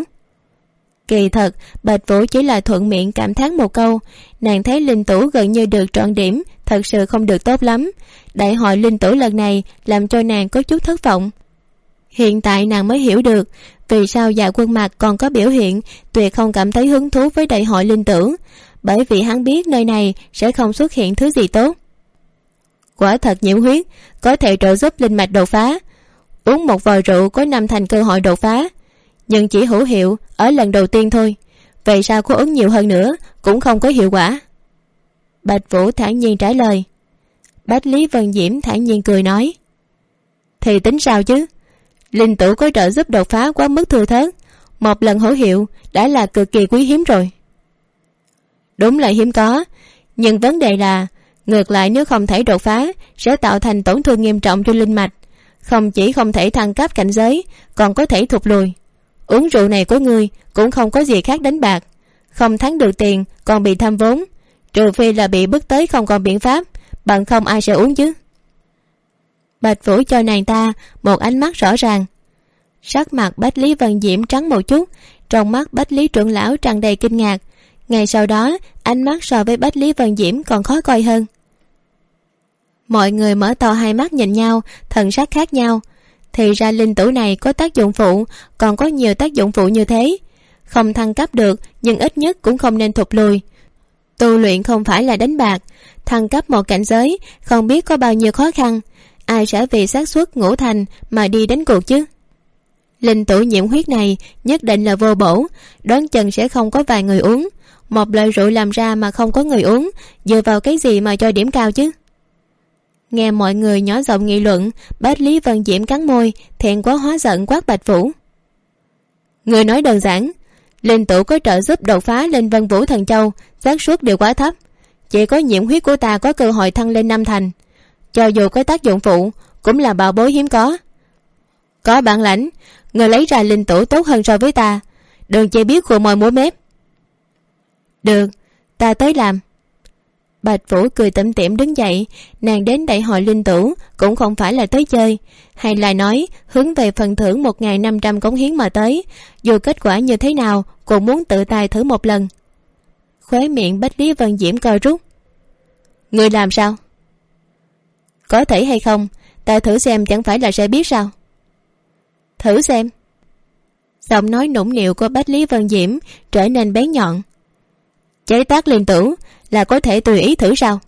Kỳ thật Bạch Vũ chỉ là thuận miệng cảm thán một câu. Nàng thấy linh tửu gần như được trọn điểm, thật sự không được tốt lắm. Đại hội linh tửu lần này làm cho nàng có chút thất vọng. Hiện tại nàng mới hiểu được vì sao Dạ Quân Mặc còn có biểu hiện tuyệt không cảm thấy hứng thú với đại hội linh tử, bởi vì hắn biết nơi này sẽ không xuất hiện thứ gì tốt. Quả thật nhiễm huyết có thể trợ giúp linh mạch đột phá, uống một vò rượu có 5 thành cơ hội đột phá, nhưng chỉ hữu hiệu ở lần đầu tiên thôi. Vậy sao có uống nhiều hơn nữa cũng không có hiệu quả? Bạch Vũ thản nhiên trả lời. Bách Lý Vân Diễm thản nhiên cười nói, thì tính sao chứ, linh tử có trợ giúp đột phá quá mức thừa thớt, một lần hữu hiệu đã là cực kỳ quý hiếm rồi. Đúng là hiếm có, nhưng vấn đề là ngược lại nếu không thể đột phá sẽ tạo thành tổn thương nghiêm trọng cho linh mạch, không chỉ không thể thăng cấp cảnh giới còn có thể thụt lùi. Uống rượu này của ngươi cũng không có gì khác đánh bạc, không thắng được tiền còn bị tham vốn, trừ phi là bị bức tới không còn biện pháp, bằng không ai sẽ uống chứ. Bạch Vũ cho nàng ta một ánh mắt rõ ràng. Sắc mặt Bách Lý Vân Diễm trắng một chút, trong mắt Bách Lý trưởng lão tràn đầy kinh ngạc. Ngay sau đó ánh mắt so với Bách Lý Vân Diễm còn khó coi hơn. Mọi người mở to hai mắt nhìn nhau, thần sắc khác nhau. Thì ra linh tử này có tác dụng phụ, còn có nhiều tác dụng phụ như thế. Không thăng cấp được nhưng ít nhất cũng không nên thụt lùi. Tu luyện không phải là đánh bạc, thăng cấp một cảnh giới không biết có bao nhiêu khó khăn, ai sẽ vì xác suất ngũ thành mà đi đánh cuộc chứ. Linh tử nhiễm huyết này nhất định là vô bổ, đoán chừng sẽ không có vài người uống. Một loại rượu làm ra mà không có người uống, dựa vào cái gì mà cho điểm cao chứ? Nghe mọi người nhỏ giọng nghị luận, Bách Lý Vân Diễm cắn môi, thẹn quá hóa giận quát Bạch Vũ. Người nói đơn giản, linh tử có trợ giúp đột phá lên Vân Vũ Thần Châu, xác suất đều quá thấp, chỉ có nhiễm huyết của ta có cơ hội thăng lên 5 thành. Cho dù có tác dụng phụ cũng là bảo bối hiếm có. Có bản lãnh, người lấy ra linh tử tốt hơn so với ta, đừng chỉ biết khua môi múa mép. Được, ta tới làm. Bạch Vũ cười tủm tỉm đứng dậy. Nàng đến đại hội linh tử cũng không phải là tới chơi, hay là nói hướng về phần thưởng 1.500 cống hiến mà tới, dù kết quả như thế nào cũng muốn tự tay thử một lần. Khóe miệng Bách Lý Vân Diễm co rút. Người làm sao? Có thể hay không, ta thử xem chẳng phải là sẽ biết sao? Thử xem. Giọng nói nũng nịu của Bách Lý Vân Diễm trở nên bén nhọn. Chế tác linh tử là có thể tùy ý thử sao?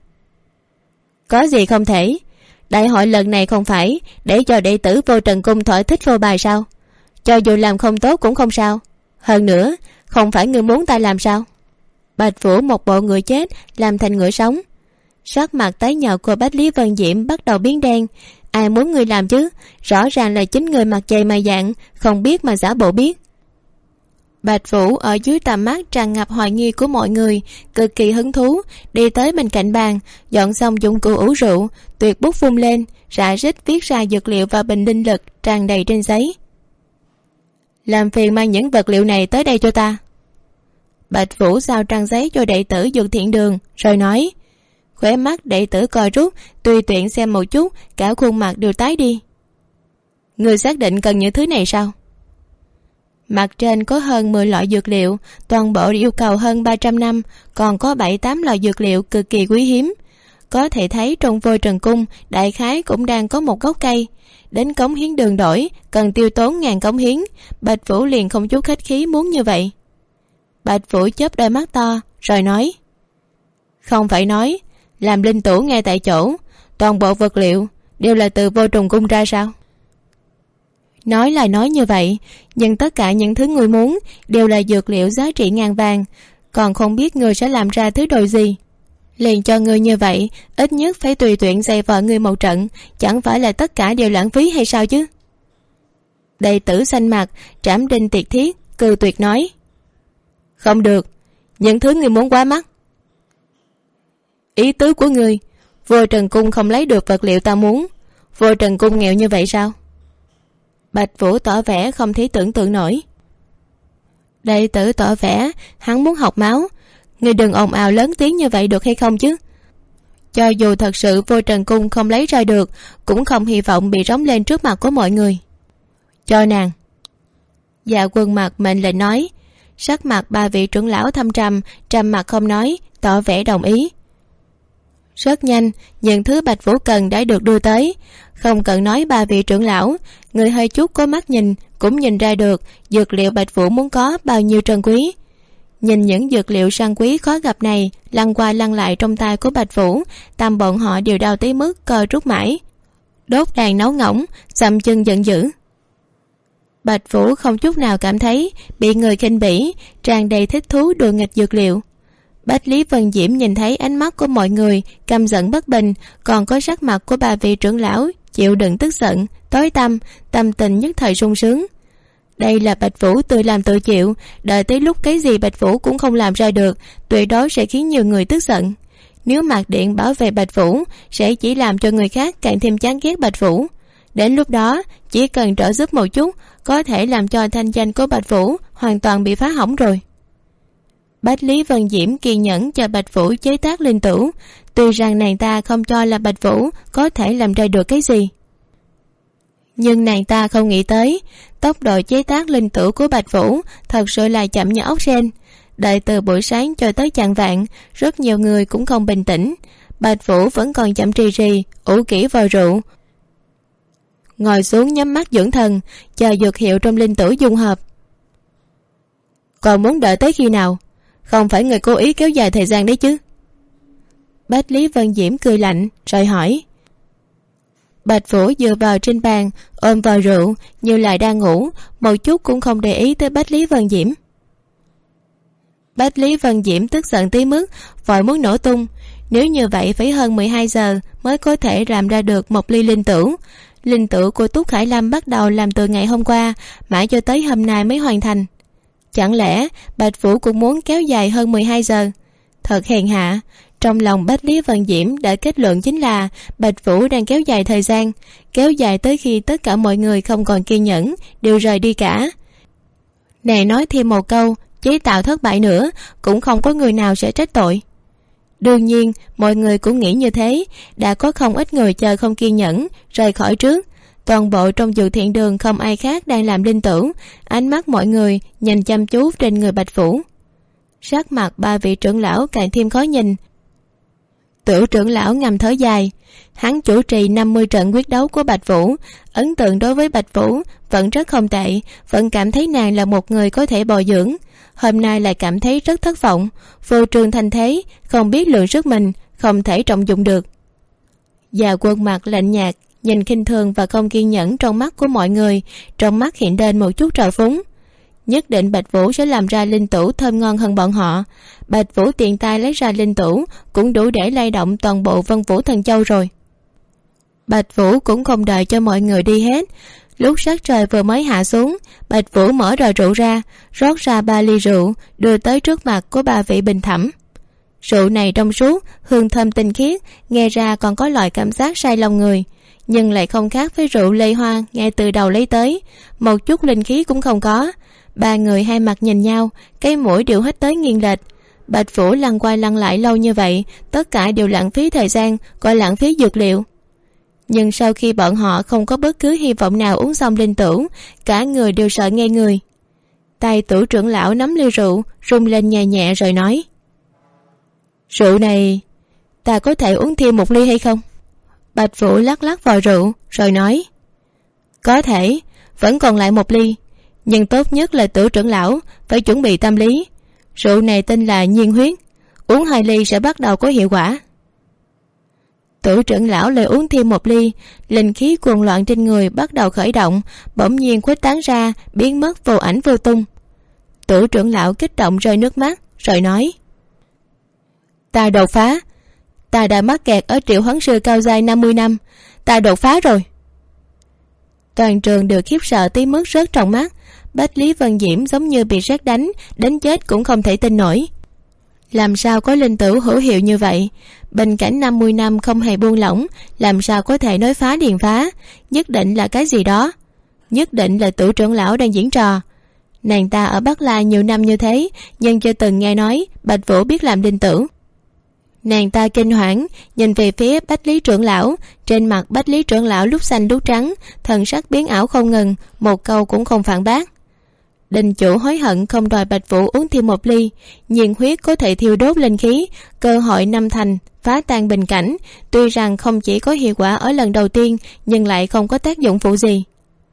Có gì không thể? Đại hội lần này không phải để cho đệ tử Vô Trần Cung thỏa thích phô bài sao? Cho dù làm không tốt cũng không sao. Hơn nữa, không phải người muốn ta làm sao? Bạch Vũ một bộ người chết làm thành người sống. Sắc mặt tái nhợt của Bách Lý Vân Diễm bắt đầu biến đen. Ai muốn người làm chứ? Rõ ràng là chính người mặt dày mày dạn, không biết mà giả bộ biết. Bạch Vũ ở dưới tầm mắt tràn ngập hoài nghi của mọi người, cực kỳ hứng thú, đi tới bên cạnh bàn, dọn xong dụng cụ ủ rượu, tuyệt bút vung lên, rã rít viết ra dược liệu và bình linh lực tràn đầy trên giấy. Làm phiền mang những vật liệu này tới đây cho ta. Bạch Vũ giao trang giấy cho đệ tử Dược Thiện Đường, rồi nói. Khóe mắt đệ tử co rút, tùy tiện xem một chút, cả khuôn mặt đều tái đi. Người xác định cần những thứ này sao? Mặt trên có hơn 10 loại dược liệu, toàn bộ yêu cầu hơn 300 năm, còn có 7-8 loại dược liệu cực kỳ quý hiếm. Có thể thấy trong Vô Trần Cung đại khái cũng đang có một gốc cây. Đến cống hiến đường đổi cần tiêu tốn 1000 cống hiến. Bạch Vũ liền không chút khách khí muốn như vậy. Bạch Vũ chớp đôi mắt to rồi nói. Không phải nói làm linh tủ ngay tại chỗ, toàn bộ vật liệu đều là từ Vô Trùng Cung ra sao? Nói là nói như vậy, nhưng tất cả những thứ người muốn đều là dược liệu giá trị ngàn vàng, còn không biết người sẽ làm ra thứ đồ gì. Liền cho người như vậy, ít nhất phải tùy tiện giày vợ người một trận, chẳng phải là tất cả đều lãng phí hay sao chứ? Đệ tử xanh mặt, Trảm Đinh Tiệt Thiết, cừ tuyệt nói. Không được, những thứ người muốn quá mắc. Ý tứ của người, Vô Trần Cung không lấy được vật liệu ta muốn. Vô Trần Cung nghèo như vậy sao? Bạch Vũ tỏ vẻ không thể tưởng tượng nổi. Đệ tử tỏ vẻ hắn muốn học máu. Người đừng ồn ào lớn tiếng như vậy được hay không chứ? Cho dù thật sự Vô Trần Cung không lấy ra được, cũng không hy vọng bị rống lên trước mặt của mọi người. Cho nàng. Dạ Quân Mặc mệnh lệnh nói. Sắc mặt ba vị trưởng lão thâm trầm mặt không nói, tỏ vẻ đồng ý. Rất nhanh, những thứ Bạch Vũ cần đã được đưa tới. Không cần nói ba vị trưởng lão, người hơi chút có mắt nhìn cũng nhìn ra được dược liệu Bạch Vũ muốn có bao nhiêu trân quý. Nhìn những dược liệu sang quý khó gặp này lăn qua lăn lại trong tay của Bạch Vũ, tâm bọn họ đều đau tới mức co rút mãi, đốt đàn nấu ngỗng, dậm chân giận dữ. Bạch Vũ không chút nào cảm thấy bị người khinh bỉ, tràn đầy thích thú đùa nghịch dược liệu. Bách Lý Vân Diễm nhìn thấy ánh mắt của mọi người căm giận bất bình, còn có sắc mặt của ba vị trưởng lão chịu đựng tức giận tối tăm, tâm tình nhất thời sung sướng. Đây là Bạch Vũ tự làm tự chịu, đợi tới lúc cái gì Bạch Vũ cũng không làm ra được, tuyệt đối sẽ khiến nhiều người tức giận. Nếu Mạc Điện bảo vệ Bạch Vũ sẽ chỉ làm cho người khác càng thêm chán ghét Bạch Vũ. Đến lúc đó chỉ cần trợ giúp một chút có thể làm cho thanh danh của Bạch Vũ hoàn toàn bị phá hỏng rồi. Bách Lý Vân Diễm kiên nhẫn cho Bạch Vũ chế tác linh tửu, tuy rằng nàng ta không cho là Bạch Vũ có thể làm ra được cái gì, nhưng nàng ta không nghĩ tới tốc độ chế tác linh tửu của Bạch Vũ thật sự là chậm như ốc sên. Đợi từ buổi sáng cho tới chạng vạng, rất nhiều người cũng không bình tĩnh. Bạch Vũ vẫn còn chậm trì trì ủ kỹ vào rượu, ngồi xuống nhắm mắt dưỡng thần, chờ dược hiệu trong linh tửu dung hợp. Còn muốn đợi tới khi nào? Không phải người cố ý kéo dài thời gian đấy chứ? Bách Lý Vân Diễm cười lạnh rồi hỏi. Bạch Vũ dựa vào trên bàn, ôm vào rượu như lại đang ngủ, một chút cũng không để ý tới Bách Lý Vân Diễm. Bách Lý Vân Diễm tức giận tới mức vội muốn nổ tung. Nếu như vậy phải hơn 12 giờ mới có thể làm ra được một ly linh tửu. Linh tửu của Túc Khải Lâm bắt đầu làm từ ngày hôm qua, mãi cho tới hôm nay mới hoàn thành. Chẳng lẽ Bạch Vũ cũng muốn kéo dài hơn 12 giờ? Thật hèn hạ. Trong lòng Bách Lý Vân Diễm đã kết luận chính là Bạch Vũ đang kéo dài thời gian, kéo dài tới khi tất cả mọi người không còn kiên nhẫn đều rời đi cả. Này nói thêm một câu, chế tạo thất bại nữa cũng không có người nào sẽ trách tội. Đương nhiên mọi người cũng nghĩ như thế, đã có không ít người chờ không kiên nhẫn rời khỏi trước. Toàn bộ trong Dược Thiện Đường không ai khác đang làm linh tửu, ánh mắt mọi người nhìn chăm chú trên người Bạch Vũ. Sắc mặt ba vị trưởng lão càng thêm khó nhìn. Tiểu trưởng lão ngầm thở dài, hắn chủ trì 50 trận quyết đấu của Bạch Vũ, ấn tượng đối với Bạch Vũ vẫn rất không tệ, vẫn cảm thấy nàng là một người có thể bồi dưỡng. Hôm nay lại cảm thấy rất thất vọng, vô trương thanh thế, không biết lượng sức mình, không thể trọng dụng được. Già Quân mặt lạnh nhạt, nhìn khinh thường và không kiên nhẫn trong mắt của mọi người, trong mắt hiện lên một chút trào phúng. Nhất định Bạch Vũ sẽ làm ra linh tửu thơm ngon hơn bọn họ. Bạch Vũ tiện tay lấy ra linh tửu cũng đủ để lay động toàn bộ Vân Vũ Thần Châu rồi. Bạch Vũ cũng không đợi cho mọi người đi hết. Lúc sắc trời vừa mới hạ xuống, Bạch Vũ mở rò rượu ra, rót ra 3 ly rượu đưa tới trước mặt của ba vị Bình Thẩm. Rượu này trong suốt, hương thơm tinh khiết, nghe ra còn có loại cảm giác say lòng người, nhưng lại không khác với rượu Lê Hoa ngay từ đầu lấy tới, một chút linh khí cũng không có. Ba người hai mặt nhìn nhau, cái mũi đều hết tới nghiêng lệch. Bạch Vũ lăn qua lăn lại lâu như vậy, tất cả đều lãng phí thời gian, gọi lãng phí dược liệu. Nhưng sau khi bọn họ không có bất cứ hy vọng nào uống xong linh tửu, cả người đều sợ ngây người. Tay Tiểu trưởng lão nắm ly rượu, rung lên nhẹ nhẹ rồi nói: Rượu này ta có thể uống thêm một ly hay không? Bạch Vũ lắc lắc vò rượu rồi nói: Có thể, vẫn còn lại một ly, nhưng tốt nhất là Tiểu trưởng lão phải chuẩn bị tâm lý. Rượu này tên là Nhiên Huyết, uống 2 ly sẽ bắt đầu có hiệu quả. Tiểu trưởng lão lại uống thêm một ly, linh khí cuồng loạn trên người bắt đầu khởi động, bỗng nhiên khuếch tán ra, biến mất vô ảnh vô tung. Tiểu trưởng lão kích động rơi nước mắt rồi nói: Ta đột phá, ta đã mắc kẹt ở Triệu Huấn Sư cao giai 50 năm, ta đột phá rồi. Toàn trường đều khiếp sợ tới mức rớt trong mắt. Bách Lý Vân Diễm giống như bị sét đánh, đến chết cũng không thể tin nổi. Làm sao có linh tửu hữu hiệu như vậy? Bình cảnh 50 năm không hề buông lỏng, làm sao có thể nói phá liền phá? Nhất định là cái gì đó, nhất định là Tiểu trưởng lão đang diễn trò. Nàng ta ở Bắc La nhiều năm như thế, nhưng chưa từng nghe nói Bạch Vũ biết làm linh tửu. Nàng ta kinh hoảng nhìn về phía Bách Lý trưởng lão, trên mặt Bách Lý trưởng lão lúc xanh lúc trắng, thần sắc biến ảo không ngừng, một câu cũng không phản bác. Đình chủ hối hận không đòi Bạch Vũ uống thêm một ly. Nhiên huyết có thể thiêu đốt linh khí, cơ hội 5 thành, phá tan bình cảnh. Tuy rằng không chỉ có hiệu quả ở lần đầu tiên, nhưng lại không có tác dụng phụ gì.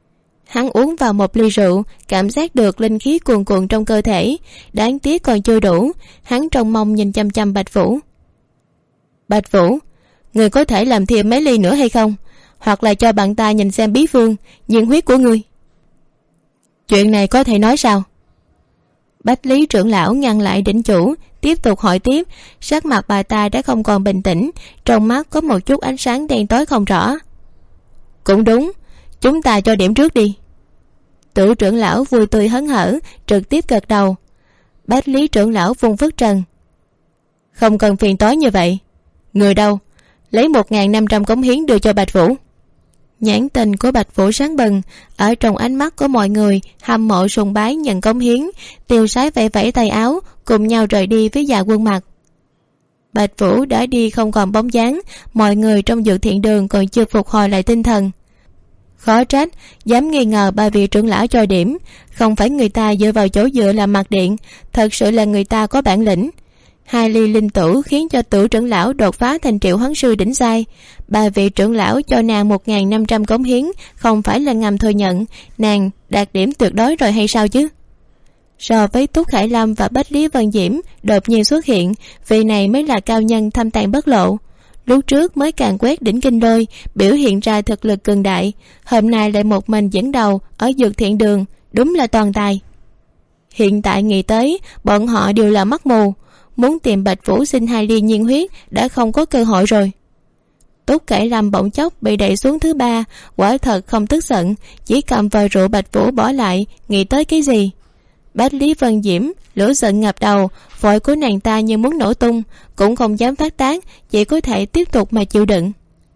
Hắn uống vào một ly rượu, cảm giác được linh khí cuồn cuộn trong cơ thể. Đáng tiếc còn chưa đủ. Hắn trông mong nhìn chăm chăm Bạch Vũ. Bạch Vũ, người có thể làm thêm mấy ly nữa hay không? Hoặc là cho bạn ta nhìn xem bí phương nhiên huyết của ngươi. Chuyện này có thể nói sao? Bách Lý trưởng lão ngăn lại đỉnh chủ, tiếp tục hỏi tiếp. Sắc mặt bà ta đã không còn bình tĩnh, trong mắt có một chút ánh sáng đen tối không rõ. Cũng đúng, chúng ta cho điểm trước đi. Tử trưởng lão vui tươi hớn hở, trực tiếp gật đầu. Bách Lý trưởng lão vung phất trần. Không cần phiền toái như vậy. Người đâu? Lấy 1.500 cống hiến đưa cho Bạch Vũ. Nhãn tình của Bạch Vũ sáng bừng, ở trong ánh mắt của mọi người hâm mộ sùng bái nhận cống hiến. Tiêu Sái vẫy vẫy tay áo, cùng nhau rời đi với Dạ Quân Mặc. Bạch Vũ đã đi không còn bóng dáng, mọi người trong Dược Thiện Đường còn chưa phục hồi lại tinh thần. Khó trách dám nghi ngờ ba vị trưởng lão cho điểm. Không phải người ta dựa vào chỗ dựa làm mặt điện, thật sự là người ta có bản lĩnh. 2 ly linh tử khiến cho Tử trưởng lão đột phá thành Triệu Hoán Sư đỉnh giai. Ba vị trưởng lão cho nàng 1.500 cống hiến, không phải là ngầm thừa nhận. Nàng đạt điểm tuyệt đối rồi hay sao chứ? So với Túc Khải Lâm và Bách Lý Vân Diễm đột nhiên xuất hiện, vị này mới là cao nhân thâm tàng bất lộ. Lúc trước mới càng quét đỉnh kinh đôi, biểu hiện ra thực lực cường đại. Hôm nay lại một mình dẫn đầu ở Dược Thiện Đường, đúng là toàn tài. Hiện tại nghĩ tới, bọn họ đều là mắt mù. Muốn tìm Bạch Vũ xin 2 ly nhiên huyết đã không có cơ hội rồi. Túc Khải Lâm bỗng chốc bị đẩy xuống thứ 3, quả thật không tức giận, chỉ cầm vòi rượu Bạch Vũ bỏ lại. Nghĩ tới cái gì? Bách Lý Vân Diễm lửa giận ngập đầu, phổi của nàng ta như muốn nổ tung, cũng không dám phát tác, chỉ có thể tiếp tục mà chịu đựng.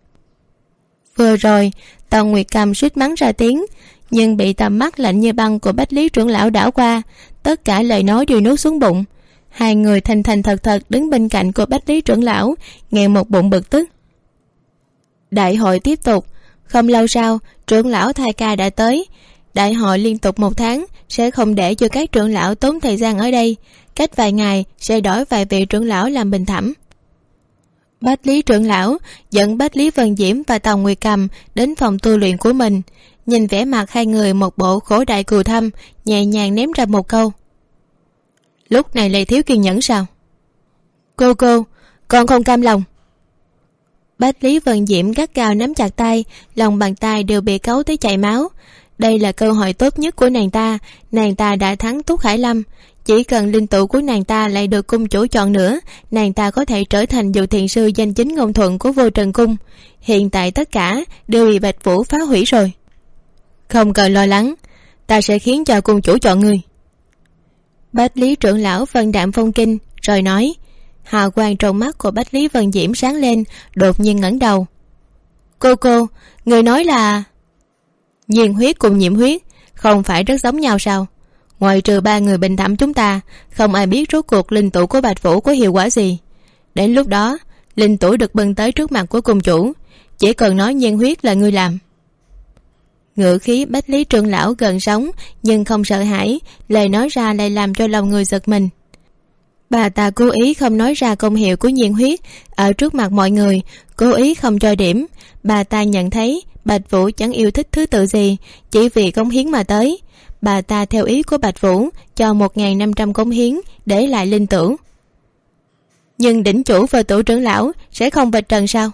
Vừa rồi Tần Nguyệt Cầm suýt mắng ra tiếng, nhưng bị tầm mắt lạnh như băng của Bách Lý trưởng lão đảo qua, tất cả lời nói đều nuốt xuống bụng. Hai người thành thành thật thật đứng bên cạnh của Bách Lý trưởng lão, nghe một bụng bực tức. Đại hội tiếp tục. Không lâu sau, trưởng lão Thai Ca đã tới. Đại hội liên tục 1 tháng, sẽ không để cho các trưởng lão tốn thời gian ở đây. Cách vài ngày sẽ đổi vài vị trưởng lão làm bình thẩm. Bách Lý trưởng lão dẫn Bách Lý Vân Diễm và Tòng Nguyệt Cầm đến phòng tu luyện của mình. Nhìn vẻ mặt hai người một bộ khổ đại cừu thâm, nhẹ nhàng ném ra một câu. Lúc này lại thiếu kiên nhẫn sao? Cô, con không cam lòng. Bách Lý Vân Diễm gắt gao nắm chặt tay, lòng bàn tay đều bị cấu tới chảy máu. Đây là cơ hội tốt nhất của nàng ta đã thắng Túc Khải Lâm. Chỉ cần linh tụ của nàng ta lại được cung chủ chọn nữa, nàng ta có thể trở thành Dược Thiện Sư danh chính ngôn thuận của Vô Trần Cung. Hiện tại tất cả đều bị Bạch Vũ phá hủy rồi. Không cần lo lắng, ta sẽ khiến cho cung chủ chọn người. Bách Lý trưởng lão vân đạm phong kinh rồi nói. Hào quang trong mắt của Bách Lý Vân Diễm sáng lên, đột nhiên ngẩng đầu. Cô, người nói là nhiên huyết cùng nhiễm huyết không phải rất giống nhau sao? Ngoại trừ 3 người bình thẩm chúng ta, không ai biết rốt cuộc linh tụ của Bạch Vũ có hiệu quả gì. Đến lúc đó linh tụ được bưng tới trước mặt của cung chủ, chỉ cần nói nhiên huyết là ngươi làm. Ngữ khí Bách Lý trưởng lão gần sống nhưng không sợ hãi, lời nói ra lại làm cho lòng người giật mình. Bà ta cố ý không nói ra công hiệu của nhiên huyết ở trước mặt mọi người, cố ý không cho điểm. Bà ta nhận thấy Bạch Vũ chẳng yêu thích thứ tự gì, chỉ vì cống hiến mà tới. Bà ta theo ý của Bạch Vũ cho 1.500 cống hiến để lại linh tử. Nhưng đỉnh chủ và Tử trưởng lão sẽ không vạch trần sao?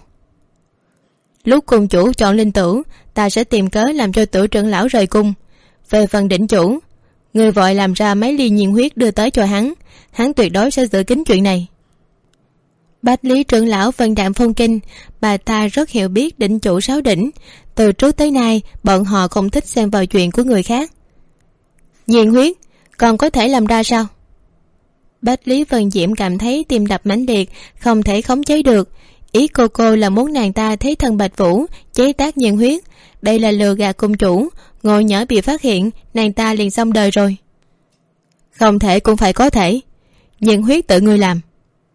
Lúc cung chủ chọn linh tử, ta sẽ tìm cớ làm cho Tử trưởng lão rời cung. Về phần đỉnh chủ, người vội làm ra mấy ly nhiên huyết đưa tới cho hắn tuyệt đối sẽ giữ kín chuyện này. Bách Lý trưởng lão vân đạm phong kinh, bà ta rất hiểu biết đỉnh chủ 6 đỉnh. Từ trước tới nay bọn họ không thích xen vào chuyện của người khác. Nhiên huyết còn có thể làm ra sao? Bách Lý Vân Diễm cảm thấy tim đập mãnh liệt, không thể khống chế được. Ý cô là muốn nàng ta thấy thân Bạch Vũ chế tác nhiên huyết. Đây là lừa gạt cung chủ, ngộ nhỡ bị phát hiện, nàng ta liền xong đời rồi. Không thể cũng phải có thể. Nhiên huyết tự ngươi làm.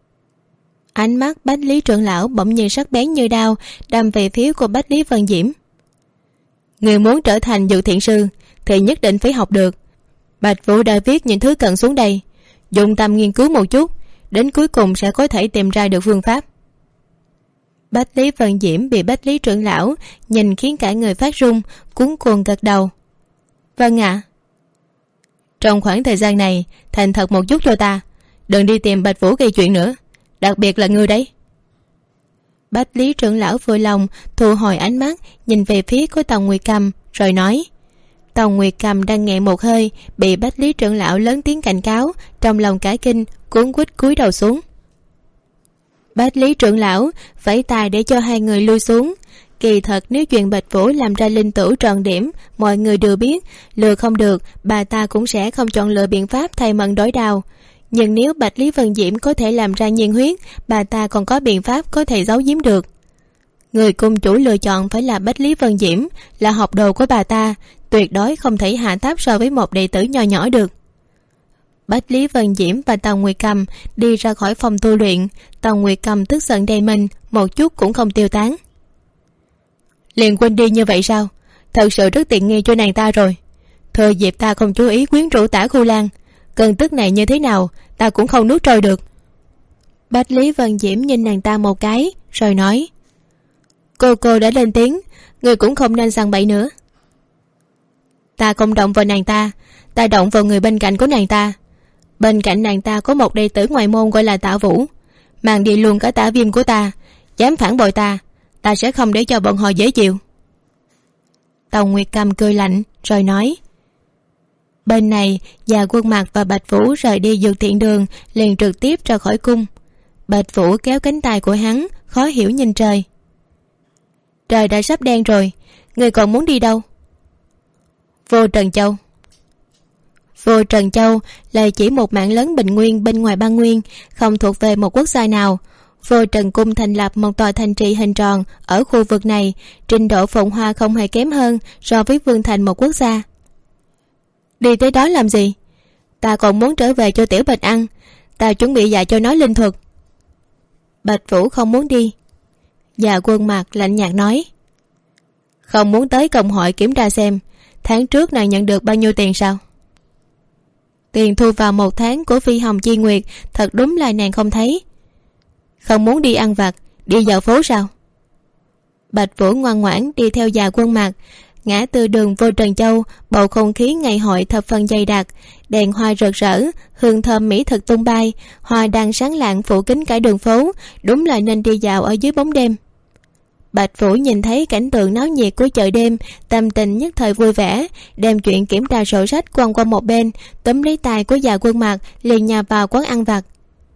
Ánh mắt Bách Lý trưởng lão bỗng nhiên sắc bén như đao, đâm về phía của Bách Lý Vân Diễm. Người muốn trở thành Dược Thiện Sư thì nhất định phải học được. Bạch Vũ đã viết những thứ cần xuống đây, dùng tâm nghiên cứu một chút, đến cuối cùng sẽ có thể tìm ra được phương pháp. Bách Lý Vân Diễm bị Bách Lý trưởng lão nhìn khiến cả người phát run, cuống cuồng gật đầu. Vâng ạ. Trong khoảng thời gian này thành thật một chút cho ta, đừng đi tìm Bạch Vũ gây chuyện nữa, đặc biệt là ngươi đấy. Bách Lý trưởng lão vui lòng thu hồi ánh mắt nhìn về phía của Tòng Nguyệt Cầm, rồi nói. Tòng Nguyệt Cầm đang nghẹn một hơi, bị Bách Lý trưởng lão lớn tiếng cảnh cáo, trong lòng cả kinh, cuống quýt cúi đầu xuống. Bách Lý trưởng lão vẫy tay để cho hai người lui xuống. Kỳ thật nếu chuyện Bạch Vũ làm ra linh tửu tròn điểm, mọi người đều biết, lừa không được, bà ta cũng sẽ không chọn lựa biện pháp thay mận đổi đao. Nhưng nếu Bạch Lý Vân Diễm có thể làm ra nhiên huyết, bà ta còn có biện pháp có thể giấu giếm được. Người cung chủ lựa chọn phải là Bách Lý Vân Diễm, là học đồ của bà ta, tuyệt đối không thể hạ thấp so với một đệ tử nho nhỏ được. Bách Lý Vân Diễm và Tòng Nguyệt Cầm đi ra khỏi phòng tu luyện. Tòng Nguyệt Cầm tức giận đầy mình, một chút cũng không tiêu tán. Liền quên đi như vậy sao? Thật sự rất tiện nghi cho nàng ta rồi. Thừa dịp ta không chú ý quyến rũ Tả Khu Lan, cơn tức này như thế nào ta cũng không nuốt trôi được. Bách Lý Vân Diễm nhìn nàng ta một cái, rồi nói. Cô đã lên tiếng, người cũng không nên sằng bậy nữa. Ta không động vào nàng ta, ta động vào người bên cạnh của nàng ta. Bên cạnh nàng ta có một đệ tử ngoại môn gọi là Tạ Vũ, mang đi luôn cả Tả Viêm của ta. Dám phản bội ta, ta sẽ không để cho bọn họ dễ chịu. Tòng Nguyệt Cầm cười lạnh, rồi nói. Bên này, Già Quân Mạc và Bạch Vũ rời đi Dược Thiện Đường, liền trực tiếp ra khỏi cung. Bạch Vũ kéo cánh tay của hắn, khó hiểu nhìn trời. Trời đã sắp đen rồi, người còn muốn đi đâu? Vô Trần Châu. Vô Trần Châu là chỉ một mảng lớn bình nguyên bên ngoài băng nguyên, không thuộc về một quốc gia nào. Vô Trần Cung thành lập một tòa thành trì hình tròn ở khu vực này, trình độ phồn hoa không hề kém hơn so với Vương Thành một quốc gia. Đi tới đó làm gì? Ta còn muốn trở về cho Tiểu Bạch ăn, ta chuẩn bị dạy cho nó linh thuật. Bạch Vũ không muốn đi. Già Quân Mạc lạnh nhạt nói. Không muốn tới công hội kiểm tra xem tháng trước nàng nhận được bao nhiêu tiền sao? Tiền thu vào một tháng của Phi Hồng Chi Nguyệt thật đúng là nàng không thấy. Không muốn đi ăn vặt, đi dạo phố sao? Bạch Vũ ngoan ngoãn đi theo Già Quân Mạc. Ngã tư đường Vô Trần Châu, bầu không khí ngày hội thập phần dày đặc, đèn hoa rực rỡ, hương thơm mỹ thực tung bay, hoa đang sáng lạng phủ kín cả đường phố, đúng là nên đi dạo ở dưới bóng đêm. Bạch Vũ nhìn thấy cảnh tượng náo nhiệt của chợ đêm, tâm tình nhất thời vui vẻ, đem chuyện kiểm tra sổ sách quăng qua một bên, túm lấy tay của Già Quân Mạc liền nhào vào quán ăn vặt.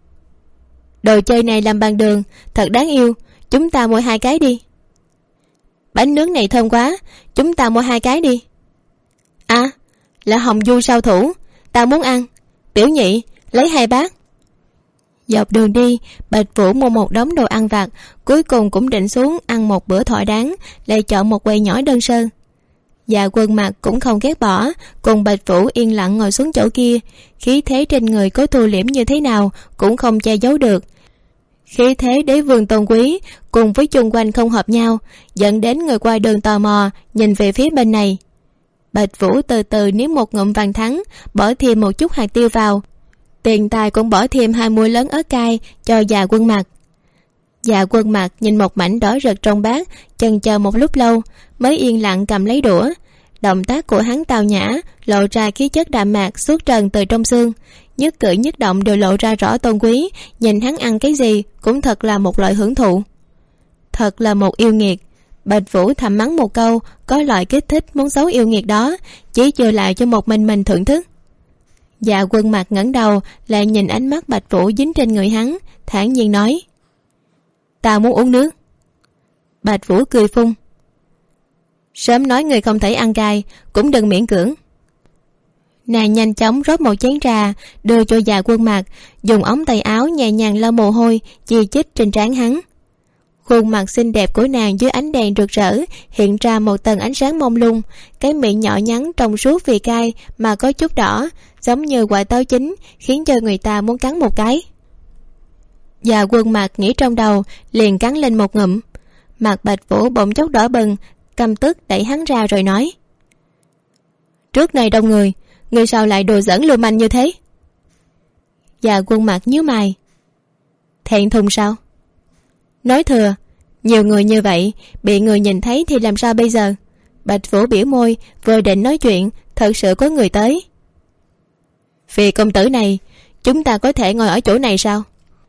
Đồ chơi này làm bằng đường, thật đáng yêu, chúng ta mua 2 cái đi. Bánh nướng này thơm quá, chúng ta mua 2 cái đi. À, là hồng du sao thủ, ta muốn ăn. Tiểu Nhị, lấy 2 bát. Dọc đường đi, Bạch Vũ mua một đống đồ ăn vặt, cuối cùng cũng định xuống ăn một bữa thỏa đáng, lại chọn một quầy nhỏ đơn sơ. Dạ Quân Mạc cũng không ghét bỏ, cùng Bạch Vũ yên lặng ngồi xuống chỗ kia, khí thế trên người có thu liễm như thế nào cũng không che giấu được. Khí thế đế vương tôn quý cùng với chung quanh không hợp nhau, dẫn đến người qua đường tò mò nhìn về phía bên này. Bạch Vũ từ từ nếm một ngụm vàng thắng, bỏ thêm một chút hạt tiêu vào, tiền tài cũng bỏ thêm 2 muỗng lớn ớt cay cho Già Quân Mạc. Già Quân Mạc nhìn một mảnh đỏ rực trong bát, chần chờ một lúc lâu mới yên lặng cầm lấy đũa. Động tác của hắn tao nhã, lộ ra khí chất đạm mạc suốt trần từ trong xương, nhất cử nhất động đều lộ ra rõ tôn quý, nhìn hắn ăn cái gì cũng thật là một loại hưởng thụ. Thật là một yêu nghiệt. Bạch Vũ thầm mắng một câu, có loại kích thích muốn giấu yêu nghiệt đó, chỉ chừa lại cho một mình thưởng thức. Dạ Quân Mạc ngẩng đầu lại nhìn ánh mắt Bạch Vũ dính trên người hắn, thản nhiên nói. Ta muốn uống nước. Bạch Vũ cười phun. Sớm nói người không thể ăn cay, cũng đừng miễn cưỡng. Nàng nhanh chóng rót một chén trà đưa cho Dạ Quân Mạc, dùng ống tay áo nhẹ nhàng lau mồ hôi chi chít trên trán hắn. Khuôn mặt xinh đẹp của nàng dưới ánh đèn rực rỡ hiện ra một tầng ánh sáng mông lung, cái miệng nhỏ nhắn trong suốt vì cay mà có chút đỏ, giống như quả táo chín, khiến cho người ta muốn cắn một cái. Dạ Quân Mạc nghĩ trong đầu, liền cắn lên một ngụm. Mặt Bạch Vũ bỗng chốc đỏ bừng, căm tức đẩy hắn ra rồi nói. Trước này đông người sao lại đùa giỡn lưu manh như thế? Dạ Quân Mạc nhíu mày. Thẹn thùng sao? Nói thừa, nhiều người như vậy, bị người nhìn thấy thì làm sao bây giờ? Bạch Vũ biểu môi, vừa định nói chuyện, thật sự có người tới. Vì công tử này, chúng ta có thể ngồi ở chỗ này sao?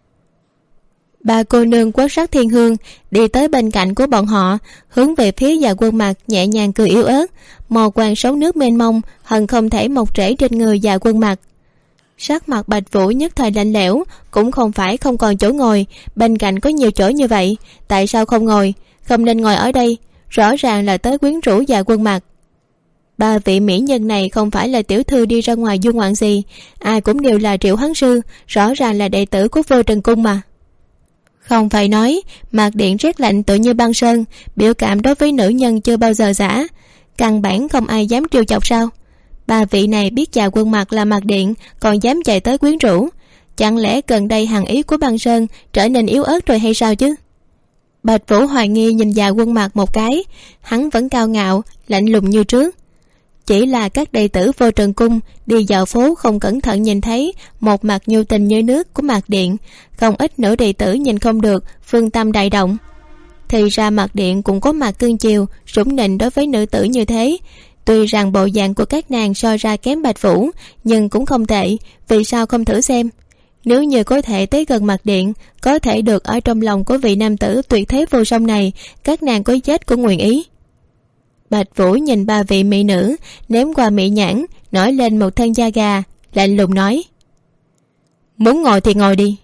Ba cô nương Quốc Sắc Thiên Hương đi tới bên cạnh của bọn họ, hướng về phía Dạ Quân Mặc nhẹ nhàng cười yếu ớt, màu quàng sóng nước mênh mông hận không thể mọc rễ trên người Dạ Quân Mặc. Sắc mặt Bạch Vũ nhất thời lạnh lẽo, cũng không phải không còn chỗ ngồi, bên cạnh có nhiều chỗ như vậy, tại sao không ngồi? Không nên ngồi ở đây, rõ ràng là tới quyến rũ Dạ Quân Mặc. Ba vị mỹ nhân này không phải là tiểu thư đi ra ngoài du ngoạn gì, ai cũng đều là Triệu Hoán Sư, rõ ràng là đệ tử của Vô Trần Cung mà. Không phải nói Mạc Điện rét lạnh tự như băng sơn, biểu cảm đối với nữ nhân chưa bao giờ giả, căn bản không ai dám trêu chọc sao? Ba vị này biết Dạ Quân Mặc là Mạc Điện còn dám chạy tới quyến rũ, chẳng lẽ gần đây hàn ý của băng sơn trở nên yếu ớt rồi hay sao chứ? Bạch Vũ hoài nghi nhìn Dạ Quân Mặc một cái, hắn vẫn cao ngạo lạnh lùng như trước. Chỉ là các đệ tử Vô Trần Cung đi dạo phố không cẩn thận nhìn thấy một mặt nhu tình như nước của Mạc Điện, không ít nữ đệ tử nhìn không được, phương tâm đại động. Thì ra Mạc Điện cũng có mặt cương chiều sủng nịnh đối với nữ tử như thế. Tuy rằng bộ dạng của các nàng so ra kém Bạch Vũ, nhưng cũng không tệ, vì sao không thử xem? Nếu như có thể tới gần Mạc Điện, có thể được ở trong lòng của vị nam tử tuyệt thế vô song này, các nàng có chết cũng nguyện ý. Bạch Vũ nhìn ba vị mỹ nữ, ném qua mỹ nhãn, nổi lên một thân da gà, lạnh lùng nói: muốn ngồi thì ngồi đi.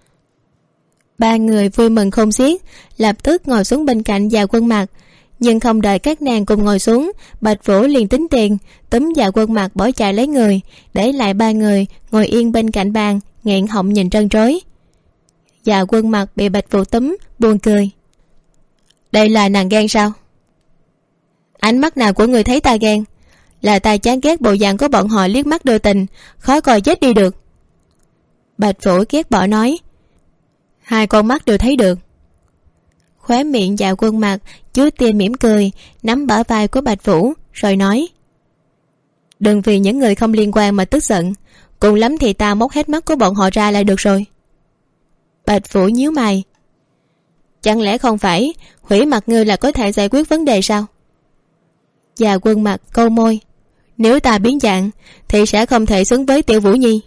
Ba người vui mừng không xiết, lập tức ngồi xuống bên cạnh Dạ Quân Mặc. Nhưng không đợi các nàng cùng ngồi xuống, Bạch Vũ liền tính tiền, túm Dạ Quân Mặc bỏ chạy lấy người, để lại ba người ngồi yên bên cạnh bàn, nghẹn họng nhìn trân trối. Dạ Quân Mặc bị Bạch Vũ túm, buồn cười: đây là nàng ghen sao? Ánh mắt nào của người thấy ta ghen? Là ta chán ghét bộ dạng của bọn họ liếc mắt đưa tình, khó coi chết đi được. Bạch Vũ ghét bỏ nói: hai con mắt đều thấy được. Khóe miệng Dạ Quân Mặc chứa tia mỉm cười, nắm bả vai của Bạch Vũ rồi nói: đừng vì những người không liên quan mà tức giận, cùng lắm thì ta móc hết mắt của bọn họ ra là được rồi. Bạch Vũ nhíu mày: chẳng lẽ không phải hủy mặt ngươi là có thể giải quyết vấn đề sao? Dạ Quân Mặc câu môi: nếu ta biến dạng thì sẽ không thể xứng với Tiểu Vũ Nhi.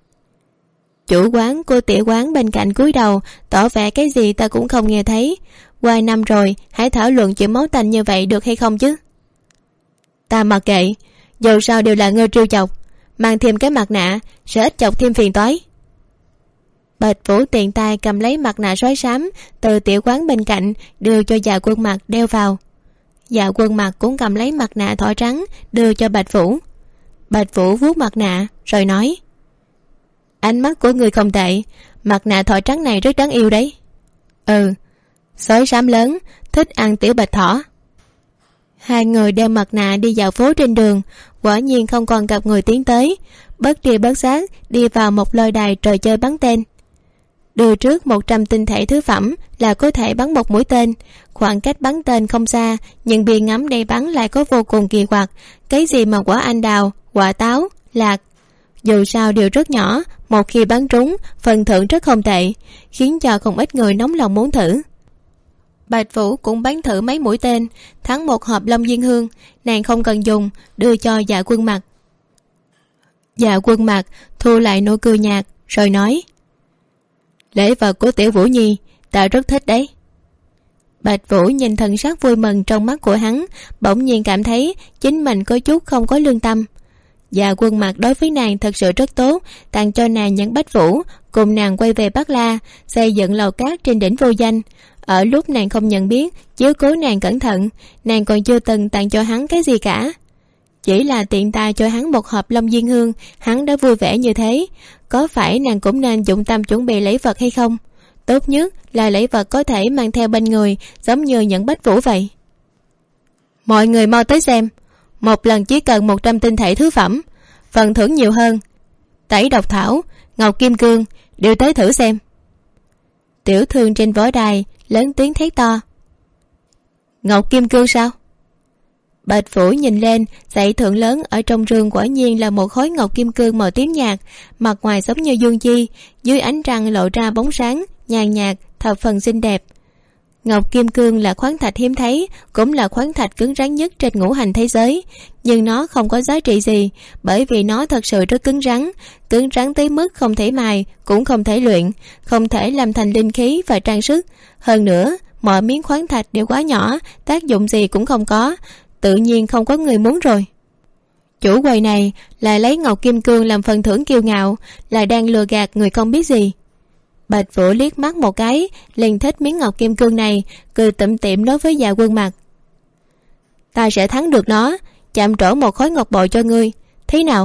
Chủ quán của tiểu quán bên cạnh cúi đầu, tỏ vẻ cái gì ta cũng không nghe thấy. Qua năm rồi, hãy thảo luận chuyện máu tanh như vậy được hay không chứ? Ta mặc kệ, dù sao đều là ngươi trêu chọc, mang thêm cái mặt nạ sẽ ít chọc thêm phiền toái. Bạch Vũ tiện tay cầm lấy mặt nạ sói xám từ tiểu quán bên cạnh, đưa cho Dạ Quân Mặc đeo vào. Dạ Quân Mặc cũng cầm lấy mặt nạ thỏ trắng đưa cho Bạch Vũ. Bạch Vũ vuốt mặt nạ rồi nói: ánh mắt của người không tệ, mặt nạ thỏ trắng này rất đáng yêu đấy. Ừ, sói xám lớn thích ăn tiểu bạch thỏ. Hai người đeo mặt nạ đi dạo phố trên đường, quả nhiên không còn gặp người tiến tới, bất tri bất giác đi vào một lôi đài trò chơi bắn tên. Đưa trước 100 tinh thể thứ phẩm là có thể bắn một mũi tên. Khoảng cách bắn tên không xa, nhưng bia ngắm để bắn lại có vô cùng kỳ quặc. Cái gì mà quả anh đào, quả táo, lạc, dù sao đều rất nhỏ, một khi bắn trúng phần thưởng rất không tệ, khiến cho không ít người nóng lòng muốn thử. Bạch Vũ cũng bắn thử mấy mũi tên, thắng một hộp Long Diên Hương, nàng không cần dùng, đưa cho Dạ Quân Mặc. Dạ Quân Mặc thu lại nụ cười nhạt rồi nói: lễ vật của Tiểu Vũ Nhi ta rất thích đấy. Bạch Vũ nhìn thần sắc vui mừng trong mắt của hắn, bỗng nhiên cảm thấy chính mình có chút không có lương tâm. Dạ Quân Mặc đối với nàng thật sự rất tốt, tặng cho nàng những bách vũ, cùng nàng quay về Bắc La, xây dựng lầu cát trên đỉnh Vô Danh. Ở lúc nàng không nhận biết, chiếu cố nàng cẩn thận, nàng còn chưa từng tặng cho hắn cái gì cả. Chỉ là tiện tay cho hắn một hộp Long Diên Hương, hắn đã vui vẻ như thế. Có phải nàng cũng nên dụng tâm chuẩn bị lễ vật hay không? Tốt nhất là lễ vật có thể mang theo bên người, giống như những bách vũ vậy. Mọi người mau tới xem, một lần chỉ cần 100 tinh thể thứ phẩm, phần thưởng nhiều hơn. Tẩy độc thảo, ngọc kim cương, đều tới thử xem. Tiểu thương trên võ đài lớn tiếng thét to: ngọc kim cương sao? Bạch Vũ nhìn lên, dãy thưởng lớn ở trong rương quả nhiên là một khối ngọc kim cương màu tím nhạt, mặt ngoài giống như dương chi, dưới ánh trăng lộ ra bóng sáng nhàn nhạt, thập phần xinh đẹp. Ngọc kim cương là khoáng thạch hiếm thấy, cũng là khoáng thạch cứng rắn nhất trên ngũ hành thế giới, nhưng nó không có giá trị gì, bởi vì nó thật sự rất cứng rắn tới mức không thể mài, cũng không thể luyện, không thể làm thành linh khí và trang sức. Hơn nữa, mọi miếng khoáng thạch đều quá nhỏ, tác dụng gì cũng không có, tự nhiên không có người muốn rồi. Chủ quầy này lại lấy ngọc kim cương làm phần thưởng kiêu ngạo, lại đang lừa gạt người không biết gì. Bạch Vũ liếc mắt một cái, liền thích miếng ngọc kim cương này, cười tủm tỉm nói với Dạ Quân Mặc: ta sẽ thắng được nó, chạm trổ một khối ngọc bội cho ngươi, thế nào?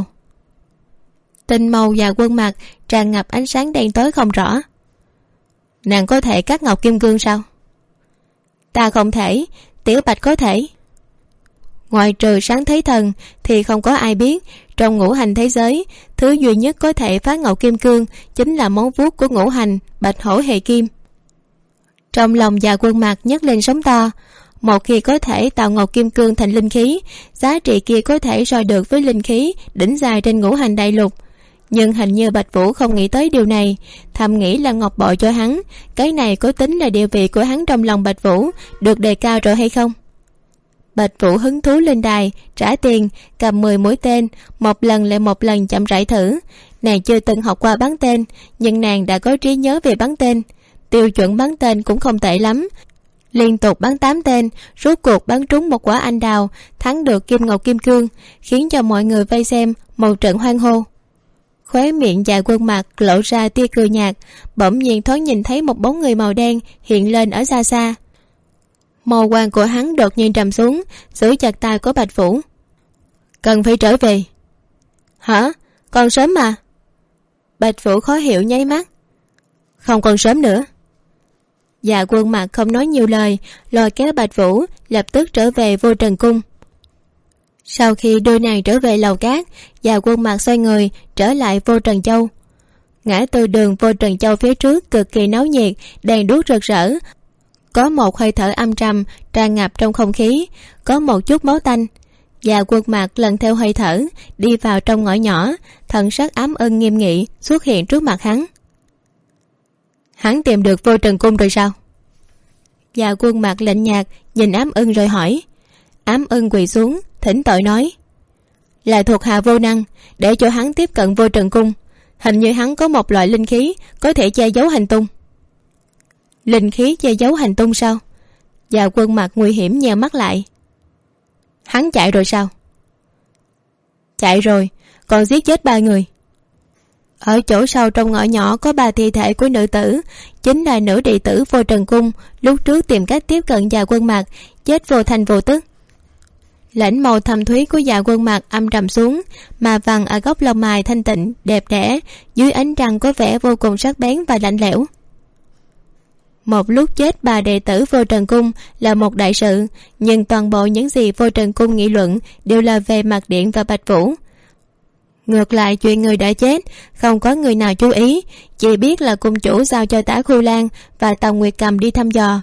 Tinh màu Dạ Quân Mặc tràn ngập ánh sáng đen tối không rõ. Nàng có thể cắt ngọc kim cương sao? Ta không thể, Tiểu Bạch có thể. Ngoài trừ Sáng Thế Thần thì không có ai biết, trong ngũ hành thế giới, thứ duy nhất có thể phá ngọc kim cương chính là móng vuốt của ngũ hành Bạch Hổ Hề Kim. Trong lòng Dạ Quân Mặc nhấc lên sóng to. Một khi có thể tạo ngọc kim cương thành linh khí, giá trị kia có thể so được với linh khí đỉnh dài trên ngũ hành đại lục. Nhưng hình như Bạch Vũ không nghĩ tới điều này, thầm nghĩ là ngọc bội cho hắn, cái này có tính là địa vị của hắn trong lòng Bạch Vũ được đề cao rồi hay không? Bạch Vũ hứng thú lên đài, trả tiền, cầm 10 mũi tên, một lần lại một lần chậm rãi thử. Nàng chưa từng học qua bắn tên, nhưng nàng đã có trí nhớ về bắn tên. Tiêu chuẩn bắn tên cũng không tệ lắm. Liên tục bắn 8 tên, rốt cuộc bắn trúng một quả anh đào, thắng được kim ngọc kim cương, khiến cho mọi người vây xem một trận hoan hô. Khóe miệng Dạ Quân Mặc lộ ra tia cười nhạt, bỗng nhiên thoáng nhìn thấy một bóng người màu đen hiện lên ở xa xa. Màu quang của hắn đột nhiên trầm xuống, giữ chặt tay của Bạch Vũ. Cần phải trở về. Hả? Còn sớm mà. Bạch Vũ khó hiểu nháy mắt. Không còn sớm nữa. Dạ Quân Mặc không nói nhiều lời, lôi kéo Bạch Vũ lập tức trở về Vô Trần Cung. Sau khi đưa nàng trở về lầu cát, Dạ Quân Mặc xoay người trở lại Vô Trần Châu. Ngã tư đường Vô Trần Châu phía trước cực kỳ náo nhiệt, đèn đuốc rực rỡ, có một hơi thở âm trầm tràn ngập trong không khí, có một chút máu tanh. Dạ Quân Mặc lần theo hơi thở đi vào trong ngõ nhỏ, thần sắc ám ân nghiêm nghị xuất hiện trước mặt hắn. Hắn tìm được Vô Trần Cung rồi sao? Dạ Quân Mặc lạnh nhạt nhìn Ám Ân rồi hỏi. Ám Ân quỳ xuống thỉnh tội nói: là thuộc hạ vô năng, để cho hắn tiếp cận Vô Trần Cung. Hình như hắn có một loại linh khí có thể che giấu hành tung. Linh khí che giấu hành tung sao? Dạ Quân Mặc nguy hiểm nheo mắt lại. Hắn chạy rồi sao? Chạy rồi, còn giết chết 3 người. Ở chỗ sau trong ngõ nhỏ có 3 thi thể của nữ tử, chính là nữ đệ tử Vô Trần Cung lúc trước tìm cách tiếp cận Dạ Quân Mặc, chết vô thành vô tức. Lãnh màu thâm thúy của Dạ Quân Mặc âm trầm xuống, mà vằn ở góc lông mày thanh tịnh đẹp đẽ, dưới ánh trăng có vẻ vô cùng sắc bén và lạnh lẽo. Một lúc chết 3 đệ tử Vô Trần Cung là một đại sự, nhưng toàn bộ những gì Vô Trần Cung nghị luận đều là về Mạc Điện và Bạch Vũ. Ngược lại chuyện người đã chết không có người nào chú ý, chỉ biết là cung chủ giao cho Tả Khu Lan và Tòng Nguyệt Cầm đi thăm dò.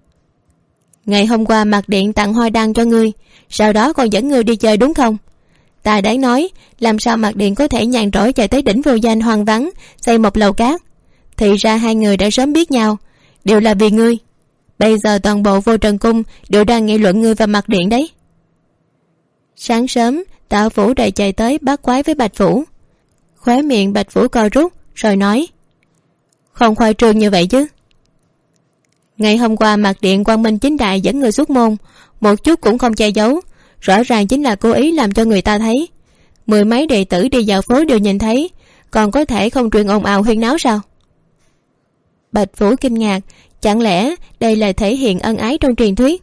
Ngày hôm qua Mạc Điện tặng hoa đăng cho ngươi, sau đó còn dẫn ngươi đi chơi đúng không? Ta đáng nói, làm sao Mạc Điện có thể nhàn rỗi chạy tới đỉnh Vô Danh hoang vắng xây một lầu cát? Thì ra hai người đã sớm biết nhau, đều là vì ngươi. Bây giờ toàn bộ Vô Trần Cung đều đang nghị luận ngươi và Mạc Điện đấy. Sáng sớm Tạ Vũ đầy chạy tới bắt quái với Bạch Vũ. Khóe miệng Bạch Vũ co rút rồi nói: không khoai trương như vậy chứ. Ngày hôm qua Mạc Điện quang minh chính đại dẫn người xuất môn, một chút cũng không che giấu, rõ ràng chính là cố ý làm cho người ta thấy. 10 mấy đệ tử đi dạo phố đều nhìn thấy, còn có thể không truyền ồn ào huyên náo sao? Bạch Vũ kinh ngạc, chẳng lẽ đây là thể hiện ân ái trong truyền thuyết?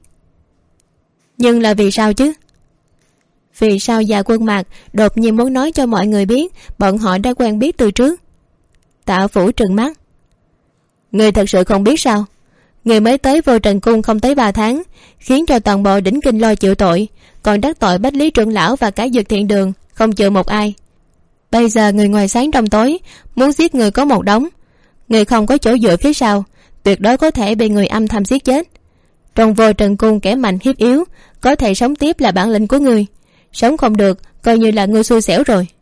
Nhưng là vì sao chứ? Vì sao Dạ Quân Mặc đột nhiên muốn nói cho mọi người biết bọn họ đã quen biết từ trước? Tạ Vũ trừng mắt: người thật sự không biết sao? Người mới tới Vô Trần Cung không tới 3 tháng, khiến cho toàn bộ đỉnh kinh lôi chịu tội, còn đắc tội Bách Lý trưởng lão và cả Dược Thiện Đường không chịu một ai. Bây giờ người ngoài sáng trong tối muốn giết người có một đống, người không có chỗ dựa phía sau, tuyệt đối có thể bị người âm thầm giết chết. Trong Vô Trần Cung kẻ mạnh hiếp yếu, có thể sống tiếp là bản lĩnh của người, sống không được coi như là ngươi xui xẻo rồi.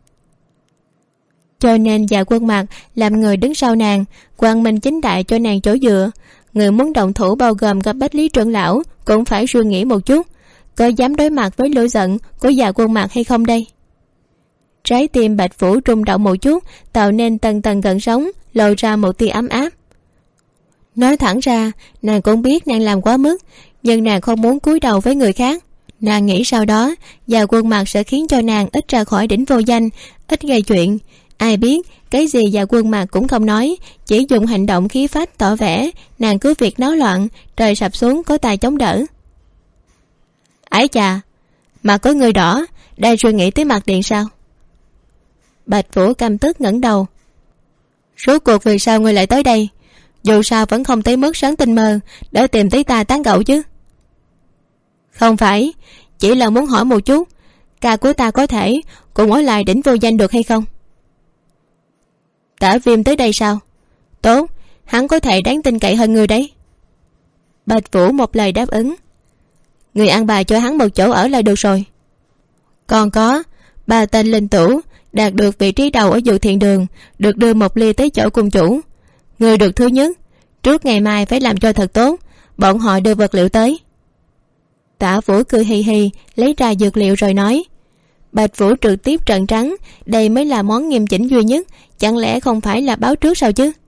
Cho nên Dạ Quân Mặc làm người đứng sau nàng, quang minh chính đại cho nàng chỗ dựa, người muốn động thủ bao gồm cả Bách Lý trưởng lão cũng phải suy nghĩ một chút, có dám đối mặt với lửa giận của già Quân Mạc hay không đây? Trái tim Bạch Vũ rung động một chút, tạo nên tầng tầng gợn sóng, lộ ra một tia ấm áp. Nói thẳng ra, nàng cũng biết nàng làm quá mức, nhưng nàng không muốn cúi đầu với người khác. Nàng nghĩ sau đó già Quân Mạc sẽ khiến cho nàng ít ra khỏi đỉnh vô danh, ít gây chuyện. Ai biết cái gì già Quân Mạc cũng không nói, chỉ dùng hành động khí phách tỏ vẻ nàng cứ việc náo loạn, trời sập xuống có tài chống đỡ. Ái chà, mà có người đỏ đang suy nghĩ tới mặt điện sao? Bạch Vũ căm tức ngẩng đầu. Rốt cuộc vì sao ngươi lại tới đây? Dù sao vẫn không tới mức sáng tinh mơ để tìm tới ta tán gẫu chứ. Không phải, chỉ là muốn hỏi một chút, ca của ta có thể cùng ở lại đỉnh vô danh được hay không? Tả Viêm tới đây sao? Tốt, hắn có thể đáng tin cậy hơn người đấy. Bạch Vũ một lời đáp ứng. Người ăn bài cho hắn một chỗ ở là được rồi. Còn có 3 tên linh tửu đạt được vị trí đầu ở Dược Thiện Đường, được đưa một ly tới chỗ cung chủ. Người được thứ nhất, trước ngày mai phải làm cho thật tốt, bọn họ đưa vật liệu tới. Tả Vũ cười hì hì lấy ra dược liệu rồi nói. Bạch Vũ trực tiếp trợn trắng, đây mới là món nghiêm chỉnh duy nhất, chẳng lẽ không phải là báo trước sao chứ?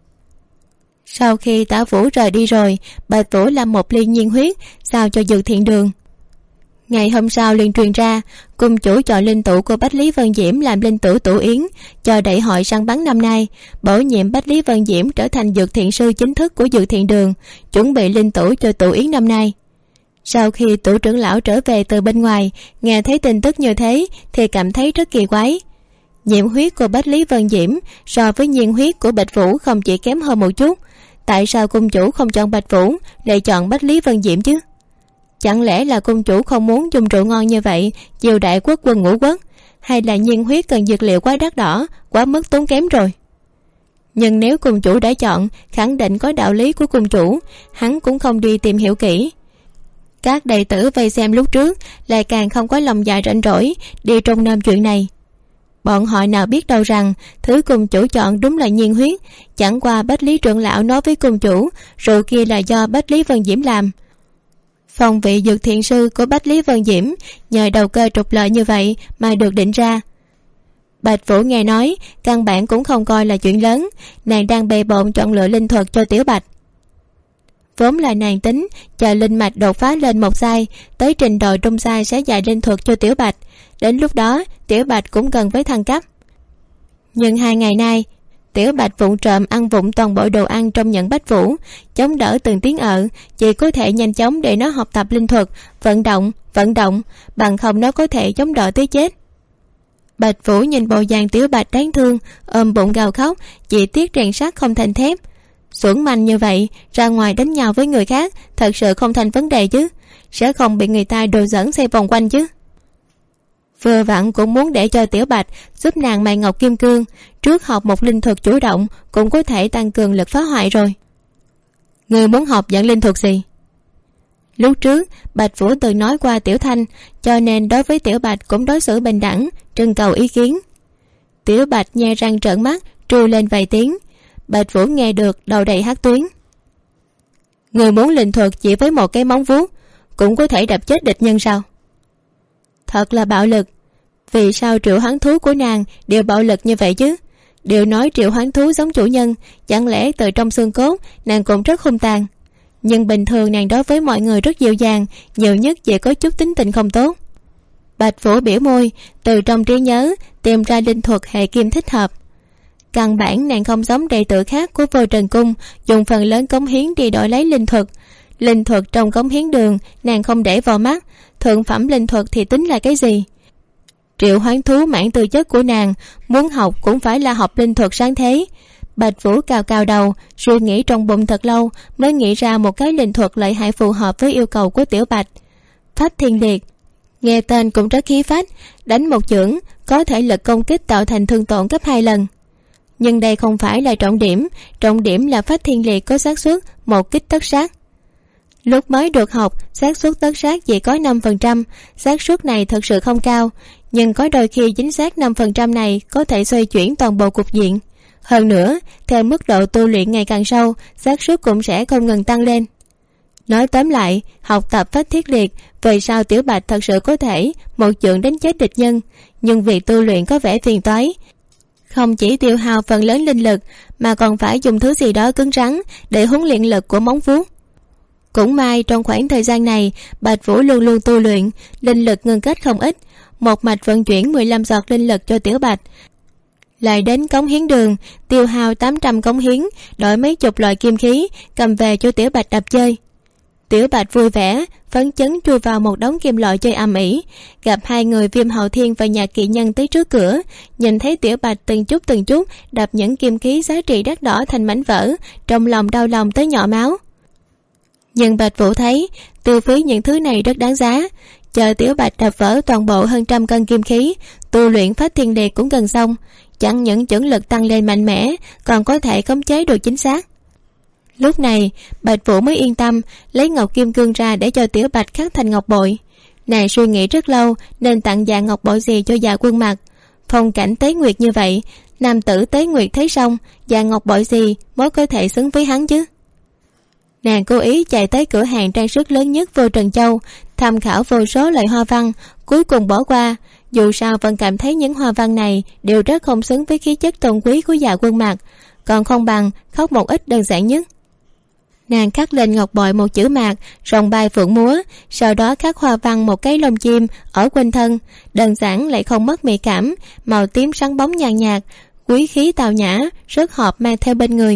Sau khi Tả Vũ rời đi rồi, Bạch Vũ làm một ly nhiên huyết sao cho Dược Thiện Đường. Ngày hôm sau liền truyền ra cung chủ chọn linh tửu của Bách Lý Vân Diễm làm linh tửu Tửu Yến, cho đại hội săn bắn năm nay, bổ nhiệm Bách Lý Vân Diễm trở thành dược thiện sư chính thức của Dược Thiện Đường, chuẩn bị linh tửu cho Tửu Yến năm nay. Sau khi Tửu trưởng lão trở về từ bên ngoài, nghe thấy tin tức như thế thì cảm thấy rất kỳ quái. Nhiễm huyết của Bách Lý Vân Diễm so với nhiên huyết của Bạch Vũ không chỉ kém hơn một chút, tại sao cung chủ không chọn Bạch Vũ lại chọn Bách Lý Vân Diễm chứ? Chẳng lẽ là cung chủ không muốn dùng rượu ngon như vậy chiêu đại quốc quân ngũ quốc, hay là nhiên huyết cần dược liệu quá đắt đỏ, quá mức tốn kém rồi? Nhưng nếu cung chủ đã chọn, khẳng định có đạo lý của cung chủ, hắn cũng không đi tìm hiểu kỹ. Các đệ tử vây xem lúc trước lại càng không có lòng dạ rảnh rỗi đi trông nom chuyện này. Bọn họ nào biết đâu rằng thứ cung chủ chọn đúng là nhiên huyết, chẳng qua Bách Lý trưởng lão nói với cung chủ rượu kia là do Bách Lý Vân Diễm làm. Phong vị dược thiện sư của Bách Lý Vân Diễm nhờ đầu cơ trục lợi như vậy mà được định ra. Bạch Vũ nghe nói căn bản cũng không coi là chuyện lớn, nàng đang bề bộn chọn lựa linh thuật cho Tiểu Bạch. Vốn là nàng tính chờ linh mạch đột phá lên một giai, tới trình độ trung giai sẽ dạy linh thuật cho Tiểu Bạch, đến lúc đó Tiểu Bạch cũng cần với thăng cấp. Nhưng 2 ngày nay Tiểu Bạch vụng trộm ăn vụng toàn bộ đồ ăn trong nhận Bách Vũ, chống đỡ từng tiếng chỉ có thể nhanh chóng để nó học tập linh thuật, vận động, bằng không nó có thể chống đỡ tới chết. Bạch Vũ nhìn bộ dạng Tiểu Bạch đáng thương, ôm bụng gào khóc, chỉ tiếc rèn sắt không thành thép. Xuẩn manh như vậy ra ngoài đánh nhau với người khác thật sự không thành vấn đề chứ, sẽ không bị người ta đồ dẫn xoay vòng quanh chứ. Vừa vặn cũng muốn để cho Tiểu Bạch giúp nàng mài ngọc kim cương, trước học một linh thuật chủ động cũng có thể tăng cường lực phá hoại rồi. Người muốn học dạng linh thuật gì? Lúc trước Bạch Vũ từng nói qua Tiểu Thanh, cho nên đối với Tiểu Bạch cũng đối xử bình đẳng, trưng cầu ý kiến. Tiểu Bạch nhe răng trợn mắt trêu lên vài tiếng. Bạch Vũ nghe được đầu đầy hắc tuyến. Người muốn linh thuật chỉ với một cái móng vuốt cũng có thể đập chết địch nhân sao? Thật là bạo lực. Vì sao triệu hoán thú của nàng đều bạo lực như vậy chứ? Đều nói triệu hoán thú giống chủ nhân, chẳng lẽ từ trong xương cốt nàng cũng rất hung tàn? Nhưng bình thường nàng đối với mọi người rất dịu dàng, nhiều nhất chỉ có chút tính tình không tốt. Bạch Vũ biểu môi, từ trong trí nhớ tìm ra linh thuật hệ kim thích hợp. Căn bản nàng không giống đệ tử khác của Vô Trần Cung, dùng phần lớn cống hiến đi đổi lấy linh thuật. Linh thuật trong cống hiến đường nàng không để vào mắt, thượng phẩm linh thuật thì tính là cái gì? Triệu hoán thú mãn tư chất của nàng, muốn học cũng phải là học linh thuật sáng thế. Bạch Vũ cào cào đầu, suy nghĩ trong bụng thật lâu mới nghĩ ra một cái linh thuật lợi hại phù hợp với yêu cầu của Tiểu Bạch. Phách Thiên Liệt, nghe tên cũng rất khí phách, đánh một chưởng có thể lực công kích tạo thành thương tổn gấp 2 lần. Nhưng đây không phải là trọng điểm là Phách Thiên Liệt có xác suất một kích tất sát. Lúc mới được học, xác suất tất sát chỉ có 5%, xác suất này thật sự không cao, nhưng có đôi khi chính xác 5% này có thể xoay chuyển toàn bộ cục diện. Hơn nữa, theo mức độ tu luyện ngày càng sâu, xác suất cũng sẽ không ngừng tăng lên. Nói tóm lại, học tập Phách Thiết Liệt, về sau Tiểu Bạch thật sự có thể một chưởng đánh chết địch nhân, nhưng việc tu luyện có vẻ phiền toái. Không chỉ tiêu hao phần lớn linh lực, mà còn phải dùng thứ gì đó cứng rắn để huấn luyện lực của móng vuốt. Cũng may trong khoảng thời gian này, Bạch Vũ luôn luôn tu luyện, linh lực ngưng kết không ít, một mạch vận chuyển 15 giọt linh lực cho Tiểu Bạch. Lại đến cống hiến đường, tiêu hao 800 cống hiến, đổi mấy chục loại kim khí, cầm về cho Tiểu Bạch đập chơi. Tiểu Bạch vui vẻ, phấn chấn chui vào một đống kim loại chơi ầm ĩ. Gặp hai người Viêm Hậu Thiên và Nhạc Kỵ Nhân tới trước cửa, nhìn thấy Tiểu Bạch từng chút đập những kim khí giá trị đắt đỏ thành mảnh vỡ, trong lòng đau lòng tới nhỏ máu. Nhưng Bạch Vũ thấy tiêu phí những thứ này rất đáng giá. Chờ Tiểu Bạch đập vỡ toàn bộ hơn 100 cân kim khí, tu luyện Phách Thiên Liệt cũng gần xong. Chẳng những chưởng lực tăng lên mạnh mẽ, còn có thể khống chế độ chính xác. Lúc này Bạch Vũ mới yên tâm lấy ngọc kim cương ra để cho Tiểu Bạch khắc thành ngọc bội. Nàng suy nghĩ rất lâu nên tặng dạ ngọc bội gì cho Dạ Quân mặc. Phong cảnh tế nguyệt như vậy, nam tử tế nguyệt thấy xong, dạ ngọc bội gì mới có thể xứng với hắn chứ. Nàng cố ý chạy tới cửa hàng trang sức lớn nhất Vô Trần Châu, tham khảo vô số loại hoa văn, cuối cùng bỏ qua. Dù sao vẫn cảm thấy những hoa văn này đều rất không xứng với khí chất tôn quý của Dạ Quân mặc, còn không bằng khóc một ít đơn giản nhất. Nàng khắc lên ngọc bội một chữ mạc, rồng bay phượng múa, sau đó khắc hoa văn một cái lông chim ở quanh thân, đơn giản lại không mất mỹ cảm, màu tím sáng bóng nhàn nhạt, quý khí tào nhã, rất hợp mang theo bên người.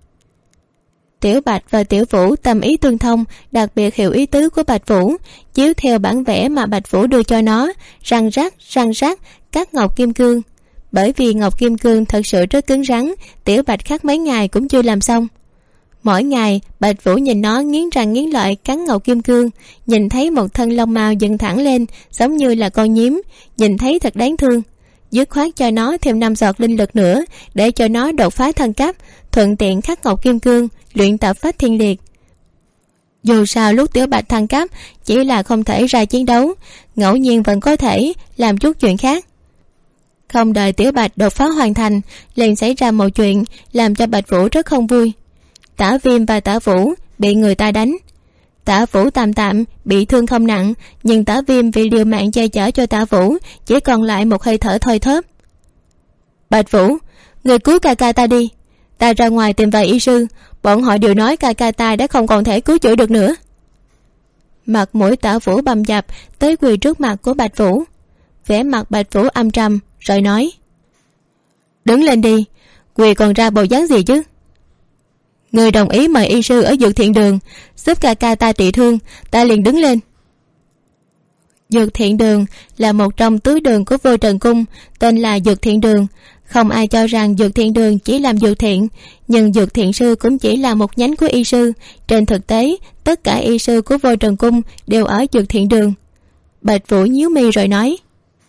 Tiểu Bạch và Tiểu Vũ tâm ý tương thông, đặc biệt hiểu ý tứ của Bạch Vũ, chiếu theo bản vẽ mà Bạch Vũ đưa cho nó, răng rắc cắt ngọc kim cương. Bởi vì ngọc kim cương thật sự rất cứng rắn, Tiểu Bạch khắc mấy ngày cũng chưa làm xong. Mỗi ngày Bạch Vũ nhìn nó nghiến răng nghiến lợi cắn ngọc kim cương, nhìn thấy một thân lông mao dựng thẳng lên giống như là con nhím, nhìn thấy thật đáng thương. Dứt khoát cho nó thêm 5 giọt linh lực nữa để cho nó đột phá thân cấp, thuận tiện khắc ngọc kim cương, luyện tập Phách Thiên Liệt. Dù sao lúc Tiểu Bạch thăng cấp chỉ là không thể ra chiến đấu, ngẫu nhiên vẫn có thể làm chút chuyện khác. Không đợi Tiểu Bạch đột phá hoàn thành, liền xảy ra một chuyện làm cho Bạch Vũ rất không vui. Tả Viêm và Tả Vũ bị người ta đánh. Tả Vũ tạm bị thương không nặng, nhưng Tả Viêm vì liều mạng che chở cho Tả Vũ chỉ còn lại một hơi thở thoi thóp. Bạch Vũ, người cứu ca ca ta đi, ta ra ngoài tìm vài y sư, bọn họ đều nói ca ca ta đã không còn thể cứu chữa được nữa. Mặt mũi Tả Vũ bầm dập tới quỳ trước mặt của Bạch Vũ. Vẻ mặt Bạch Vũ âm trầm rồi nói: đứng lên đi, quỳ còn ra bộ dáng gì chứ? Người đồng ý mời y sư ở Dược Thiện Đường giúp ca ca ta trị thương, ta liền đứng lên. Dược Thiện Đường là một trong tứ đường của Vô Trần Cung, tên là Dược Thiện Đường. Không ai cho rằng Dược Thiện Đường chỉ làm dược thiện, nhưng Dược Thiện Sư cũng chỉ là một nhánh của y sư. Trên thực tế, tất cả y sư của Vô Trần Cung đều ở Dược Thiện Đường. Bạch Vũ nhíu mi rồi nói: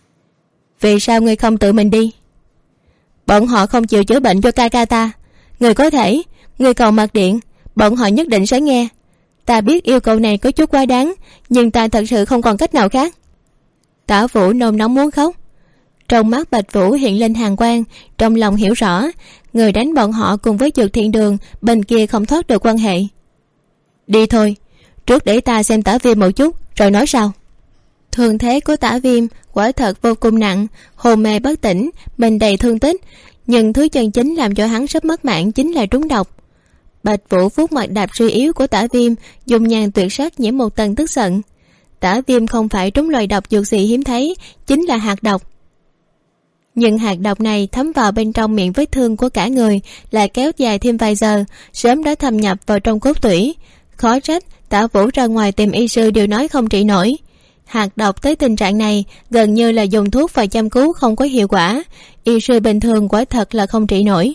vì sao ngươi không tự mình đi? Bọn họ không chịu chữa bệnh cho ca ca ta. Ngươi có thể, ngươi cầu Mật Điện, bọn họ nhất định sẽ nghe. Ta biết yêu cầu này có chút quá đáng, nhưng ta thật sự không còn cách nào khác. Tả Vũ nôn nóng muốn khóc. Trong mắt Bạch Vũ hiện lên hàn quang, trong lòng hiểu rõ người đánh bọn họ cùng với Dược Thiện Đường bên kia không thoát được quan hệ. Đi thôi, trước để ta xem Tả Viêm một chút rồi nói sau. Thương thế của Tả Viêm quả thật vô cùng nặng, hôn mê bất tỉnh, mình đầy thương tích, nhưng thứ chân chính làm cho hắn sắp mất mạng chính là trúng độc. Bạch Vũ vuốt mặt đạp suy yếu của Tả Viêm, dùng nhàn tuyệt sắc nhiễm một tầng tức giận. Tả Viêm không phải trúng loại độc dược gì hiếm thấy, chính là hạt độc. Nhưng hạt độc này thấm vào bên trong miệng vết thương của cả người, lại kéo dài thêm vài giờ, sớm đã thâm nhập vào trong cốt tủy. Khó trách Tả Vũ ra ngoài tìm y sư đều nói không trị nổi. Hạt độc tới tình trạng này gần như là dùng thuốc và chăm cứu không có hiệu quả, y sư bình thường quả thật là không trị nổi.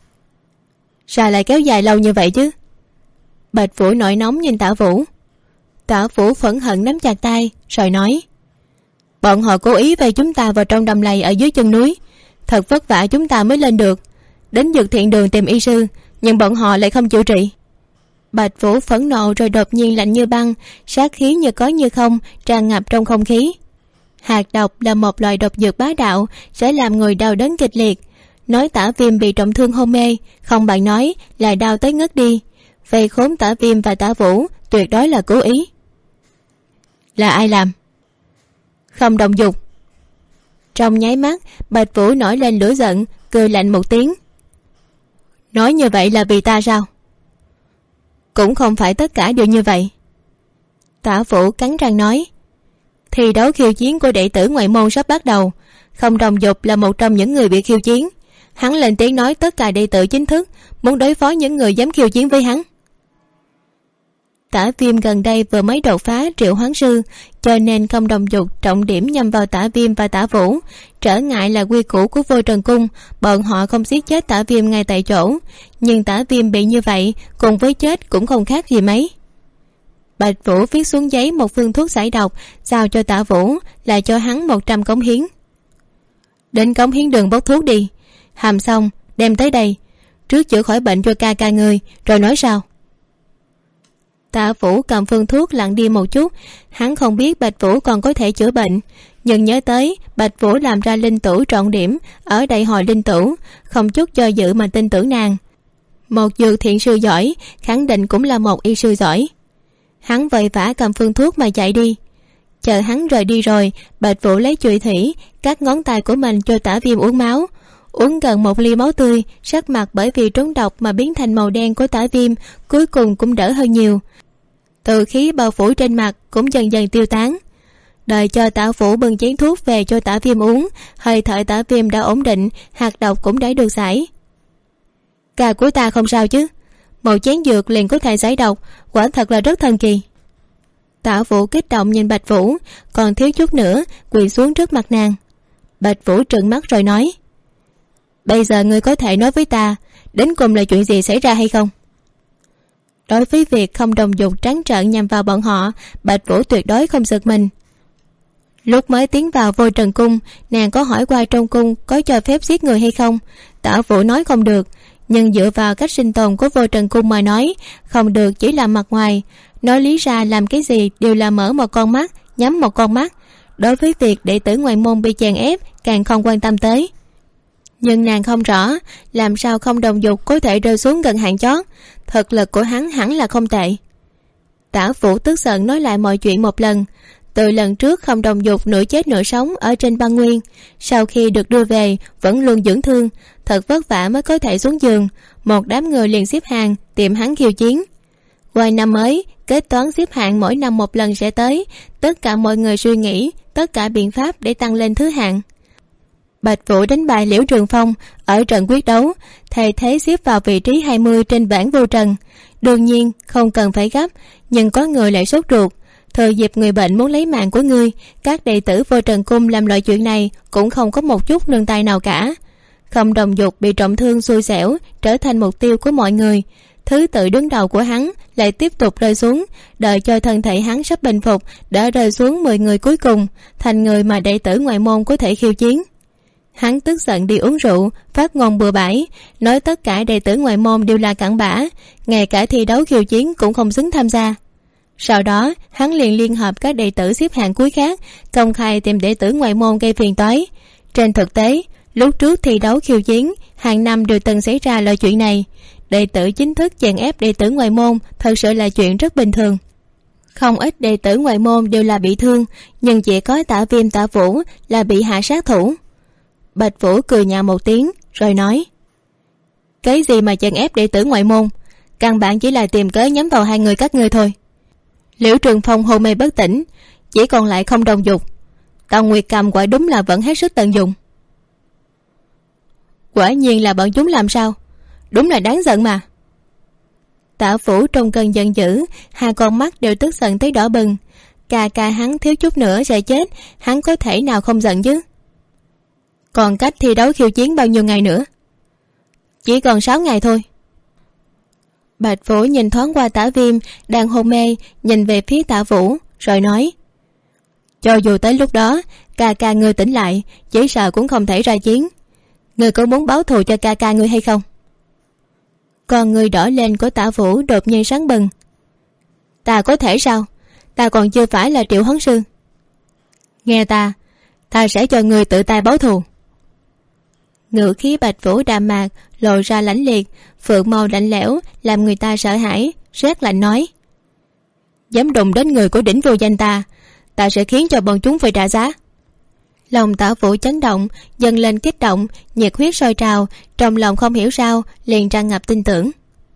Sao lại kéo dài lâu như vậy chứ? Bạch Vũ nổi nóng nhìn Tả Vũ. Tả Vũ phẫn hận nắm chặt tay rồi nói: bọn họ cố ý vây chúng ta vào trong đầm lầy ở dưới chân núi, thật vất vả chúng ta mới lên được, đến Dược Thiện Đường tìm y sư, nhưng bọn họ lại không chịu trị. Bạch Vũ phẫn nộ rồi đột nhiên lạnh như băng, sát khí như có như không tràn ngập trong không khí. Hạt độc là một loại độc dược bá đạo, sẽ làm người đau đớn kịch liệt. nói Tả Viêm bị trọng thương hôn mê, không bạn nói lại đau tới ngất đi. Vây khốn Tả Viêm và Tả Vũ tuyệt đối là cố ý. Là ai làm? Không Đồng Dục. Trong nháy mắt Bạch Vũ nổi lên lửa giận, cười lạnh một tiếng. Nói như vậy là vì ta sao? Cũng không phải tất cả đều như vậy. Tả Vũ cắn răng nói. Thi đấu khiêu chiến của đệ tử ngoại môn sắp bắt đầu. Không Đồng Dục là một trong những người bị khiêu chiến. Hắn lên tiếng nói tất cả đệ tử chính thức muốn đối phó những người dám khiêu chiến với hắn. Tả Viêm gần đây vừa mới đột phá triệu hoán sư, cho nên Không Đồng Dục trọng điểm nhằm vào Tả Viêm và Tả Vũ. Trở ngại là quy củ của Vô Trần Cung, bọn họ không giết chết Tả Viêm ngay tại chỗ, nhưng Tả Viêm bị như vậy cùng với chết cũng không khác gì mấy. Bạch Vũ viết xuống giấy một phương thuốc giải độc, giao cho Tả Vũ, là cho hắn 100 cống hiến. Đến cống hiến đường bốc thuốc đi. Hàm xong đem tới đây, trước chữa khỏi bệnh cho ca ca người rồi nói sao. Tả Vũ cầm phương thuốc lặng đi một chút. Hắn không biết Bạch Vũ còn có thể chữa bệnh, nhưng nhớ tới Bạch Vũ làm ra linh tửu trọng điểm ở đại hội linh tửu, không chút do dự mà tin tưởng nàng. Một dược thiện sư giỏi khẳng định cũng là một y sư giỏi. Hắn vội vã cầm phương thuốc mà chạy đi. Chờ hắn rời đi rồi, Bạch Vũ lấy chùy thủy cắt ngón tay của mình cho Tả Viêm uống máu. Uống gần 1 ly máu tươi, sắc mặt bởi vì trúng độc mà biến thành màu đen của Tả Viêm cuối cùng cũng đỡ hơn nhiều. Từ khí bao phủ trên mặt cũng dần dần tiêu tán. Đợi cho Tả Vũ bưng chén thuốc về cho Tả Viêm uống, hơi thở Tả Viêm đã ổn định, hạt độc cũng đã được giải. Ca của ta không sao chứ? Một chén dược liền có thể giải độc, quả thật là rất thần kỳ. Tả Vũ kích động nhìn Bạch Vũ, còn thiếu chút nữa quỳ xuống trước mặt nàng. Bạch Vũ trợn mắt rồi nói. Bây giờ ngươi có thể nói với ta đến cùng là chuyện gì xảy ra hay không? Đối với việc Không Đồng Dục trắng trợn nhằm vào bọn họ, Bạch Vũ tuyệt đối không giật mình. Lúc mới tiến vào Vô Trần Cung, nàng có hỏi qua trong cung có cho phép giết người hay không. Tả Vũ nói không được, nhưng dựa vào cách sinh tồn của Vô Trần Cung mà nói, không được chỉ là mặt ngoài. Nói lý ra làm cái gì đều là mở một con mắt nhắm một con mắt. Đối với việc đệ tử ngoại môn bị chèn ép càng không quan tâm tới. Nhưng nàng không rõ làm sao Không Đồng Dục có thể rơi xuống gần hạn chót. Thực lực của hắn hẳn là không tệ. Tả Vũ tức giận nói lại mọi chuyện một lần. Từ lần trước Không Đồng Dục nửa chết nửa sống ở trên băng nguyên, sau khi được đưa về vẫn luôn dưỡng thương, thật vất vả mới có thể xuống giường. Một đám người liền xếp hàng tìm hắn khiêu chiến. Qua năm mới, kết toán xếp hạng mỗi năm một lần sẽ tới. Tất cả mọi người suy nghĩ tất cả biện pháp để tăng lên thứ hạng. Bạch Vũ đánh bại Liễu Trường Phong ở trận quyết đấu, thay thế xếp vào vị trí 20 trên bảng Vô Trần. Đương nhiên không cần phải gấp, nhưng có người lại sốt ruột. Thời dịp người bệnh muốn lấy mạng của ngươi, các đệ tử Vô Trần Cung làm loại chuyện này cũng không có một chút nương tay nào cả. Không Đồng Dục bị trọng thương xui xẻo, trở thành mục tiêu của mọi người. Thứ tự đứng đầu của hắn lại tiếp tục rơi xuống. Đợi cho thân thể hắn sắp bình phục, đã rơi xuống 10 người cuối cùng, thành người mà đệ tử ngoại môn có thể khiêu chiến. Hắn tức giận đi uống rượu, phát ngôn bừa bãi, nói tất cả đệ tử ngoại môn đều là cặn bã, ngay cả thi đấu khiêu chiến cũng không xứng tham gia. Sau đó hắn liền liên hợp các đệ tử xếp hạng cuối khác, công khai tìm đệ tử ngoại môn gây phiền toái. Trên thực tế, lúc trước thi đấu khiêu chiến hàng năm đều từng xảy ra loại chuyện này. Đệ tử chính thức chèn ép đệ tử ngoại môn thật sự là chuyện rất bình thường. Không ít đệ tử ngoại môn đều là bị thương, nhưng chỉ có Tả Viêm Tả Vũ là bị hạ sát thủ. Bạch Vũ cười nhạo một tiếng rồi nói. Cái gì mà chèn ép đệ tử ngoại môn, căn bản chỉ là tìm cớ nhắm vào hai người các ngươi thôi. Liễu Trường Phong hôn mê bất tỉnh, chỉ còn lại Không Đồng Dục. Tào Nguyệt Cầm quả đúng là vẫn hết sức tận dụng. Quả nhiên là bọn chúng làm sao, đúng là đáng giận mà. Tả Vũ trong cơn giận dữ, hai con mắt đều tức giận tới đỏ bừng. Ca hắn thiếu chút nữa sẽ chết, hắn có thể nào không giận chứ. Còn cách thi đấu khiêu chiến bao nhiêu ngày nữa? Chỉ còn 6 ngày thôi. Bạch Vũ nhìn thoáng qua Tả Viêm đang hôn mê, nhìn về phía Tả Vũ rồi nói. Cho dù tới lúc đó ca ngươi tỉnh lại, chỉ sợ cũng không thể ra chiến. Ngươi có muốn báo thù cho ca ngươi hay không? Con người đỏ lên của Tả Vũ đột nhiên sáng bừng. Ta có thể sao? Ta còn chưa phải là triệu huấn sư. Nghe ta sẽ cho ngươi tự tay báo thù. Ngữ khí Bạch Vũ đạm mạc, lộ ra lãnh liệt, phượng màu lạnh lẽo làm người ta sợ hãi, rét lạnh nói: dám đụng đến người của đỉnh vô danh ta sẽ khiến cho bọn chúng phải trả giá. Lòng Tả Vũ chấn động, dần lên kích động, nhiệt huyết sôi trào, trong lòng không hiểu sao liền tràn ngập tin tưởng.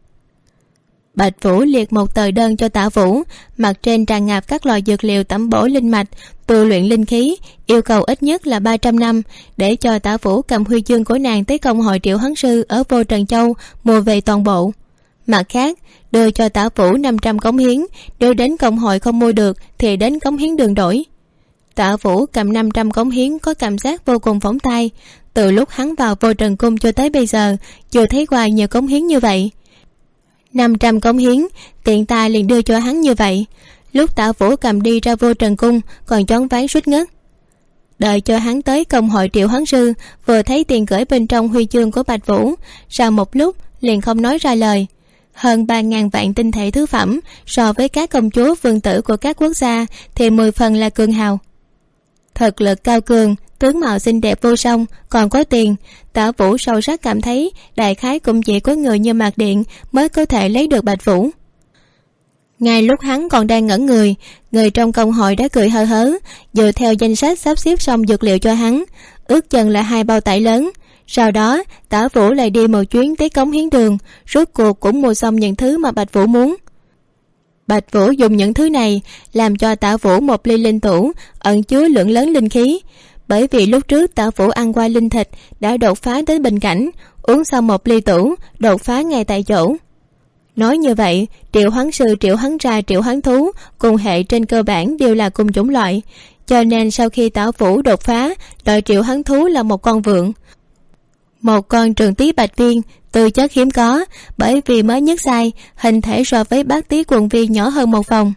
Bạch Vũ liệt một tờ đơn cho Tả Vũ, mặt trên tràn ngập các loại dược liệu tẩm bổ linh mạch, tu luyện linh khí, yêu cầu ít nhất là 300 năm, để cho Tả Vũ cầm huy chương của nàng tới công hội Triệu Hoán Sư ở Vô Trần Châu mua về toàn bộ. Mặt khác, đưa cho Tả Vũ 500 cống hiến, nếu đến công hội không mua được thì đến cống hiến đường đổi. Tả Vũ cầm 500 cống hiến có cảm giác vô cùng phóng tay. Từ lúc hắn vào Vô Trần Cung cho tới bây giờ chưa thấy qua nhiều cống hiến như vậy. 500 cống hiến tiện tay liền đưa cho hắn như vậy. Lúc Tả Vũ cầm đi ra Vô Trần Cung còn choáng váng suýt ngất. Đợi cho hắn tới công hội Triệu Hoán Sư, vừa thấy tiền gửi bên trong huy chương của Bạch Vũ, sau một lúc liền không nói ra lời. Hơn 3.000 vạn tinh thể thứ phẩm, so với các công chúa vương tử của các quốc gia thì 10 phần là cường hào. Thực lực cao cường, tướng mạo xinh đẹp vô song, còn có tiền, Tả Vũ sâu sắc cảm thấy đại khái cũng chỉ có người như Mạc Điện mới có thể lấy được Bạch Vũ. Ngay lúc hắn còn đang ngẩn người trong công hội đã cười hơ hớ, dựa theo danh sách sắp xếp xong dược liệu cho hắn, ước chừng là 2 bao tải lớn. Sau đó Tả Vũ lại đi một chuyến tới cống hiến đường, rốt cuộc cũng mua xong những thứ mà Bạch Vũ muốn. Bạch Vũ dùng những thứ này làm cho Tả Vũ một ly linh tủ ẩn chứa lượng lớn linh khí, bởi vì lúc trước Tả Vũ ăn qua linh thịt đã đột phá tới bình cảnh, uống xong một ly tủ đột phá ngay tại chỗ. Nói như vậy, Triệu Hoán Sư, Triệu Hoán Ra, Triệu Hoán Thú cùng hệ trên cơ bản đều là cùng chủng loại, cho nên sau khi Tả Vũ đột phá, đợi Triệu Hoán Thú là một con vượn, một con trường tí bạch viên, tư chất hiếm có, bởi vì mới nhất sai, hình thể so với bát tí quần viên nhỏ hơn một vòng.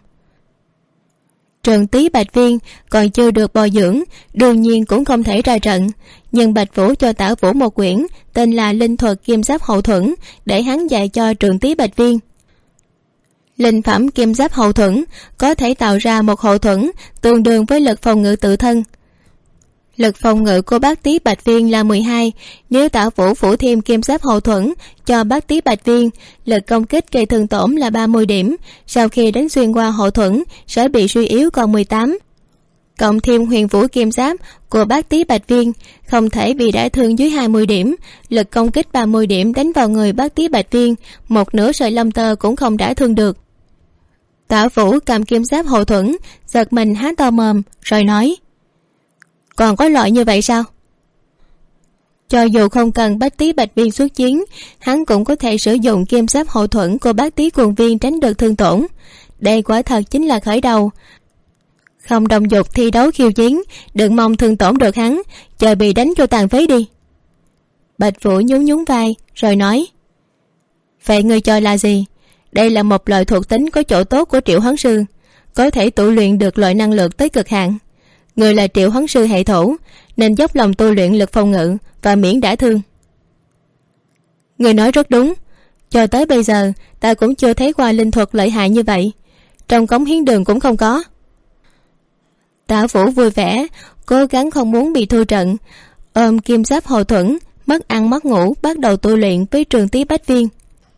Trường tí bạch viên còn chưa được bồi dưỡng, đương nhiên cũng không thể ra trận, nhưng Bạch Vũ cho Tả Vũ một quyển tên là Linh Thuật Kim Giáp Hậu Thuẫn để hắn dạy cho trường tí bạch viên. Linh phẩm Kim Giáp Hậu Thuẫn có thể tạo ra một hậu thuẫn tương đương với lực phòng ngự tự thân. Lực phòng ngự của bát tí bạch viên là 12, nếu Tả Vũ phủ thêm Kim Giáp Hậu Thuẫn cho bát tí bạch viên, lực công kích gây thương tổn là 30 điểm, sau khi đánh xuyên qua hậu thuẫn sẽ bị suy yếu còn 18. Cộng thêm huyền vũ kim giáp của bát tí bạch viên, không thể bị đả thương dưới 20 điểm, lực công kích 30 điểm đánh vào người bát tí bạch viên, một nửa sợi lông tơ cũng không đả thương được. Tả Vũ cầm Kim Giáp Hậu Thuẫn, giật mình há to mồm rồi nói: còn có loại như vậy sao? Cho dù không cần bát tí bạch viên xuất chiến, hắn cũng có thể sử dụng Kim Giáp Hậu Thuẫn của bát tí quần viên tránh được thương tổn. Đây quả thật chính là khởi đầu. Không đồng dục thi đấu khiêu chiến, đừng mong thương tổn được hắn, chờ bị đánh cho tàn phế đi. Bạch Vũ nhún nhún vai rồi nói: vậy ngươi cho là gì? Đây là một loại thuộc tính có chỗ tốt của Triệu Hoán Sư, có thể tụ luyện được loại năng lượng tới cực hạn. Người là Triệu Hoán Sư hệ thổ, nên dốc lòng tu luyện lực phòng ngự và miễn đả thương. Người nói rất đúng, cho tới bây giờ ta cũng chưa thấy qua linh thuật lợi hại như vậy, trong cống hiến đường cũng không có. Tả Vũ vui vẻ, cố gắng không muốn bị thua trận, ôm Kim Giáp Hậu Thuẫn, mất ăn mất ngủ bắt đầu tu luyện với trường tí bách viên.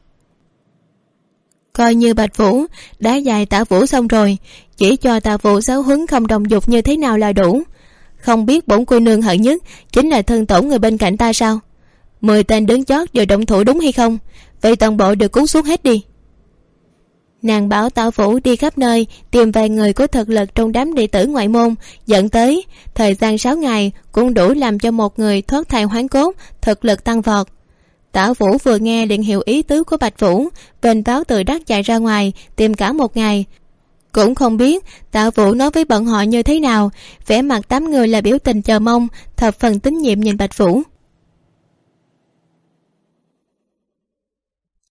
Coi như Bạch Vũ đã dạy Tả Vũ xong rồi, chỉ cho Tả Vũ giáo huấn không đồng dục như thế nào là đủ. Không biết bổn cô nương hận nhất chính là thân tổn người bên cạnh ta sao? 10 tên đứng chót đều động thủ đúng hay không? Vậy toàn bộ được cuốn xuống hết đi. Nàng bảo Tả Vũ đi khắp nơi tìm vài người có thực lực trong đám đệ tử ngoại môn dẫn tới, thời gian 6 ngày cũng đủ làm cho một người thoát thai hoán cốt, thực lực tăng vọt. Tả Vũ vừa nghe liền hiểu ý tứ của Bạch Vũ, vênh váo tự đắc chạy ra ngoài tìm cả một ngày, cũng không biết Tả Vũ nói với bọn họ như thế nào. Vẻ mặt 8 người là biểu tình chờ mong, thập phần tín nhiệm nhìn Bạch Vũ.